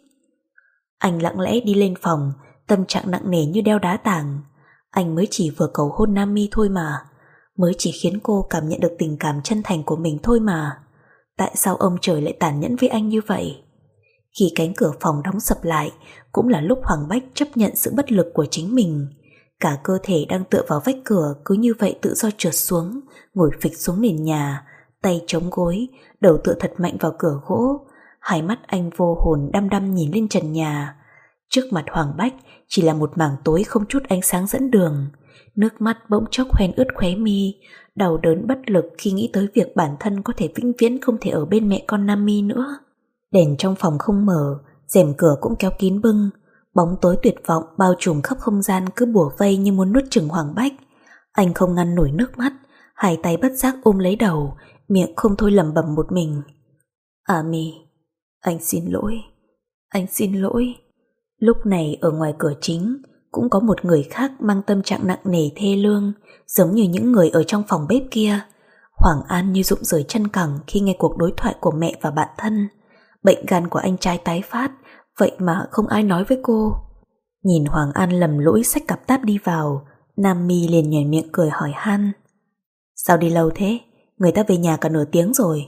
Anh lặng lẽ đi lên phòng, tâm trạng nặng nề như đeo đá tảng. Anh mới chỉ vừa cầu hôn Nam Mi thôi mà, mới chỉ khiến cô cảm nhận được tình cảm chân thành của mình thôi mà. Tại sao ông trời lại tàn nhẫn với anh như vậy? Khi cánh cửa phòng đóng sập lại, cũng là lúc Hoàng Bách chấp nhận sự bất lực của chính mình. Cả cơ thể đang tựa vào vách cửa cứ như vậy tự do trượt xuống, ngồi phịch xuống nền nhà, tay chống gối, đầu tựa thật mạnh vào cửa gỗ. Hai mắt anh vô hồn đăm đăm nhìn lên trần nhà. Trước mặt Hoàng Bách chỉ là một mảng tối không chút ánh sáng dẫn đường. Nước mắt bỗng chốc hoen ướt khóe mi, đau đớn bất lực khi nghĩ tới việc bản thân có thể vĩnh viễn không thể ở bên mẹ con Nam Mi nữa. Đèn trong phòng không mở, rèm cửa cũng kéo kín bưng, bóng tối tuyệt vọng bao trùm khắp không gian cứ bủa vây như muốn nuốt chửng Hoàng Bách. Anh không ngăn nổi nước mắt, hai tay bất giác ôm lấy đầu, miệng không thôi lẩm bẩm một mình. À Mi, anh xin lỗi, anh xin lỗi. Lúc này ở ngoài cửa chính cũng có một người khác mang tâm trạng nặng nề thê lương, giống như những người ở trong phòng bếp kia. Hoàng An như rụng rời chân cẳng khi nghe cuộc đối thoại của mẹ và bạn thân. Bệnh gan của anh trai tái phát, vậy mà không ai nói với cô. Nhìn Hoàng An lầm lũi xách cặp táp đi vào, Nam Mi liền nhoẻn miệng cười hỏi han. Sao đi lâu thế? Người ta về nhà cả nửa tiếng rồi.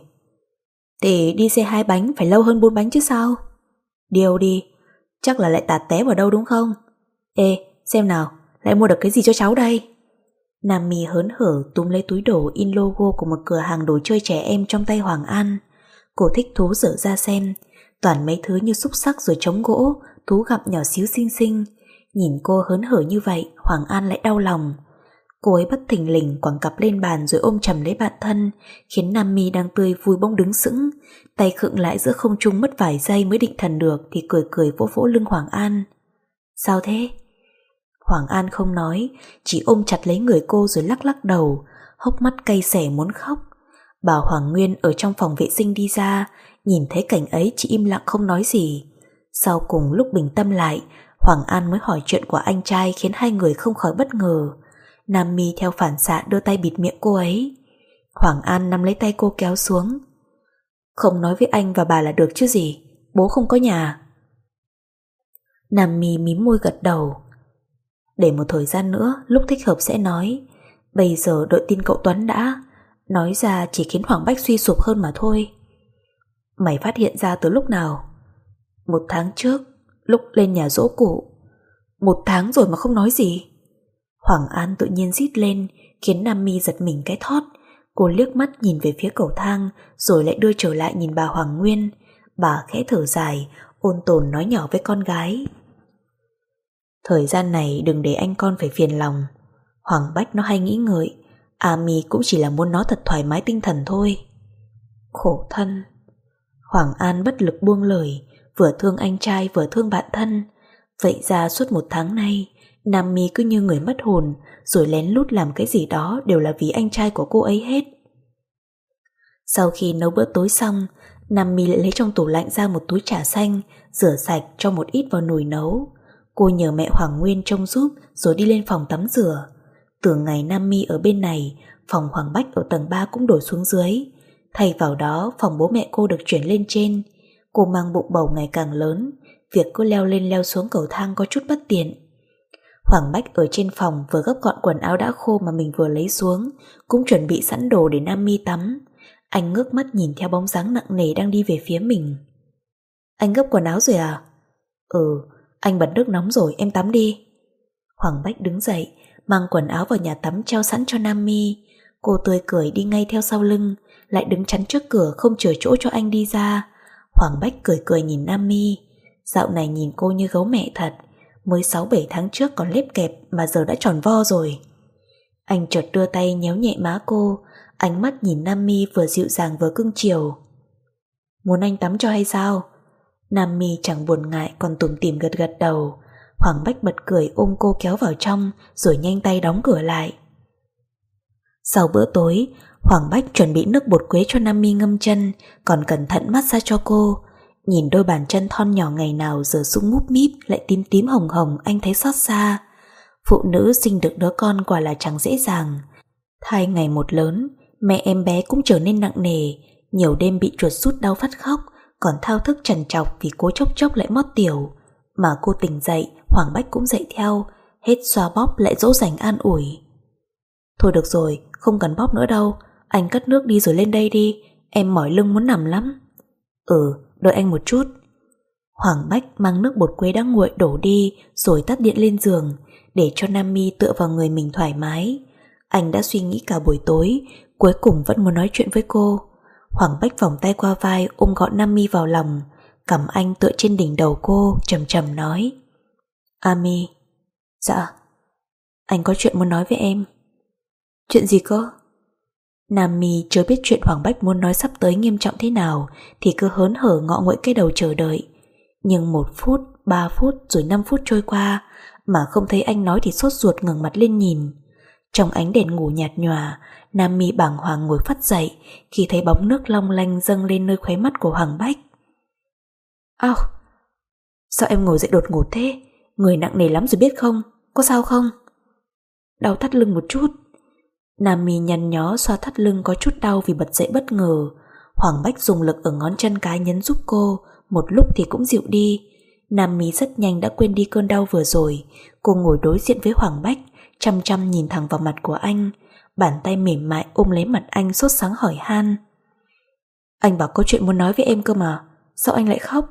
Thì đi xe hai bánh phải lâu hơn bốn bánh chứ sao? Điêu đi, chắc là lại tạt té vào đâu đúng không? Ê, xem nào, lại mua được cái gì cho cháu đây? Nam Mi hớn hở túm lấy túi đồ in logo của một cửa hàng đồ chơi trẻ em trong tay Hoàng An. Cô thích thú dở ra xem, toàn mấy thứ như xúc xắc rồi trống gỗ, thú gặm nhỏ xíu xinh xinh. Nhìn cô hớn hở như vậy, Hoàng An lại đau lòng. Cô ấy bất thình lình quẳng cặp lên bàn rồi ôm chầm lấy bạn thân, khiến Nam Mi đang tươi vui bỗng đứng sững, tay khựng lại giữa không trung mất vài giây mới định thần được thì cười cười vỗ vỗ lưng Hoàng An. Sao thế? Hoàng An không nói, chỉ ôm chặt lấy người cô rồi lắc lắc đầu, hốc mắt cay xè muốn khóc. Bà Hoàng Nguyên ở trong phòng vệ sinh đi ra, nhìn thấy cảnh ấy chỉ im lặng không nói gì. Sau cùng lúc bình tâm lại, Hoàng An mới hỏi chuyện của anh trai khiến hai người không khỏi bất ngờ. Nam Mi theo phản xạ đưa tay bịt miệng cô ấy. Hoàng An nắm lấy tay cô kéo xuống. Không nói với anh và bà là được chứ gì, bố không có nhà. Nam Mi mím môi gật đầu. Để một thời gian nữa, lúc thích hợp sẽ nói. Bây giờ đợi tin cậu Tuấn đã. Nói ra chỉ khiến Hoàng Bách suy sụp hơn mà thôi. Mày phát hiện ra từ lúc nào? Một tháng trước, lúc lên nhà giỗ cụ. Một tháng rồi mà không nói gì? Hoàng An tự nhiên rít lên, khiến Nam Mi giật mình cái thót. Cô liếc mắt nhìn về phía cầu thang, rồi lại đưa trở lại nhìn bà Hoàng Nguyên. Bà khẽ thở dài, ôn tồn nói nhỏ với con gái. Thời gian này đừng để anh con phải phiền lòng. Hoàng Bách nó hay nghĩ ngợi, A Mi cũng chỉ là muốn nó thật thoải mái tinh thần thôi. Khổ thân. Hoàng An bất lực buông lời, vừa thương anh trai vừa thương bạn thân. Vậy ra suốt một tháng nay, Nam Mi cứ như người mất hồn, rồi lén lút làm cái gì đó đều là vì anh trai của cô ấy hết. Sau khi nấu bữa tối xong, Nam Mi lại lấy trong tủ lạnh ra một túi trà xanh, rửa sạch cho một ít vào nồi nấu. Cô nhờ mẹ Hoàng Nguyên trông giúp rồi đi lên phòng tắm rửa. Từ ngày Nam Mi ở bên này, phòng Hoàng Bách ở tầng ba cũng đổi xuống dưới. Thay vào đó, phòng bố mẹ cô được chuyển lên trên. Cô mang bụng bầu ngày càng lớn, việc cứ leo lên leo xuống cầu thang có chút bất tiện. Hoàng Bách ở trên phòng vừa gấp gọn quần áo đã khô mà mình vừa lấy xuống, cũng chuẩn bị sẵn đồ để Nam Mi tắm. Anh ngước mắt nhìn theo bóng dáng nặng nề đang đi về phía mình. Anh gấp quần áo rồi à? Ừ, anh bật nước nóng rồi, em tắm đi. Hoàng Bách đứng dậy, mang quần áo vào nhà tắm treo sẵn cho Nam Mi. Cô tươi cười đi ngay theo sau lưng, lại đứng chắn trước cửa không chừa chỗ cho anh đi ra. Hoàng Bách cười cười nhìn Nam Mi. Dạo này nhìn cô như gấu mẹ thật, mới sáu bảy tháng trước còn lép kẹp mà giờ đã tròn vo rồi. Anh chợt đưa tay nhéo nhẹ má cô, ánh mắt nhìn Nam Mi vừa dịu dàng vừa cưng chiều. Muốn anh tắm cho hay sao? Nam Mi chẳng buồn ngại còn tủm tỉm gật gật đầu. Hoàng Bách bật cười ôm cô kéo vào trong rồi nhanh tay đóng cửa lại. Sau bữa tối, Hoàng Bách chuẩn bị nước bột quế cho Nam Mi ngâm chân, còn cẩn thận massage cho cô. Nhìn đôi bàn chân thon nhỏ ngày nào giờ sung múp míp lại tím tím hồng hồng, anh thấy xót xa. Phụ nữ sinh được đứa con quả là chẳng dễ dàng. Thai ngày một lớn, mẹ em bé cũng trở nên nặng nề, nhiều đêm bị chuột rút đau phát khóc, còn thao thức trằn trọc vì cố chốc chốc lại mót tiểu. Mà cô tỉnh dậy, Hoàng Bách cũng dậy theo, hết xoa bóp lại dỗ dành an ủi. Thôi được rồi, không cần bóp nữa đâu, anh cất nước đi rồi lên đây đi, em mỏi lưng muốn nằm lắm. Ừ, đợi anh một chút. Hoàng Bách mang nước bột quế đã nguội đổ đi rồi tắt điện lên giường, để cho Nam Mi tựa vào người mình thoải mái. Anh đã suy nghĩ cả buổi tối, cuối cùng vẫn muốn nói chuyện với cô. Hoàng Bách vòng tay qua vai ôm gọn Nam Mi vào lòng, cầm anh tựa trên đỉnh đầu cô, trầm trầm nói. Ami. Dạ. Anh có chuyện muốn nói với em. Chuyện gì cơ? Nam Mi chưa biết chuyện Hoàng Bách muốn nói sắp tới nghiêm trọng thế nào thì cứ hớn hở ngọ nguậy cái đầu chờ đợi. Nhưng một phút, ba phút rồi năm phút trôi qua mà không thấy anh nói thì sốt ruột ngẩng mặt lên nhìn. Trong ánh đèn ngủ nhạt nhòa, Nam Mi bàng hoàng ngồi phắt dậy khi thấy bóng nước long lanh dâng lên nơi khóe mắt của Hoàng Bách. Ao, sao em ngồi dậy đột ngột thế? Người nặng nề lắm rồi biết không? Có sao không? Đau thắt lưng một chút. Nam Mi nhăn nhó xoa thắt lưng có chút đau vì bật dậy bất ngờ. Hoàng Bách dùng lực ở ngón chân cái nhấn giúp cô, một lúc thì cũng dịu đi. Nam Mi rất nhanh đã quên đi cơn đau vừa rồi. Cô ngồi đối diện với Hoàng Bách, chăm chăm nhìn thẳng vào mặt của anh, bàn tay mềm mại ôm lấy mặt anh sốt sắng hỏi han. Anh bảo có chuyện muốn nói với em cơ mà, sao anh lại khóc?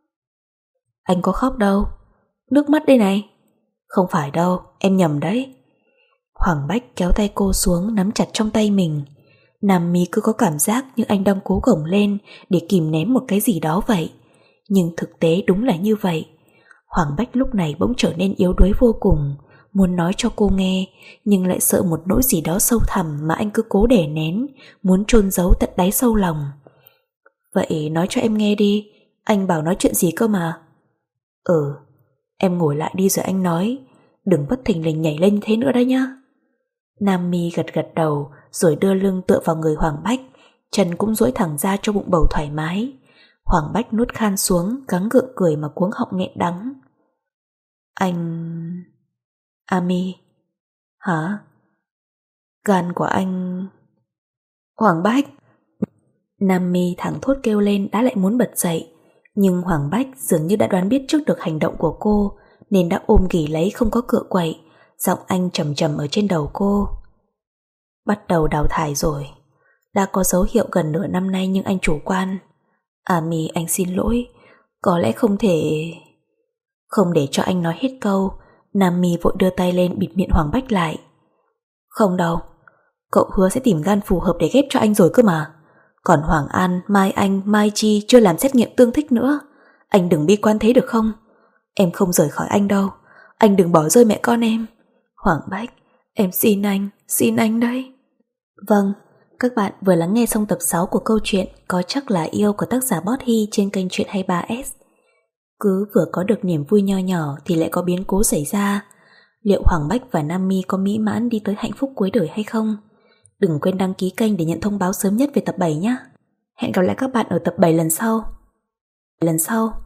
Anh có khóc đâu, nước mắt đây này. Không phải đâu, em nhầm đấy. Hoàng Bách kéo tay cô xuống nắm chặt trong tay mình. Nam Mi cứ có cảm giác như anh đang cố gồng lên để kìm nén một cái gì đó vậy. Nhưng thực tế đúng là như vậy. Hoàng Bách lúc này bỗng trở nên yếu đuối vô cùng, muốn nói cho cô nghe nhưng lại sợ một nỗi gì đó sâu thẳm mà anh cứ cố đè nén, muốn chôn giấu tận đáy sâu lòng. Vậy nói cho em nghe đi, anh bảo nói chuyện gì cơ mà. Ừ, em ngồi lại đi rồi anh nói, đừng bất thình lình nhảy lên thế nữa đấy nhá. Nam Mi gật gật đầu rồi đưa lưng tựa vào người Hoàng Bách, chân cũng duỗi thẳng ra cho bụng bầu thoải mái. Hoàng Bách nuốt khan xuống, gắng gượng cười mà cuống họng nghẹn đắng. Anh... Ami. Hả? Gan của anh... Hoàng Bách. Nam Mi thẳng thốt kêu lên đã lại muốn bật dậy, nhưng Hoàng Bách dường như đã đoán biết trước được hành động của cô nên đã ôm ghì lấy không có cựa quậy. Giọng anh trầm trầm ở trên đầu cô. Bắt đầu đào thải rồi. Đã có dấu hiệu gần nửa năm nay nhưng anh chủ quan. Ami, anh xin lỗi. Có lẽ không thể... Không để cho anh nói hết câu, Nam Mi vội đưa tay lên bịt miệng Hoàng Bách lại. Không đâu, cậu hứa sẽ tìm gan phù hợp để ghép cho anh rồi cơ mà. Còn Hoàng An, Mai Anh, Mai Chi chưa làm xét nghiệm tương thích nữa. Anh đừng bi quan thế được không? Em không rời khỏi anh đâu. Anh đừng bỏ rơi mẹ con em. Hoàng Bách, em xin anh, xin anh đấy. Vâng, các bạn vừa lắng nghe xong tập sáu của câu chuyện Có Chắc Là Yêu của tác giả Bót Hy trên kênh Chuyện hai mươi ba S. Cứ vừa có được niềm vui nho nhỏ thì lại có biến cố xảy ra. Liệu Hoàng Bách và Nam Mi có mỹ mãn đi tới hạnh phúc cuối đời hay không? Đừng quên đăng ký kênh để nhận thông báo sớm nhất về tập bảy nhé. Hẹn gặp lại các bạn ở tập bảy lần sau. Lần sau.